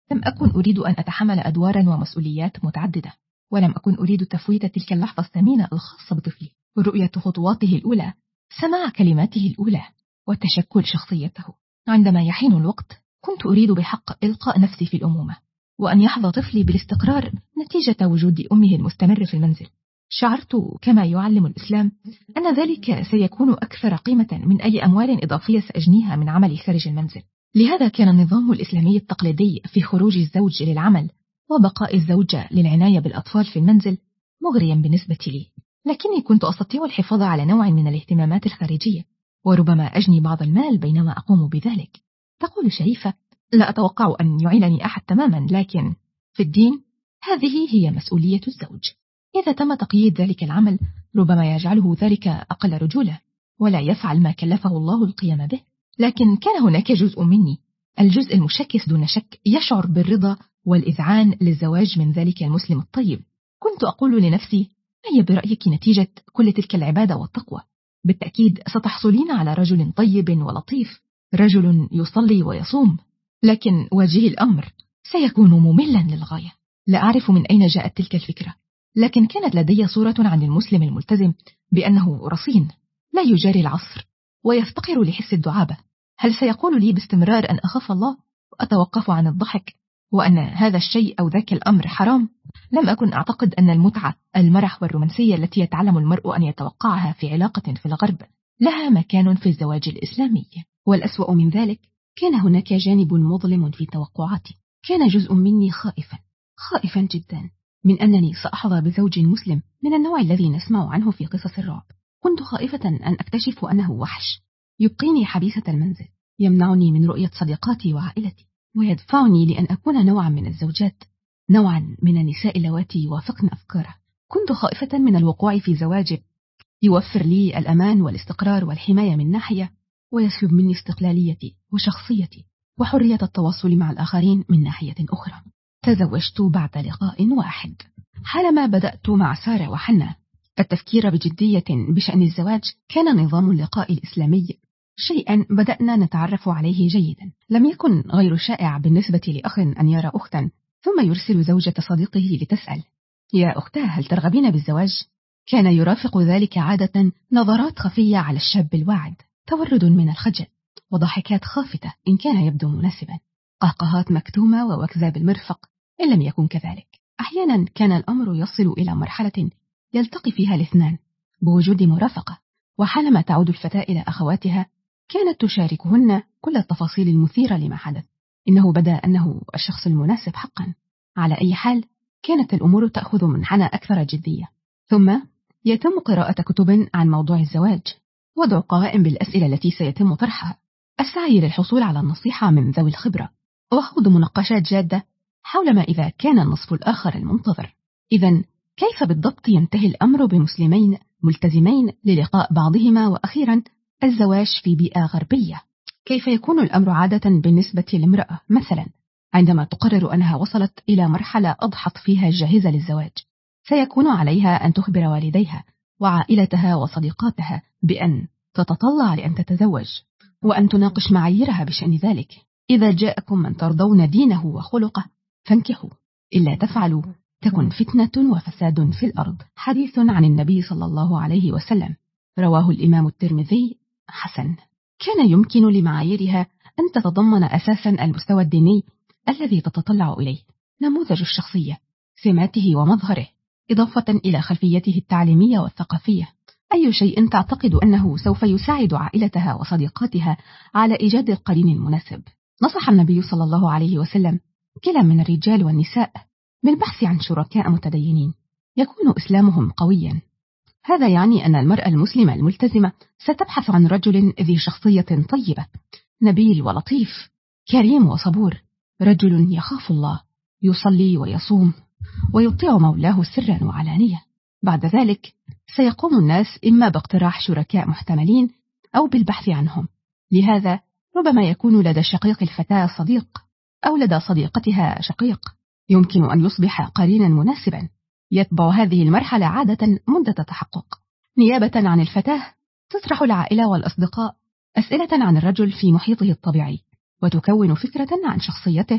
لم أكن أريد أن أتحمل أدوارا ومسؤوليات متعددة، ولم أكن أريد تفويت تلك اللحظة الثمينة الخاصة بطفلي، ورؤية خطواته الأولى، سماع كلماته الأولى، وتشكل شخصيته. عندما يحين الوقت كنت أريد بحق إلقاء نفسي في الأمومة، وأن يحظى طفلي بالاستقرار نتيجة وجود أمه المستمر في المنزل. شعرت كما يعلم الإسلام أن ذلك سيكون أكثر قيمة من أي أموال إضافية سأجنيها من عملي خارج المنزل. لهذا كان النظام الإسلامي التقليدي في خروج الزوج للعمل وبقاء الزوجة للعناية بالأطفال في المنزل مغريا بالنسبة لي، لكني كنت أستطيع الحفاظ على نوع من الاهتمامات الخارجية، وربما أجني بعض المال بينما أقوم بذلك. تقول شريفة: لا أتوقع أن يعينني أحد تماما، لكن في الدين هذه هي مسؤولية الزوج. إذا تم تقييد ذلك العمل ربما يجعله ذلك أقل رجولة، ولا يفعل ما كلفه الله القيام به. لكن كان هناك جزء مني، الجزء المشكس دون شك، يشعر بالرضا والإذعان للزواج من ذلك المسلم الطيب. كنت أقول لنفسي: ما هي برأيك نتيجة كل تلك العبادة والتقوى؟ بالتأكيد ستحصلين على رجل طيب ولطيف، رجل يصلي ويصوم، لكن واجهي الأمر سيكون مملا للغاية. لا أعرف من أين جاءت تلك الفكرة، لكن كانت لدي صورة عن المسلم الملتزم بأنه رصين لا يجاري العصر ويفتقر لحس الدعابة. هل سيقول لي باستمرار أن أخاف الله وأتوقف عن الضحك، وأن هذا الشيء أو ذاك الأمر حرام؟ لم أكن أعتقد أن المتعة، المرح والرومانسية التي يتعلم المرء أن يتوقعها في علاقة في الغرب لها مكان في الزواج الإسلامي. والأسوأ من ذلك، كان هناك جانب مظلم في توقعاتي. كان جزء مني خائفا خائفا جدا من أنني سأحظى بزوج مسلم من النوع الذي نسمع عنه في قصص الرعب. كنت خائفة أن أكتشف أنه وحش يبقيني حبيسة المنزل، يمنعني من رؤية صديقاتي وعائلتي، ويدفعني لأن أكون نوعا من الزوجات، نوعا من النساء اللواتي يوافقن أفكاره. كنت خائفة من الوقوع في زواج يوفر لي الأمان والاستقرار والحماية من ناحية، ويسلب مني استقلاليتي وشخصيتي وحرية التواصل مع الآخرين من ناحية أخرى. تزوجت بعد لقاء واحد. حالما بدأت مع سارة وحنا التفكير بجدية بشأن الزواج، كان نظام اللقاء الإسلامي شيئا بدأنا نتعرف عليه جيدا. لم يكن غير شائع بالنسبة لأخ أن يرى أختا ثم يرسل زوجة صديقه لتسأل: يا أختاه هل ترغبين بالزواج؟ كان يرافق ذلك عادة نظرات خفية على الشاب الواعد، تورد من الخجل، وضحكات خافتة إن كان يبدو مناسبا، قهقهات مكتومة ووكذا بالمرفق إن لم يكن كذلك. أحيانا كان الأمر يصل إلى مرحلة يلتقي فيها الاثنان بوجود مرافقة، وحالما تعود الفتاة إلى أخواتها كانت تشاركهن كل التفاصيل المثيرة لما حدث. إنه بدا أنه الشخص المناسب حقا. على أي حال كانت الأمور تأخذ منحنى أكثر جدية، ثم يتم قراءة كتب عن موضوع الزواج، وضع قوائم بالأسئلة التي سيتم طرحها، السعي للحصول على النصيحة من ذوي الخبرة، وخوض مناقشات جادة حول ما إذا كان النصف الآخر المنتظر. إذن كيف بالضبط ينتهي الأمر بمسلمين ملتزمين للقاء بعضهما وأخيرا الزواج في بيئة غربية؟ كيف يكون الأمر عادة بالنسبة لامرأة مثلا عندما تقرر أنها وصلت إلى مرحلة أضحت فيها جاهزة للزواج؟ سيكون عليها أن تخبر والديها وعائلتها وصديقاتها بأن تتطلع لأن تتزوج، وأن تناقش معاييرها بشأن ذلك. إذا جاءكم من ترضون دينه وخلقه فانكحوا، إلا تفعلوا تكن فتنة وفساد في الأرض. حديث عن النبي صلى الله عليه وسلم، رواه الإمام الترمذي، حسن. كان يمكن لمعاييرها أن تتضمن أساسا المستوى الديني الذي تتطلع إليه، نموذج الشخصية، سماته ومظهره، إضافة إلى خلفيته التعليمية والثقافية، أي شيء تعتقد أنه سوف يساعد عائلتها وصديقاتها على إيجاد القرين المناسب. نصح النبي صلى الله عليه وسلم كلا من الرجال والنساء بالبحث عن شركاء متدينين يكون إسلامهم قويا. هذا يعني أن المرأة المسلمة الملتزمة ستبحث عن رجل ذي شخصية طيبة، نبيل ولطيف، كريم وصبور، رجل يخاف الله، يصلي ويصوم ويطيع مولاه سرا وعلانية. بعد ذلك سيقوم الناس إما باقتراح شركاء محتملين أو بالبحث عنهم. لهذا ربما يكون لدى شقيق الفتاة صديق، أو لدى صديقتها شقيق يمكن أن يصبح قرينا مناسبا. يتبع هذه المرحلة عادة مدة تحقق. نيابة عن الفتاة تطرح العائلة والأصدقاء أسئلة عن الرجل في محيطه الطبيعي، وتكون فكرة عن شخصيته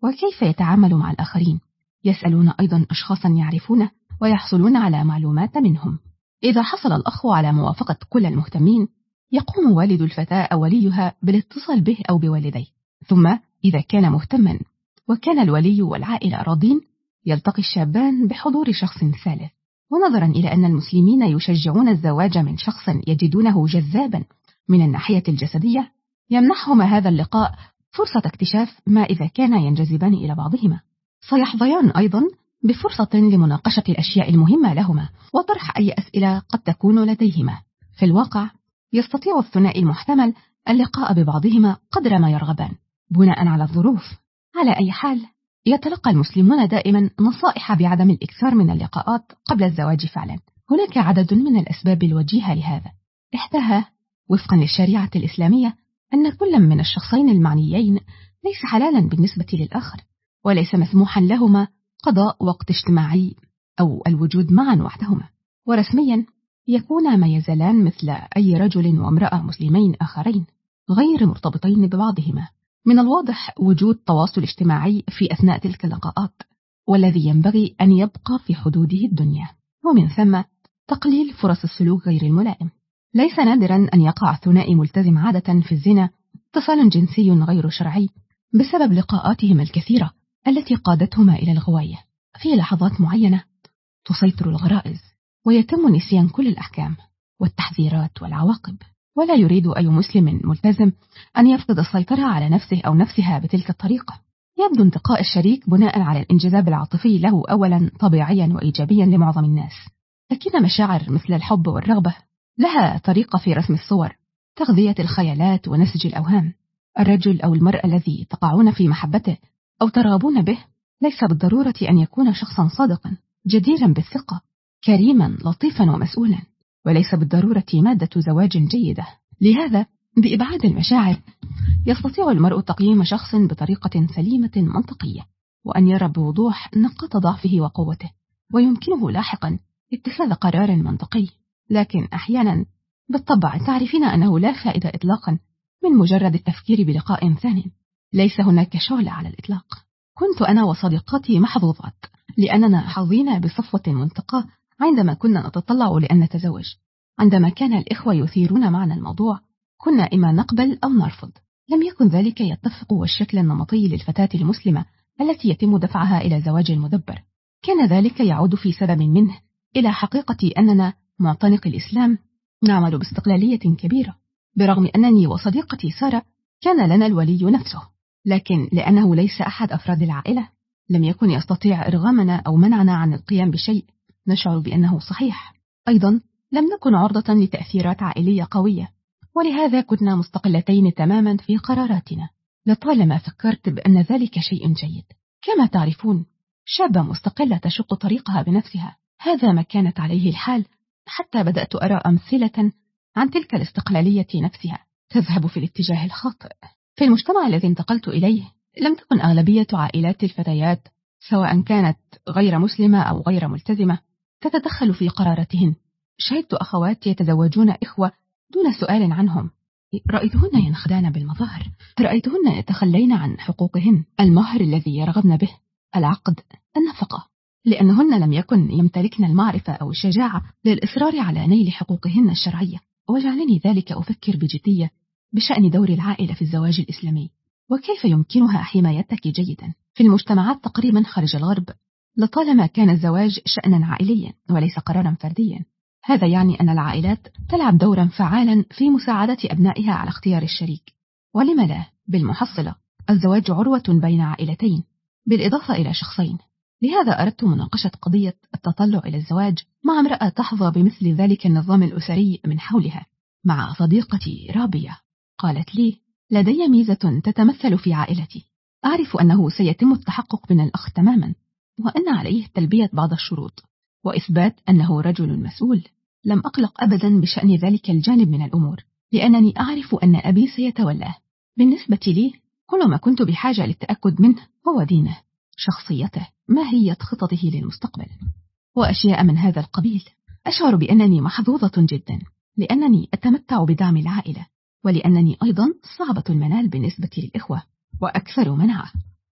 وكيف يتعامل مع الآخرين. يسألون أيضا أشخاصا يعرفونه ويحصلون على معلومات منهم. إذا حصل الأخ على موافقة كل المهتمين، يقوم والد الفتاة أو وليها بالاتصال به أو بوالديه، ثم إذا كان مهتما وكان الولي والعائلة راضين، يلتقي الشابان بحضور شخص ثالث. ونظرا إلى أن المسلمين يشجعون الزواج من شخص يجدونه جذابا من الناحية الجسدية، يمنحهما هذا اللقاء فرصة اكتشاف ما إذا كانا ينجذبان إلى بعضهما. سيحظيان أيضا بفرصة لمناقشة الأشياء المهمة لهما وطرح أي أسئلة قد تكون لديهما. في الواقع يستطيع الثنائي المحتمل اللقاء ببعضهما قدر ما يرغبان بناء على الظروف. على أي حال، يتلقى المسلمون دائما نصائح بعدم الإكثار من اللقاءات قبل الزواج. فعلا هناك عدد من الأسباب الوجيهة لهذا. إحداها وفقا للشريعة الإسلامية أن كل من الشخصين المعنيين ليس حلالا بالنسبة للآخر، وليس مسموحا لهما قضاء وقت اجتماعي أو الوجود معا وحدهما. ورسميا يكون ما يزالان مثل أي رجل وامرأة مسلمين آخرين غير مرتبطين ببعضهما. من الواضح وجود تواصل اجتماعي في أثناء تلك اللقاءات، والذي ينبغي أن يبقى في حدوده الدنيا، ومن ثم تقليل فرص السلوك غير الملائم. ليس نادرا أن يقع الثنائي ملتزم عادة في الزنا اتصال جنسي غير شرعي بسبب لقاءاتهما الكثيرة التي قادتهما إلى الغواية. في لحظات معينة تسيطر الغرائز ويتم نسيان كل الأحكام والتحذيرات والعواقب، ولا يريد أي مسلم ملتزم أن يفقد السيطرة على نفسه أو نفسها بتلك الطريقة. يبدو انتقاء الشريك بناء على الانجذاب العاطفي له أولا طبيعيا وإيجابيا لمعظم الناس، لكن مشاعر مثل الحب والرغبة لها طريقة في رسم الصور، تغذية الخيالات ونسج الأوهام. الرجل أو المرأة الذي تقعون في محبته أو ترغبون به ليس بالضرورة أن يكون شخصا صادقا جديرا بالثقة، كريما لطيفا ومسؤولا، وليس بالضرورة مادة زواج جيدة. لهذا بإبعاد المشاعر يستطيع المرء تقييم شخص بطريقة سليمة منطقية، وأن يرى بوضوح نقاط ضعفه وقوته، ويمكنه لاحقا اتخاذ قرار منطقي. لكن أحيانا بالطبع تعرفين أنه لا فائدة إطلاقا من مجرد التفكير بلقاء ثانٍ. ليس هناك شعلة على الإطلاق. كنت أنا وصديقاتي محظوظات لأننا حظينا بصفوة منتقاة عندما كنا نتطلع لأن نتزوج. عندما كان الإخوة يثيرون معنا الموضوع كنا إما نقبل أو نرفض. لم يكن ذلك يتفق والشكل النمطي للفتاة المسلمة التي يتم دفعها إلى زواج مدبر. كان ذلك يعود في سبب منه إلى حقيقة أننا معتنق الإسلام نعمل باستقلالية كبيرة، برغم أنني وصديقتي سارة كان لنا الولي نفسه، لكن لأنه ليس أحد أفراد العائلة لم يكن يستطيع إرغامنا أو منعنا عن القيام بشيء نشعر بأنه صحيح. أيضا لم نكن عرضة لتأثيرات عائلية قوية، ولهذا كنا مستقلتين تماما في قراراتنا. لطالما فكرت بأن ذلك شيء جيد. كما تعرفون شابة مستقلة تشق طريقها بنفسها، هذا ما كانت عليه الحال، حتى بدأت أرى أمثلة عن تلك الاستقلالية نفسها تذهب في الاتجاه الخاطئ. في المجتمع الذي انتقلت إليه لم تكن أغلبية عائلات الفتيات سواء كانت غير مسلمة أو غير ملتزمة تتدخل في قراراتهن. شهدت أخوات يتزوجون إخوة دون سؤال عنهم، رأيتهن ينخدعن بالمظاهر، رأيتهن يتخلين عن حقوقهن، المهر الذي يرغبن به، العقد، النفقة، لأنهن لم يكن يمتلكن المعرفة أو الشجاعة للإصرار على نيل حقوقهن الشرعية. وجعلني ذلك أفكر بجدية بشأن دور العائلة في الزواج الإسلامي، وكيف يمكنها حمايتك جيدا. في المجتمعات تقريبا خارج الغرب لطالما كان الزواج شأنا عائليا وليس قرارا فرديا. هذا يعني أن العائلات تلعب دورا فعالا في مساعدة أبنائها على اختيار الشريك. ولم لا، بالمحصلة الزواج عروة بين عائلتين بالإضافة إلى شخصين. لهذا أردت مناقشة قضية التطلع إلى الزواج مع امرأة تحظى بمثل ذلك النظام الأسري من حولها، مع صديقتي رابية. قالت لي: لدي ميزة تتمثل في عائلتي، أعرف أنه سيتم التحقق من الأخ تماما، وأن عليه تلبية بعض الشروط وإثبات أنه رجل مسؤول. لم أقلق أبدا بشأن ذلك الجانب من الأمور، لأنني أعرف أن أبي سيتولاه. بالنسبة لي كل ما كنت بحاجة للتأكد منه هو دينه، شخصيته، ماهية خططه للمستقبل، وأشياء من هذا القبيل. أشعر بأنني محظوظة جدا لأنني أتمتع بدعم العائلة، ولأنني أيضا صعبة المنال بالنسبة للإخوة وأكثر منعه.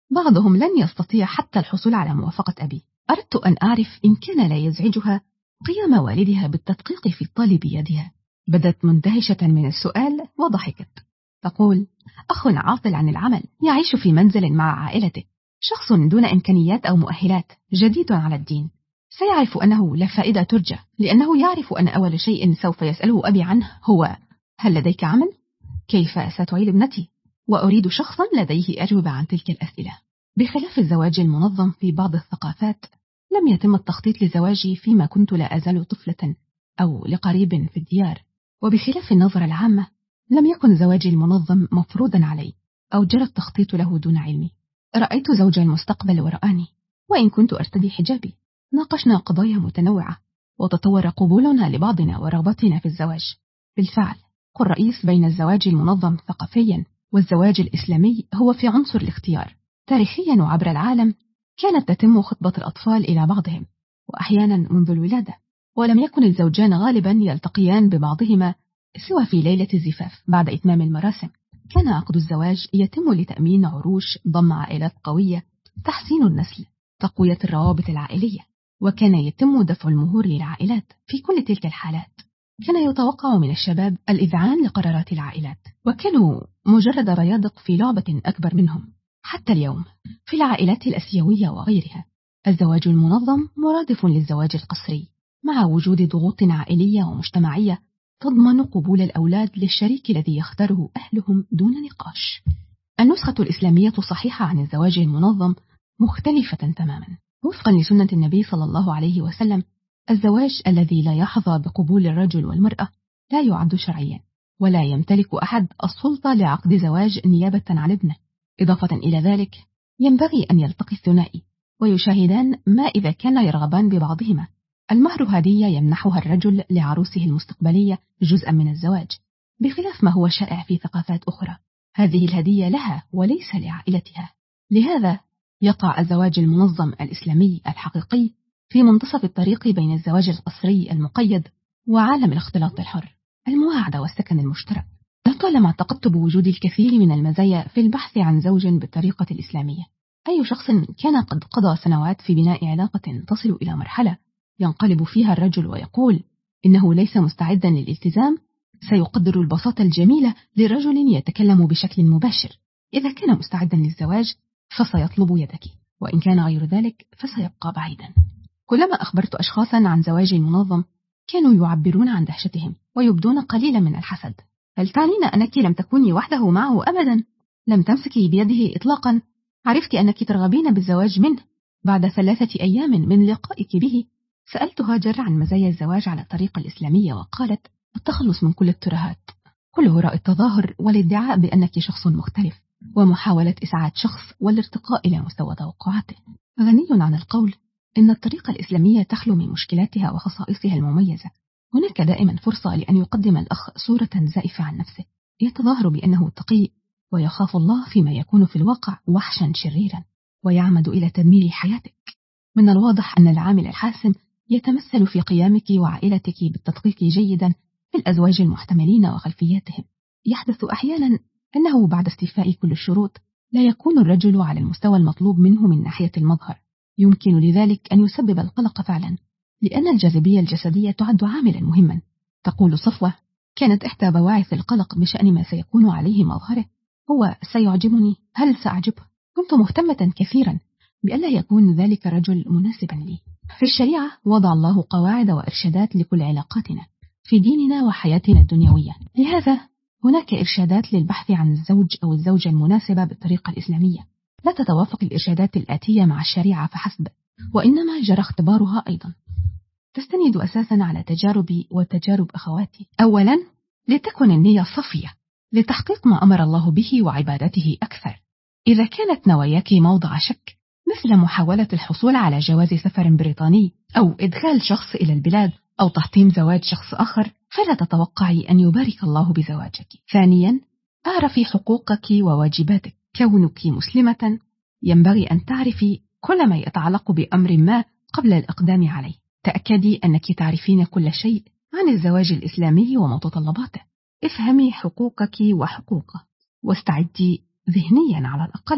بعضهم لن يستطيع حتى الحصول على موافقة أبي. أردت أن أعرف إن كان لا يزعجها قيام والدها بالتدقيق في الطالب بيدها. بدت مندهشة من السؤال وضحكت. تقول: أخ عاطل عن العمل، يعيش في منزل مع عائلته، شخص دون إمكانيات أو مؤهلات، جديد على الدين، سيعرف أنه لا فائدة ترجى، لأنه يعرف أن أول شيء سوف يسأله أبي عنه هو: هل لديك عمل؟ كيف ستعيل ابنتي؟ وأريد شخصا لديه أجوبة عن تلك الأسئلة. بخلاف الزواج المنظم في بعض الثقافات، لم يتم التخطيط لزواجي فيما كنت لا أزال طفلة أو لقريب في الديار. وبخلاف النظرة العامة، لم يكن زواجي المنظم مفروضا علي أو جرى التخطيط له دون علمي. رأيت زوج المستقبل ورآني، وإن كنت أرتدي حجابي. ناقشنا قضايا متنوعة، وتطور قبولنا لبعضنا ورغبتنا في الزواج. بالفعل، الرئيس بين الزواج المنظم ثقافيا والزواج الإسلامي هو في عنصر الاختيار. تاريخيا وعبر العالم كانت تتم خطبة الأطفال إلى بعضهم، وأحيانا منذ الولادة، ولم يكن الزوجان غالبا يلتقيان ببعضهما سوى في ليلة الزفاف. بعد إتمام المراسم كان عقد الزواج يتم لتأمين عروش، ضم عائلات قوية، تحسين النسل، تقوية الروابط العائلية، وكان يتم دفع المهور للعائلات. في كل تلك الحالات كان يتوقع من الشباب الإذعان لقرارات العائلات، وكانوا مجرد بيادق في لعبة أكبر منهم. حتى اليوم في العائلات الأسيوية وغيرها، الزواج المنظم مرادف للزواج القسري، مع وجود ضغوط عائلية ومجتمعية تضمن قبول الأولاد للشريك الذي يختاره أهلهم دون نقاش. النسخة الإسلامية صحيحة عن الزواج المنظم مختلفة تماما. وفقا لسنة النبي صلى الله عليه وسلم، الزواج الذي لا يحظى بقبول الرجل والمرأة لا يعد شرعيا، ولا يمتلك أحد السلطة لعقد زواج نيابة عن ابنه. إضافة إلى ذلك، ينبغي أن يلتقي الثنائي ويشاهدان ما إذا كان يرغبان ببعضهما. المهر هدية يمنحها الرجل لعروسه المستقبلية جزءا من الزواج، بخلاف ما هو شائع في ثقافات أخرى. هذه الهدية لها وليس لعائلتها. لهذا يقع الزواج المنظم الإسلامي الحقيقي في منتصف الطريق بين الزواج القسري المقيد وعالم الاختلاط الحر، المواعدة والسكن المشترك. لطالما اعتقدت بوجود الكثير من المزايا في البحث عن زوج بالطريقة الإسلامية. أي شخص كان قد قضى سنوات في بناء علاقة تصل إلى مرحلة ينقلب فيها الرجل ويقول إنه ليس مستعدا للالتزام، سيقدر البساطة الجميلة لرجل يتكلم بشكل مباشر. إذا كان مستعدا للزواج فسيطلب يدك، وإن كان غير ذلك فسيبقى بعيدا. كلما أخبرت أشخاصا عن زواجي المنظم كانوا يعبرون عن دهشتهم ويبدون قليلا من الحسد. هل تعنين أنك لم تكوني وحده معه أبدا؟ لم تمسكي بيده إطلاقا؟ عرفت أنك ترغبين بالزواج منه بعد ثلاثة أيام من لقائك به؟ سألت هاجر عن مزايا الزواج على الطريقة الإسلامية، وقالت: التخلص من كل الترهات، كل هراء التظاهر والادعاء بأنك شخص مختلف، ومحاولة إسعاد شخص والارتقاء إلى مستوى توقعاته. غني عن القول إن الطريقة الإسلامية تخلو من مشكلاتها وخصائصها المميزة. هناك دائما فرصة لأن يقدم الأخ صورة زائفة عن نفسه، يتظاهر بأنه تقي ويخاف الله فيما يكون في الواقع وحشا شريرا ويعمد إلى تدمير حياتك. من الواضح أن العامل الحاسم يتمثل في قيامك وعائلتك بالتدقيق جيدا في الأزواج المحتملين وخلفياتهم. يحدث أحيانا أنه بعد استيفاء كل الشروط لا يكون الرجل على المستوى المطلوب منه من ناحية المظهر. يمكن لذلك أن يسبب القلق فعلا، لأن الجاذبية الجسدية تعد عاملا مهما. تقول صفوة: كانت إحدى بواعث القلق بشأن ما سيكون عليه مظهره هو سيعجبني، هل سأعجبه؟ كنت مهتمة كثيرا بألا يكون ذلك الرجل مناسبا لي. في الشريعة وضع الله قواعد وإرشادات لكل علاقاتنا في ديننا وحياتنا الدنيوية، لهذا هناك إرشادات للبحث عن الزوج أو الزوجة المناسبة بالطريقة الإسلامية. لا تتوافق الإرشادات الآتية مع الشريعة فحسب، وإنما جرى اختبارها أيضا. تستند أساسا على تجاربي وتجارب أخواتي. أولا، لتكن النية صفية لتحقيق ما أمر الله به وعبادته أكثر. إذا كانت نواياك موضع شك، مثل محاولة الحصول على جواز سفر بريطاني أو إدخال شخص إلى البلاد أو تحطيم زواج شخص آخر، فلا تتوقعي أن يبارك الله بزواجك. ثانيا، أعرفي حقوقك وواجباتك. كونك مسلمة ينبغي أن تعرفي كل ما يتعلق بأمر ما قبل الإقدام عليه. تأكدي أنك تعرفين كل شيء عن الزواج الإسلامي ومتطلباته. افهمي حقوقك وحقوقه، واستعدي ذهنيا على الأقل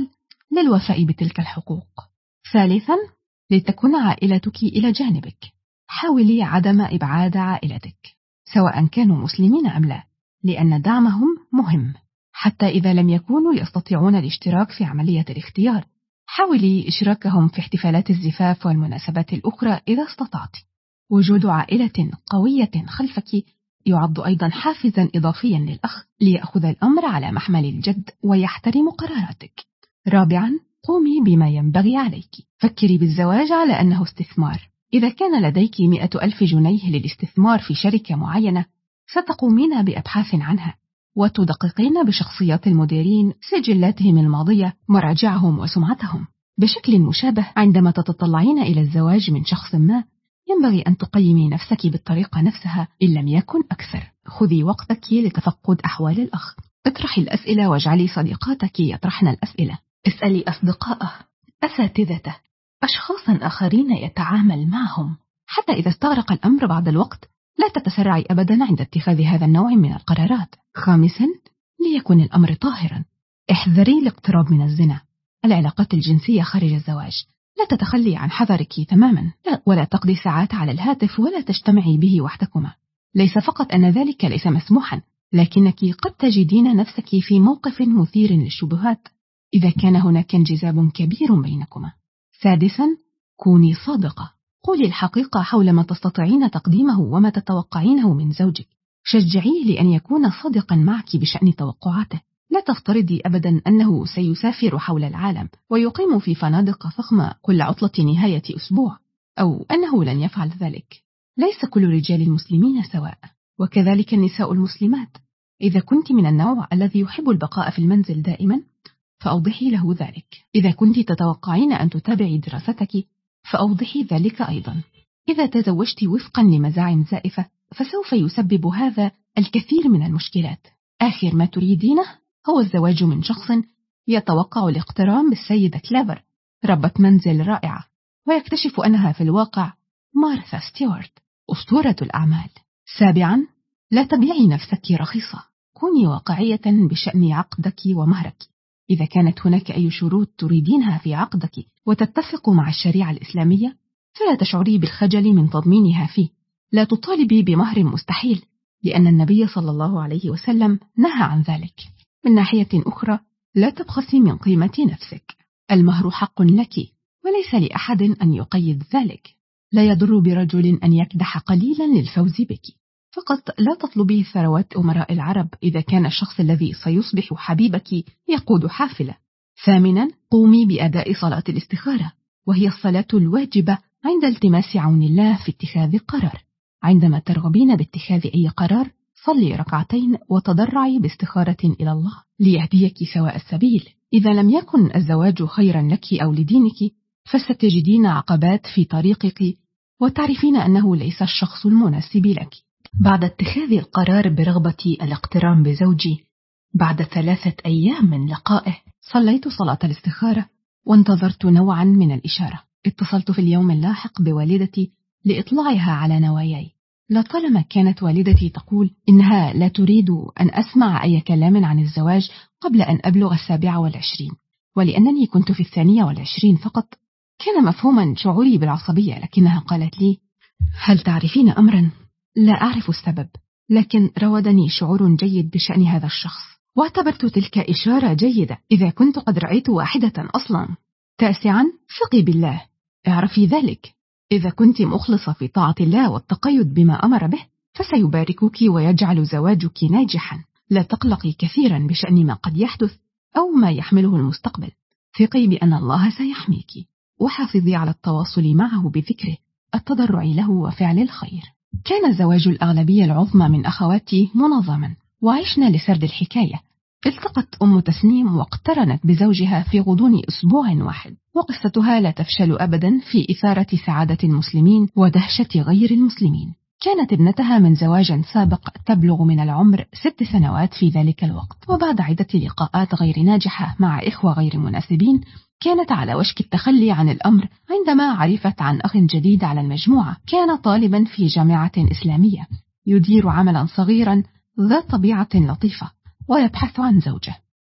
للوفاء بتلك الحقوق. ثالثا، لتكون عائلتك إلى جانبك. حاولي عدم إبعاد عائلتك سواء كانوا مسلمين أم لا، لأن دعمهم مهم حتى إذا لم يكونوا يستطيعون الاشتراك في عملية الاختيار. حاولي إشراكهم في احتفالات الزفاف والمناسبات الأخرى إذا استطعت. وجود عائلة قوية خلفك يعد أيضا حافزا إضافيا للأخ ليأخذ الأمر على محمل الجد ويحترم قراراتك. رابعا، قومي بما ينبغي عليك. فكري بالزواج على أنه استثمار. إذا كان لديك مئة ألف جنيه للاستثمار في شركة معينة، ستقومين بأبحاث عنها وتدققين بشخصيات المديرين، سجلاتهم الماضية، مراجعهم وسمعتهم. بشكل مشابه، عندما تتطلعين إلى الزواج من شخص ما، ينبغي أن تقيمي نفسك بالطريقة نفسها إن لم يكن أكثر. خذي وقتك لتفقد أحوال الأخ. اطرحي الأسئلة واجعلي صديقاتك يطرحن الأسئلة. اسألي أصدقائه، أساتذته، أشخاصا آخرين يتعامل معهم. حتى إذا استغرق الأمر بعد الوقت، لا تتسرعي أبدا عند اتخاذ هذا النوع من القرارات. خامسا، ليكن الأمر طاهرا. احذري الاقتراب من الزنا. العلاقات الجنسية خارج الزواج، لا تتخلي عن حذرك تماما، لا ولا تقضي ساعات على الهاتف ولا تجتمعي به وحدكما. ليس فقط أن ذلك ليس مسموحا، لكنك قد تجدين نفسك في موقف مثير للشبهات إذا كان هناك انجذاب كبير بينكما. سادسا، كوني صادقة. قولي الحقيقة حول ما تستطيعين تقديمه وما تتوقعينه من زوجك. شجعيه لأن يكون صادقا معك بشأن توقعاته. لا تفترضي أبدا أنه سيسافر حول العالم ويقيم في فنادق فخمة كل عطلة نهاية أسبوع، أو أنه لن يفعل ذلك. ليس كل رجال المسلمين سواء، وكذلك النساء المسلمات. إذا كنت من النوع الذي يحب البقاء في المنزل دائما، فأوضحي له ذلك. إذا كنت تتوقعين أن تتابعي دراستك، فأوضحي ذلك أيضا. إذا تزوجت وفقا لمزاعم زائفة، فسوف يسبب هذا الكثير من المشكلات. آخر ما تريدينه هو الزواج من شخص يتوقع الاقتران بالسيدة كليفر، ربة منزل رائعة، ويكتشف أنها في الواقع مارثا ستيوارت، أسطورة الأعمال. سابعا، لا تبيعي نفسك رخيصة. كوني واقعية بشأن عقدك ومهرك. إذا كانت هناك أي شروط تريدينها في عقدك وتتفق مع الشريعة الإسلامية، فلا تشعري بالخجل من تضمينها فيه. لا تطالبي بمهر مستحيل، لأن النبي صلى الله عليه وسلم نهى عن ذلك. من ناحية أخرى، لا تبخسي من قيمة نفسك. المهر حق لك، وليس لأحد أن يقيد ذلك. لا يضر برجل أن يكدح قليلا للفوز بك. فقط لا تطلبي ثروات أمراء العرب إذا كان الشخص الذي سيصبح حبيبك يقود حافلة. ثامنا، قومي بأداء صلاة الاستخارة، وهي الصلاة الواجبة عند التماس عون الله في اتخاذ قرار. عندما ترغبين باتخاذ أي قرار، صلي ركعتين وتضرعي باستخارة إلى الله ليهديك سواء السبيل. إذا لم يكن الزواج خيرا لك أو لدينك، فستجدين عقبات في طريقك وتعرفين أنه ليس الشخص المناسب لك. بعد اتخاذ القرار برغبة الاقتران بزوجي، بعد ثلاثة أيام من لقائه، صليت صلاة الاستخارة وانتظرت نوعا من الإشارة. اتصلت في اليوم اللاحق بوالدتي لإطلاعها على نواياي. لطالما كانت والدتي تقول إنها لا تريد أن أسمع أي كلام عن الزواج قبل أن أبلغ السابعة والعشرين، ولأنني كنت في الثانية والعشرين فقط، كان مفهوما شعوري بالعصبية. لكنها قالت لي: هل تعرفين أمرا؟ لا أعرف السبب، لكن راودني شعور جيد بشأن هذا الشخص، واعتبرت تلك إشارة جيدة إذا كنت قد رأيت واحدة أصلا. تاسعا، ثقي بالله. اعرفي ذلك، إذا كنت مخلصة في طاعة الله والتقيد بما أمر به، فسيباركك ويجعل زواجك ناجحا. لا تقلقي كثيرا بشأن ما قد يحدث أو ما يحمله المستقبل. ثقي بأن الله سيحميك، وحافظي على التواصل معه بذكره، التضرع له وفعل الخير. كان زواج الأغلبية العظمى من أخواتي منظما، وعشنا لسرد الحكاية. التقت أم تسنيم واقترنت بزوجها في غضون أسبوع واحد، وقصتها لا تفشل أبدا في إثارة سعادة المسلمين ودهشة غير المسلمين. كانت ابنتها من زواج سابق تبلغ من العمر ست سنوات في ذلك الوقت، وبعد عدة لقاءات غير ناجحة مع إخوة غير مناسبين، كانت على وشك التخلي عن الأمر عندما عرفت عن أخ جديد على المجموعة. كان طالبا في جامعة إسلامية، يدير عملا صغيرا ذا طبيعة لطيفة، ويبحث عن زوجة.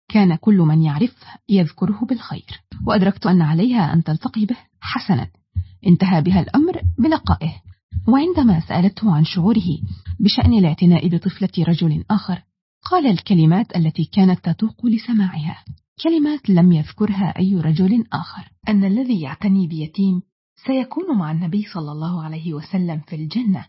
كان كل من يعرفه يذكره بالخير، وأدركت أن عليها أن تلتقي به. حسنا، انتهى بها الأمر بلقائه، وعندما سألته عن شعوره بشأن الاعتناء بطفلة رجل آخر، قال الكلمات التي كانت تتوق لسماعها، كلمات لم يذكرها أي رجل آخر: أن الذي يعتني بيتيم سيكون مع النبي صلى الله عليه وسلم في الجنة،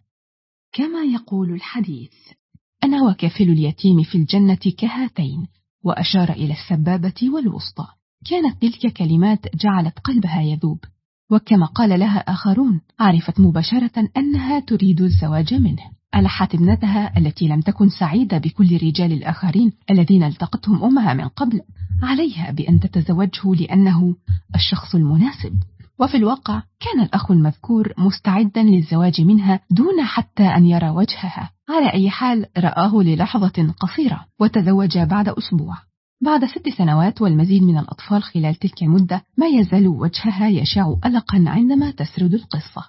كما يقول الحديث: أنا وكافل اليتيم في الجنة كهاتين، وأشار إلى السبابة والوسطى. كانت تلك كلمات جعلت قلبها يذوب، وكما قال لها آخرون عرفت مباشرة أنها تريد الزواج منه. ألحت ابنتها التي لم تكن سعيدة بكل رجال الآخرين الذين التقتهم أمها من قبل عليها بأن تتزوجه لأنه الشخص المناسب، وفي الواقع كان الأخ المذكور مستعدا للزواج منها دون حتى أن يرى وجهها. على أي حال رآه للحظة قصيرة وتزوج بعد أسبوع. بعد ست سنوات والمزيد من الأطفال خلال تلك المدة، ما يزال وجهها يشع قلقا عندما تسرد القصة.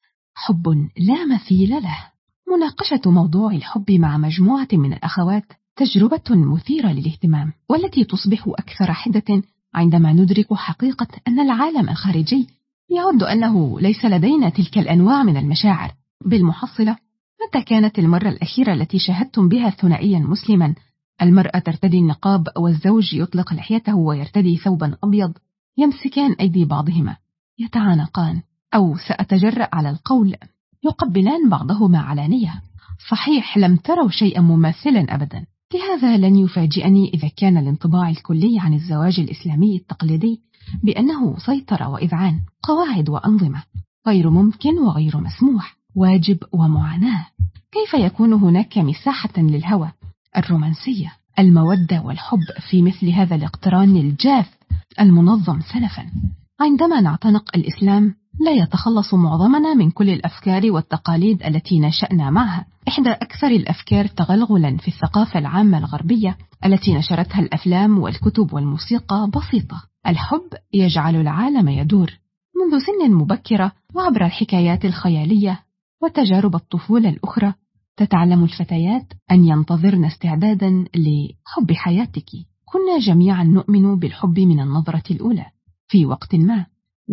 حب لا مثيل له. مناقشة موضوع الحب مع مجموعة من الأخوات تجربة مثيرة للاهتمام، والتي تصبح أكثر حدة عندما ندرك حقيقة أن العالم الخارجي يعد أنه ليس لدينا تلك الأنواع من المشاعر. بالمحصلة، متى كانت المرة الأخيرة التي شاهدتم بها ثنائيا مسلما، المرأة ترتدي النقاب والزوج يطلق لحيته ويرتدي ثوبا أبيض، يمسكان أيدي بعضهما يتعانقان، أو سأتجرأ على القول يقبلان بعضهما علانية؟ صحيح لم تروا شيئا مماثلا أبدا. لهذا لن يفاجئني إذا كان الانطباع الكلي عن الزواج الإسلامي التقليدي بأنه سيطرة وإذعان، قواعد وأنظمة، غير ممكن وغير مسموح، واجب ومعاناة. كيف يكون هناك مساحة للهوى، الرومانسية، المودة والحب في مثل هذا الاقتران الجاف المنظم سلفا؟ عندما نعتنق الإسلام لا يتخلص معظمنا من كل الأفكار والتقاليد التي نشأنا معها. إحدى أكثر الأفكار تغلغلا في الثقافة العامة الغربية التي نشرتها الأفلام والكتب والموسيقى بسيطة: الحب يجعل العالم يدور. منذ سن مبكرة وعبر الحكايات الخيالية وتجارب الطفولة الأخرى، تتعلم الفتيات أن ينتظرن استعدادا لحب حياتك. كنا جميعا نؤمن بالحب من النظرة الأولى في وقت ما،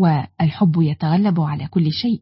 والحب يتغلب على كل شيء،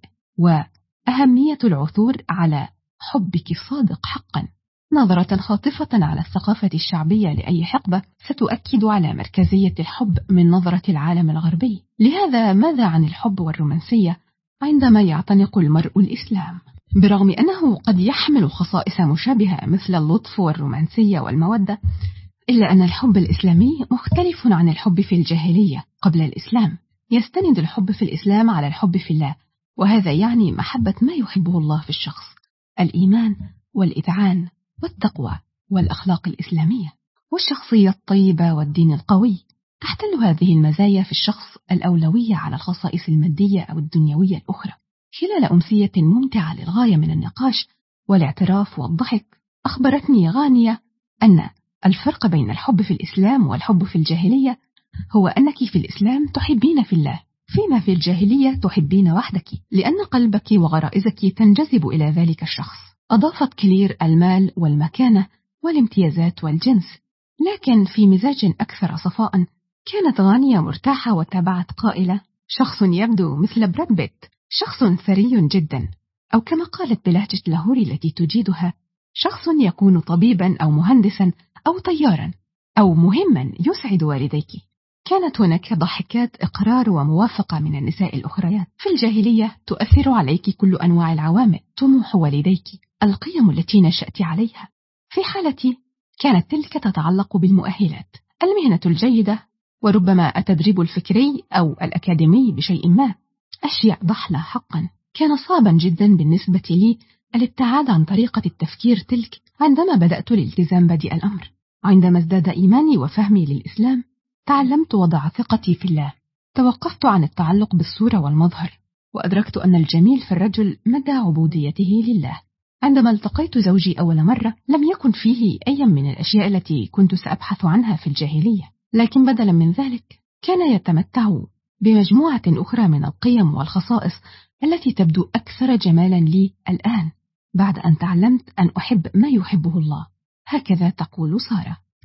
وأهمية العثور على حبك الصادق حقا. نظرة خاطفة على الثقافة الشعبية لأي حقبة ستؤكد على مركزية الحب من نظرة العالم الغربي. لهذا ماذا عن الحب والرومانسية عندما يعتنق المرء الإسلام؟ برغم أنه قد يحمل خصائص مشابهة مثل اللطف والرومانسية والمودة، إلا أن الحب الإسلامي مختلف عن الحب في الجاهلية قبل الإسلام. يستند الحب في الإسلام على الحب في الله، وهذا يعني محبة ما يحبه الله في الشخص: الإيمان والإذعان والتقوى والأخلاق الإسلامية والشخصية الطيبة والدين القوي. تحتل هذه المزايا في الشخص الأولوية على الخصائص المادية أو الدنيوية الأخرى. خلال أمسية ممتعة للغاية من النقاش والاعتراف والضحك، أخبرتني غانية أن الفرق بين الحب في الإسلام والحب في الجاهلية هو أنك في الإسلام تحبين في الله، فيما في الجاهلية تحبين وحدك، لأن قلبك وغرائزك تنجذب إلى ذلك الشخص. أضافت كلير المال والمكانة والامتيازات والجنس، لكن في مزاج أكثر صفاء. كانت غانية مرتاحة وتابعت قائلة: شخص يبدو مثل براد بيت، شخص ثري جدا، أو كما قالت بلهجة لاهوري التي تجيدها: شخص يكون طبيبا أو مهندسا أو طيارا أو مهما يسعد والديك. كانت هناك ضحكات إقرار وموافقة من النساء الأخريات. في الجاهلية تؤثر عليك كل أنواع العوامل: طموح والديك، القيم التي نشأت عليها. في حالتي كانت تلك تتعلق بالمؤهلات، المهنة الجيدة، وربما التدريب الفكري أو الأكاديمي بشيء ما، أشياء ضحلة حقا. كان صعبا جدا بالنسبة لي الابتعاد عن طريقة التفكير تلك عندما بدأت الالتزام بدء الأمر. عندما ازداد إيماني وفهمي للإسلام، تعلمت وضع ثقتي في الله. توقفت عن التعلق بالصورة والمظهر، وأدركت أن الجميل في الرجل مدى عبوديته لله. عندما التقيت زوجي أول مرة، لم يكن فيه أي من الأشياء التي كنت سأبحث عنها في الجاهلية، لكن بدلا من ذلك كان يتمتع بمجموعة أخرى من القيم والخصائص التي تبدو أكثر جمالا لي الآن، بعد أن تعلمت أن أحب ما يحبه الله. هكذا تقول سارة.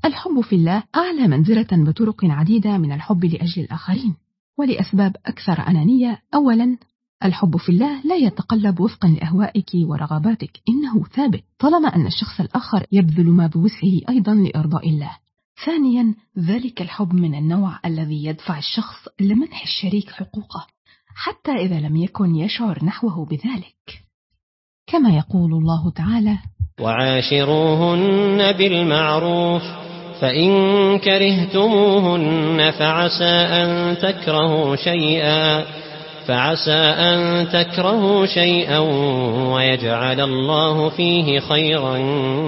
الحب في الله أعلى منزلة بطرق عديدة من الحب لأجل الآخرين، ولأسباب أكثر أنانية. أولا، الحب في الله لا يتقلب وفقا لأهوائك ورغباتك، إنه ثابت طالما أن الشخص الآخر يبذل ما بوسعه أيضا لإرضاء الله. ثانيا، ذلك الحب من النوع الذي يدفع الشخص لمنح الشريك حقوقه حتى إذا لم يكن يشعر نحوه بذلك، كما يقول الله تعالى: وعاشروهن بالمعروف فإن كرهتموهن فعسى أن تكرهوا شيئا فعسى أن تكرهوا شيئا ويجعل الله فيه خيرا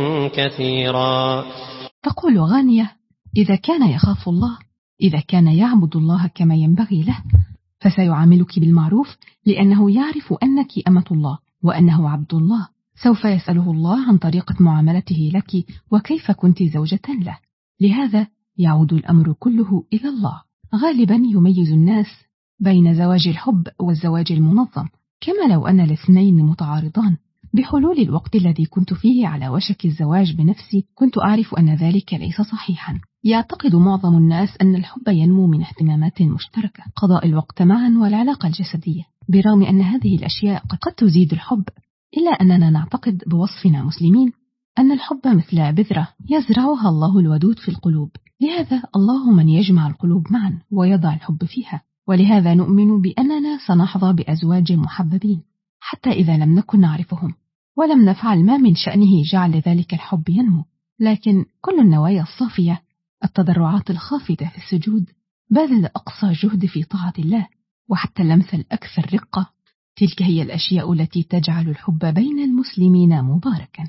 كثيرا. تقول غانية: إذا كان يخاف الله، إذا كان يعبد الله كما ينبغي له، فسيعاملك بالمعروف لأنه يعرف أنك أمة الله وأنه عبد الله. سوف يسأله الله عن طريقة معاملته لك وكيف كنت زوجة له. لهذا يعود الأمر كله إلى الله. غالبا يميز الناس بين زواج الحب والزواج المنظم، كما لو أن الاثنين متعارضان. بحلول الوقت الذي كنت فيه على وشك الزواج بنفسي كنت أعرف أن ذلك ليس صحيحا. يعتقد معظم الناس أن الحب ينمو من اهتمامات مشتركة، قضاء الوقت معا والعلاقة الجسدية. برغم أن هذه الأشياء قد تزيد الحب، إلا أننا نعتقد بوصفنا مسلمين أن الحب مثل بذرة يزرعها الله الودود في القلوب. لهذا الله من يجمع القلوب معا ويضع الحب فيها، ولهذا نؤمن بأننا سنحظى بأزواج محببين حتى إذا لم نكن نعرفهم ولم نفعل ما من شأنه جعل ذلك الحب ينمو. لكن كل النوايا الصافية، التضرعات الخافتة في السجود، باذل أقصى جهد في طاعة الله، وحتى اللمس الأكثر رقة، تلك هي الأشياء التي تجعل الحب بين المسلمين مباركا.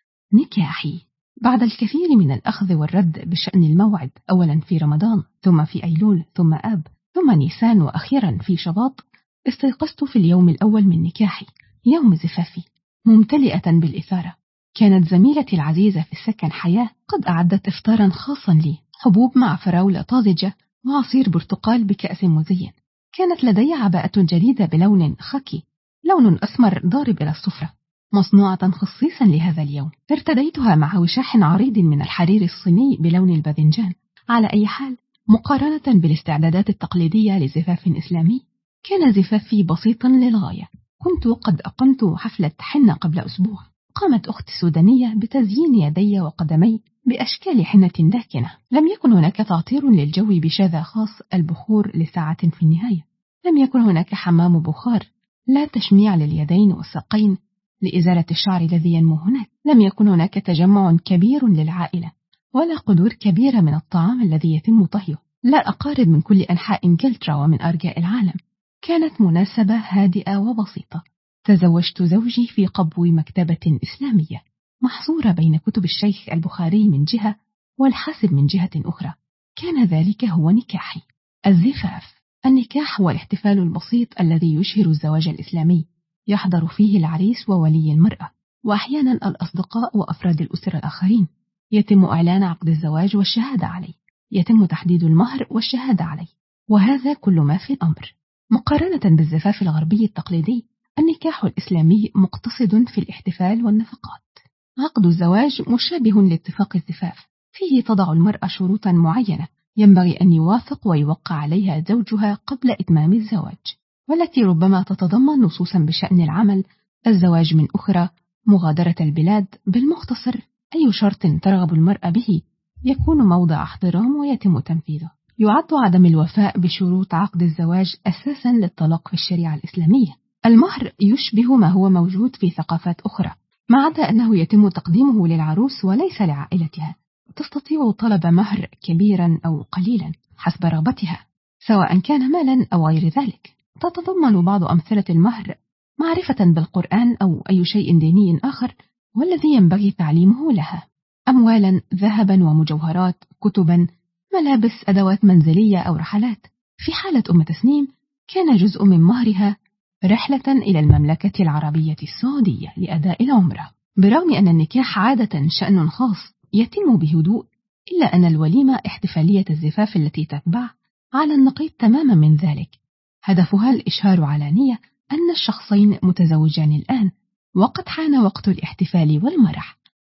نكاحي. بعد الكثير من الأخذ والرد بشأن الموعد، أولا في رمضان ثم في أيلول ثم آب ثم نيسان وأخيرا في شباط، استيقظت في اليوم الأول من نكاحي، يوم زفافي، ممتلئة بالإثارة. كانت زميلتي العزيزة في السكن حياة قد أعدت إفطارا خاصا لي، حبوب مع فراولة طازجة وعصير برتقال بكأس مزين. كانت لدي عباءة جديدة بلون خاكي، لون أسمر ضارب إلى الصفرة، مصنوعة خصيصا لهذا اليوم. ارتديتها مع وشاح عريض من الحرير الصيني بلون الباذنجان. على أي حال، مقارنة بالاستعدادات التقليدية لزفاف إسلامي، كان زفافي بسيطا للغاية. كنت قد أقمت حفلة حنة قبل أسبوع. قامت أختي السودانية بتزيين يدي وقدمي بأشكال حنة داكنة. لم يكن هناك تعطير للجو بشذا خاص البخور لساعة في النهاية. لم يكن هناك حمام بخار، لا تشميع لليدين والساقين لإزالة الشعر الذي ينمو هناك. لم يكن هناك تجمع كبير للعائلة، ولا قدور كبيرة من الطعام الذي يتم طهيه، لا أقارب من كل أنحاء إنجلترا ومن أرجاء العالم. كانت مناسبة هادئة وبسيطة. تزوجت زوجي في قبو مكتبة إسلامية محصورة بين كتب الشيخ البخاري من جهة والحاسب من جهة أخرى. كان ذلك هو نكاحي. الزفاف. النكاح هو الاحتفال البسيط الذي يشهر الزواج الإسلامي، يحضر فيه العريس وولي المرأة، وأحيانا الأصدقاء وأفراد الأسرة الآخرين. يتم إعلان عقد الزواج والشهادة عليه، يتم تحديد المهر والشهادة عليه، وهذا كل ما في الأمر. مقارنة بالزفاف الغربي التقليدي، النكاح الإسلامي مقتصد في الاحتفال والنفقات. عقد الزواج مشابه لاتفاق الزفاف، فيه تضع المرأة شروطا معينة ينبغي أن يوافق ويوقع عليها زوجها قبل إتمام الزواج، والتي ربما تتضمن نصوصا بشأن العمل، الزواج من أخرى، مغادرة البلاد. بالمختصر، أي شرط ترغب المرأة به يكون موضع احترام ويتم تنفيذه. يعد عدم الوفاء بشروط عقد الزواج أساسا للطلاق في الشريعة الإسلامية. المهر يشبه ما هو موجود في ثقافات أخرى، ما عدا أنه يتم تقديمه للعروس وليس لعائلتها. تستطيع طلب مهر كبيرا أو قليلا حسب رغبتها، سواء كان مالا أو غير ذلك. تتضمن بعض أمثلة المهر معرفة بالقرآن أو أي شيء ديني آخر والذي ينبغي تعليمه لها، أموالا، ذهبا ومجوهرات، كتبا، ملابس، أدوات منزلية أو رحلات. في حالة أم تسنيم كان جزء من مهرها رحلة إلى المملكة العربية السعودية لأداء العمرة. برغم أن النكاح عادة شأن خاص يتم بهدوء، إلا أن الوليمة احتفالية الزفاف التي تتبع على النقيض تماما من ذلك. هدفها الإشهار علانية أن الشخصين متزوجان الآن، وقد حان وقت الاحتفال والمرح.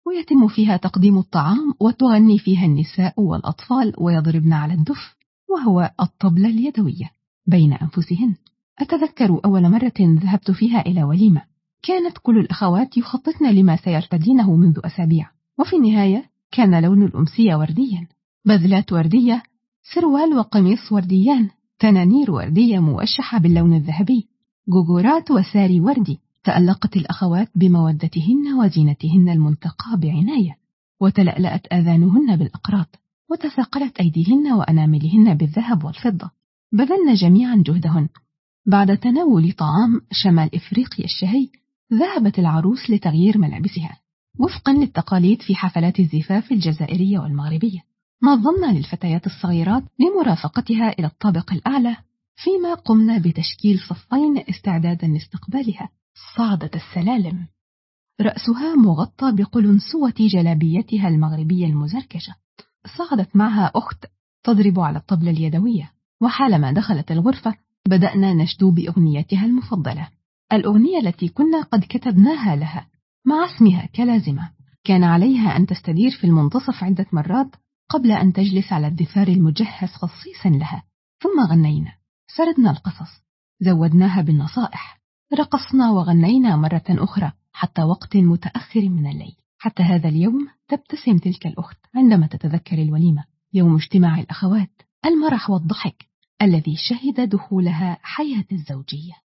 ويتم فيها تقديم الطعام، وتغني فيها النساء والأطفال ويضربن على الدف، وهو الطبلة اليدوية، بين أنفسهن. أتذكر أول مرة ذهبت فيها إلى وليمة، كانت كل الأخوات يخططن لما سيرتدينه منذ أسابيع، وفي النهاية كان لون الأمسية ورديا، بذلات وردية، سروال وقميص ورديان، تنانير وردية موشحة باللون الذهبي، جوجورات وساري وردي. تألقت الأخوات بمودتهن وزينتهن المنتقى بعناية، وتلألأت آذانهن بالأقراط، وتثاقلت أيديهن وأناملهن بالذهب والفضة. بذلن جميعا جهدهن. بعد تناول طعام شمال إفريقيا الشهي، ذهبت العروس لتغيير ملابسها وفقا للتقاليد في حفلات الزفاف الجزائرية والمغربية. نظمنا للفتيات الصغيرات لمرافقتها إلى الطابق الأعلى، فيما قمنا بتشكيل صفين استعدادا لاستقبالها. صعدت السلالم، رأسها مغطى بقلنسوة جلابيتها المغربية المزركشة. صعدت معها أخت تضرب على الطبلة اليدوية، وحالما دخلت الغرفة بدأنا نشدو بأغنيتها المفضلة، الأغنية التي كنا قد كتبناها لها مع اسمها كلازمة. كان عليها أن تستدير في المنتصف عدة مرات قبل أن تجلس على الدفار المجهز خصيصا لها. ثم غنينا، سردنا القصص، زودناها بالنصائح، رقصنا وغنينا مرة أخرى حتى وقت متأخر من الليل. حتى هذا اليوم تبتسم تلك الأخت عندما تتذكر الوليمة، يوم اجتماع الأخوات، المرح والضحك الذي شهد دخولها حياة الزوجية.